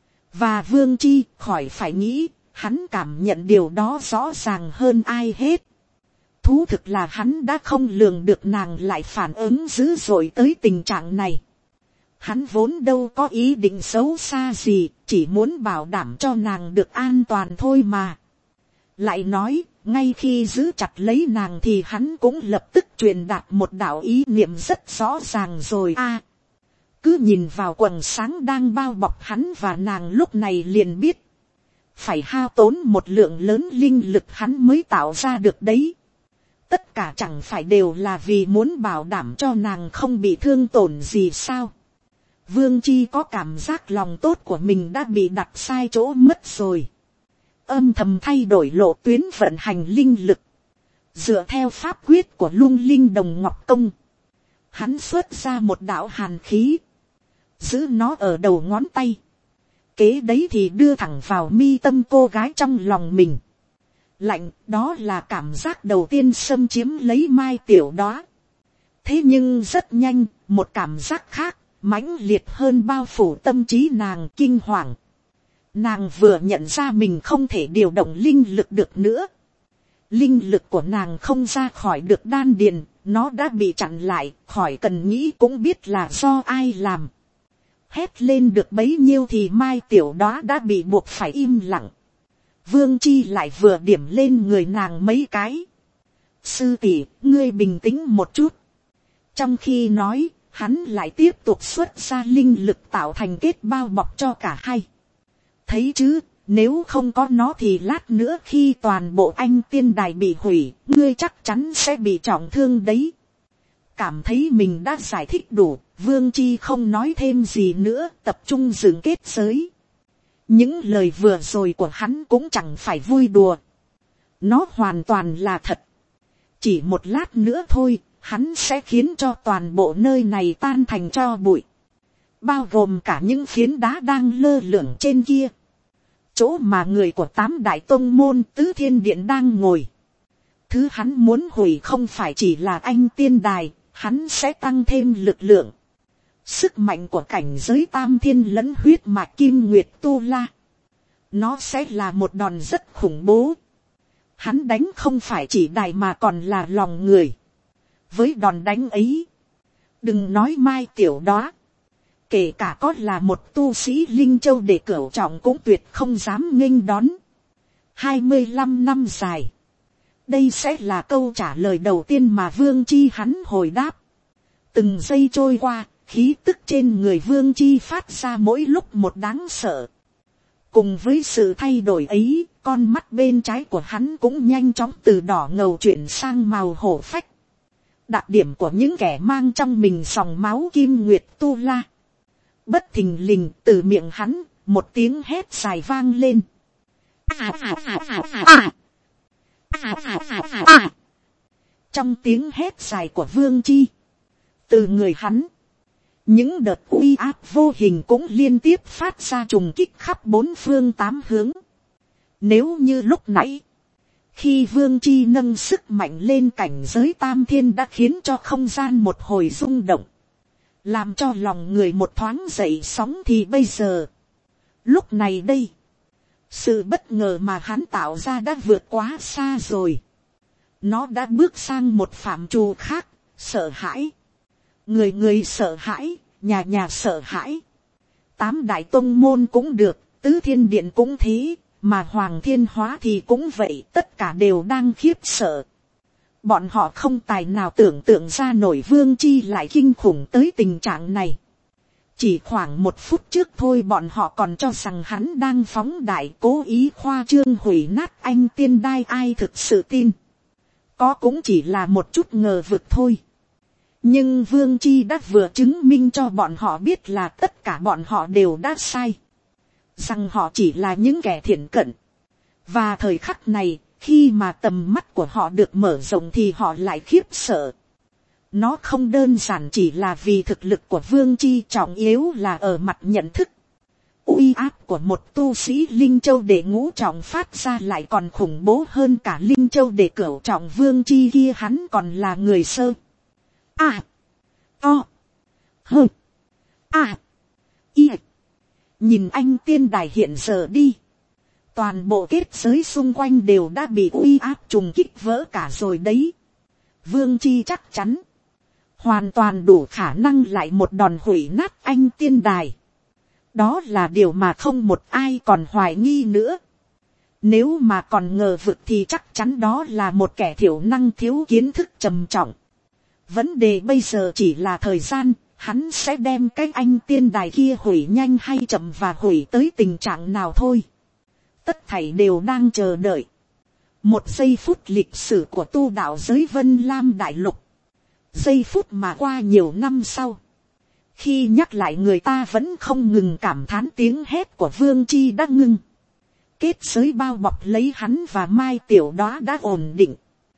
Và Vương Chi khỏi phải nghĩ, hắn cảm nhận điều đó rõ ràng hơn ai hết. Thú thực là hắn đã không lường được nàng lại phản ứng dữ dội tới tình trạng này. Hắn vốn đâu có ý định xấu xa gì, chỉ muốn bảo đảm cho nàng được an toàn thôi mà. Lại nói, ngay khi giữ chặt lấy nàng thì hắn cũng lập tức truyền đạt một đạo ý niệm rất rõ ràng rồi a. Cứ nhìn vào quầng sáng đang bao bọc hắn và nàng lúc này liền biết. Phải hao tốn một lượng lớn linh lực hắn mới tạo ra được đấy. Tất cả chẳng phải đều là vì muốn bảo đảm cho nàng không bị thương tổn gì sao. Vương Chi có cảm giác lòng tốt của mình đã bị đặt sai chỗ mất rồi. Âm thầm thay đổi lộ tuyến vận hành linh lực. Dựa theo pháp quyết của Lung Linh Đồng Ngọc Công. Hắn xuất ra một đạo hàn khí. Giữ nó ở đầu ngón tay. Kế đấy thì đưa thẳng vào mi tâm cô gái trong lòng mình. Lạnh, đó là cảm giác đầu tiên xâm chiếm lấy Mai Tiểu Đóa. Thế nhưng rất nhanh, một cảm giác khác, mãnh liệt hơn bao phủ tâm trí nàng kinh hoàng. Nàng vừa nhận ra mình không thể điều động linh lực được nữa. Linh lực của nàng không ra khỏi được đan điền, nó đã bị chặn lại, khỏi cần nghĩ cũng biết là do ai làm. Hét lên được bấy nhiêu thì Mai Tiểu Đóa đã bị buộc phải im lặng. Vương Chi lại vừa điểm lên người nàng mấy cái. Sư tỷ, ngươi bình tĩnh một chút. Trong khi nói, hắn lại tiếp tục xuất ra linh lực tạo thành kết bao bọc cho cả hai. Thấy chứ, nếu không có nó thì lát nữa khi toàn bộ Anh Tiên Đài bị hủy, ngươi chắc chắn sẽ bị trọng thương đấy. Cảm thấy mình đã giải thích đủ, Vương Chi không nói thêm gì nữa, tập trung dựng kết giới. Những lời vừa rồi của hắn cũng chẳng phải vui đùa. Nó hoàn toàn là thật. Chỉ một lát nữa thôi, hắn sẽ khiến cho toàn bộ nơi này tan thành tro bụi. Bao gồm cả những phiến đá đang lơ lửng trên kia. Chỗ mà người của tám đại tông môn Tứ Thiên Điện đang ngồi. Thứ hắn muốn hủy không phải chỉ là Anh Tiên Đài, hắn sẽ tăng thêm lực lượng. Sức mạnh của cảnh giới tam thiên lẫn huyết mạch kim nguyệt tu la. Nó sẽ là một đòn rất khủng bố. Hắn đánh không phải chỉ đài mà còn là lòng người. Với đòn đánh ấy, đừng nói Mai Tiểu Đóa, kể cả có là một tu sĩ Linh Châu để cửu trọng cũng tuyệt không dám nghênh đón. hai mươi lăm năm dài. Đây sẽ là câu trả lời đầu tiên mà Vương Chi hắn hồi đáp. Từng giây trôi qua, khí tức trên người Vương Chi phát ra mỗi lúc một đáng sợ. Cùng với sự thay đổi ấy, con mắt bên trái của hắn cũng nhanh chóng từ đỏ ngầu chuyển sang màu hổ phách. Đặc điểm của những kẻ mang trong mình dòng máu kim nguyệt tu la. Bất thình lình từ miệng hắn, một tiếng hét dài vang lên. À, à, à, à, à, à. À, à, à, à, à. Trong tiếng hét dài của Vương Chi, từ người hắn, những đợt uy áp vô hình cũng liên tiếp phát ra trùng kích khắp bốn phương tám hướng. Nếu như lúc nãy, khi Vương Chi nâng sức mạnh lên cảnh giới tam thiên đã khiến cho không gian một hồi rung động, làm cho lòng người một thoáng dậy sóng, thì bây giờ, lúc này đây, sự bất ngờ mà hắn tạo ra đã vượt quá xa rồi. Nó đã bước sang một phạm trù khác, sợ hãi. Người người sợ hãi, nhà nhà sợ hãi. Tám đại tông môn cũng được, Tứ Thiên Điện cũng thế, mà Hoàng Thiên Hóa thì cũng vậy, tất cả đều đang khiếp sợ. Bọn họ không tài nào tưởng tượng ra nổi Vương Chi lại kinh khủng tới tình trạng này. Chỉ khoảng một phút trước thôi bọn họ còn cho rằng hắn đang phóng đại, cố ý khoa trương hủy nát Anh Tiên Đai, ai thực sự tin. Có cũng chỉ là một chút ngờ vực thôi. Nhưng Vương Chi đã vừa chứng minh cho bọn họ biết là tất cả bọn họ đều đã sai. Rằng họ chỉ là những kẻ thiển cận. Và thời khắc này, khi mà tầm mắt của họ được mở rộng thì họ lại khiếp sợ. Nó không đơn giản chỉ là vì thực lực của Vương Chi, trọng yếu là ở mặt nhận thức. Uy áp của một tu sĩ Linh Châu đệ ngũ trọng phát ra lại còn khủng bố hơn cả Linh Châu đệ cửu trọng. Vương Chi kia hắn còn là người sơ. À. O. Hơ. À. Y. Nhìn Anh Tiên Đài hiện giờ đi. Toàn bộ kết giới xung quanh đều đã bị uy áp trùng kích vỡ cả rồi đấy. Vương Chi chắc chắn. hoàn toàn đủ khả năng lại một đòn hủy nát anh tiên đài. Đó là điều mà không một ai còn hoài nghi nữa. Nếu mà còn ngờ vực thì chắc chắn đó là một kẻ thiểu năng thiếu kiến thức trầm trọng. Vấn đề bây giờ chỉ là thời gian, hắn sẽ đem cái anh tiên đài kia hủy nhanh hay chậm và hủy tới tình trạng nào thôi. Tất thảy đều đang chờ đợi. Một giây phút lịch sử của tu đạo giới Vân Lam Đại Lục. Giây phút mà qua nhiều năm sau. Khi nhắc lại người ta vẫn không ngừng cảm thán tiếng hét của Vương Chi đã ngưng. Kết giới bao bọc lấy hắn và Mai Tiểu Đóa đã ổn định.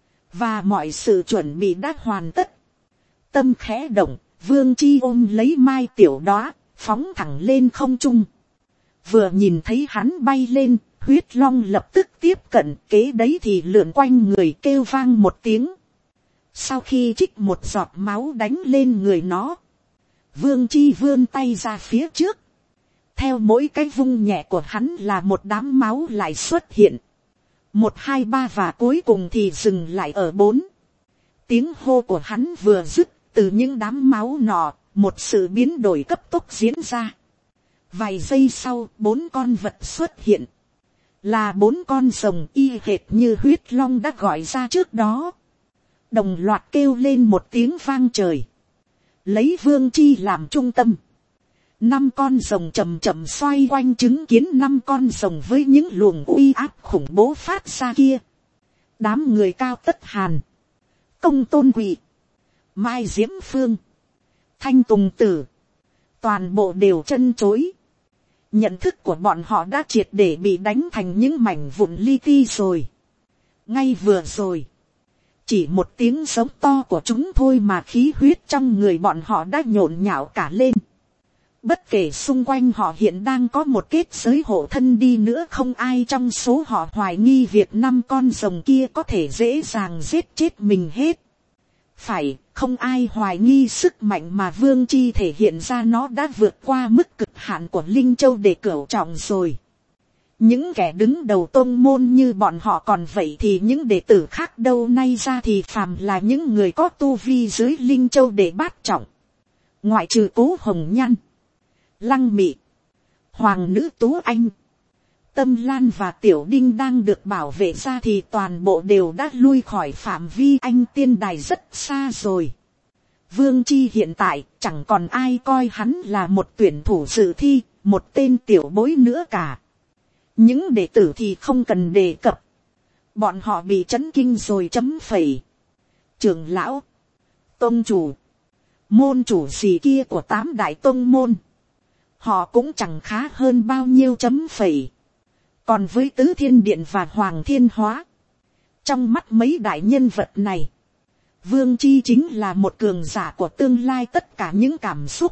Và mọi sự chuẩn bị đã hoàn tất. Tâm khẽ động, Vương Chi ôm lấy Mai Tiểu Đóa, phóng thẳng lên không trung. Vừa nhìn thấy hắn bay lên, huyết long lập tức tiếp cận, kế đấy thì lượn quanh người kêu vang một tiếng. Sau khi trích một giọt máu đánh lên người nó, Vương Chi vươn tay ra phía trước. Theo mỗi cái vung nhẹ của hắn là một đám máu lại xuất hiện. Một, hai, ba và cuối cùng thì dừng lại ở bốn. Tiếng hô của hắn vừa dứt, từ những đám máu nọ, một sự biến đổi cấp tốc diễn ra. Vài giây sau, bốn con vật xuất hiện. Là bốn con rồng y hệt như huyết long đã gọi ra trước đó. Đồng loạt kêu lên một tiếng vang trời. Lấy Vương Chi làm trung tâm. Năm con rồng chậm chậm xoay quanh chứng kiến năm con rồng với những luồng uy áp khủng bố phát ra kia. Đám người Cao Tất Hàn, Công Tôn Quỳ, Mai Diễm Phương, Thanh Tùng Tử, toàn bộ đều chân chối. Nhận thức của bọn họ đã triệt để bị đánh thành những mảnh vụn li ti rồi. Ngay vừa rồi, chỉ một tiếng giống to của chúng thôi mà khí huyết trong người bọn họ đã nhộn nhạo cả lên. Bất kể xung quanh họ hiện đang có một kết giới hộ thân đi nữa, không ai trong số họ hoài nghi việc năm con rồng kia có thể dễ dàng giết chết mình hết. Phải, không ai hoài nghi sức mạnh mà Vương Chi thể hiện ra, nó đã vượt qua mức cực hạn của Linh Châu để cửu trọng rồi. Những kẻ đứng đầu tôn môn như bọn họ còn vậy thì những đệ tử khác đâu, nay ra thì phàm là những người có tu vi dưới Linh Châu để bát trọng. Ngoại trừ Cố Hồng Nhan, Lăng Mị, Hoàng Nữ Tú Anh, Tâm Lan và Tiểu Đinh đang được bảo vệ ra thì toàn bộ đều đã lui khỏi phạm vi anh tiên đài rất xa rồi. Vương Chi hiện tại chẳng còn ai coi hắn là một tuyển thủ dự thi, một tên tiểu bối nữa cả. Những đệ tử thì không cần đề cập. Bọn họ bị chấn kinh rồi chấm phẩy. Trưởng lão, tông chủ, môn chủ gì kia của tám đại tông môn, họ cũng chẳng khá hơn bao nhiêu chấm phẩy. Còn với Tứ Thiên Điện và Hoàng Thiên Hóa, trong mắt mấy đại nhân vật này, Vương Chi chính là một cường giả của tương lai. Tất cả những cảm xúc,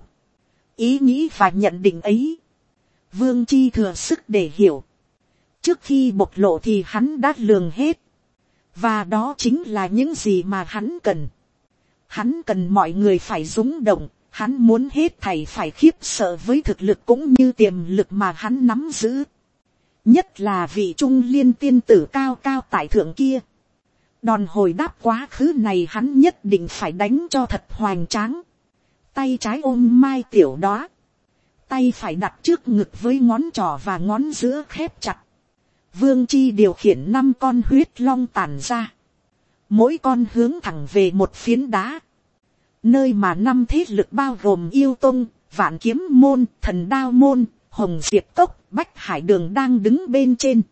ý nghĩ và nhận định ấy, Vương Chi thừa sức để hiểu. Trước khi bộc lộ thì hắn đã lường hết. Và đó chính là những gì mà hắn cần. Hắn cần mọi người phải rúng động. Hắn muốn hết thảy phải khiếp sợ với thực lực cũng như tiềm lực mà hắn nắm giữ. Nhất là vị Trung Liên tiên tử cao cao tại thượng kia. Đòn hồi đáp quá khứ này hắn nhất định phải đánh cho thật hoành tráng. Tay trái ôm Mai Tiểu Đóa, tay phải đặt trước ngực với ngón trỏ và ngón giữa khép chặt. Vương Chi điều khiển năm con huyết long tản ra. Mỗi con hướng thẳng về một phiến đá. Nơi mà năm thế lực bao gồm Yêu Tông, Vạn Kiếm Môn, Thần Đao Môn, Hồng Diệp Cốc, Bách Hải Đường đang đứng bên trên.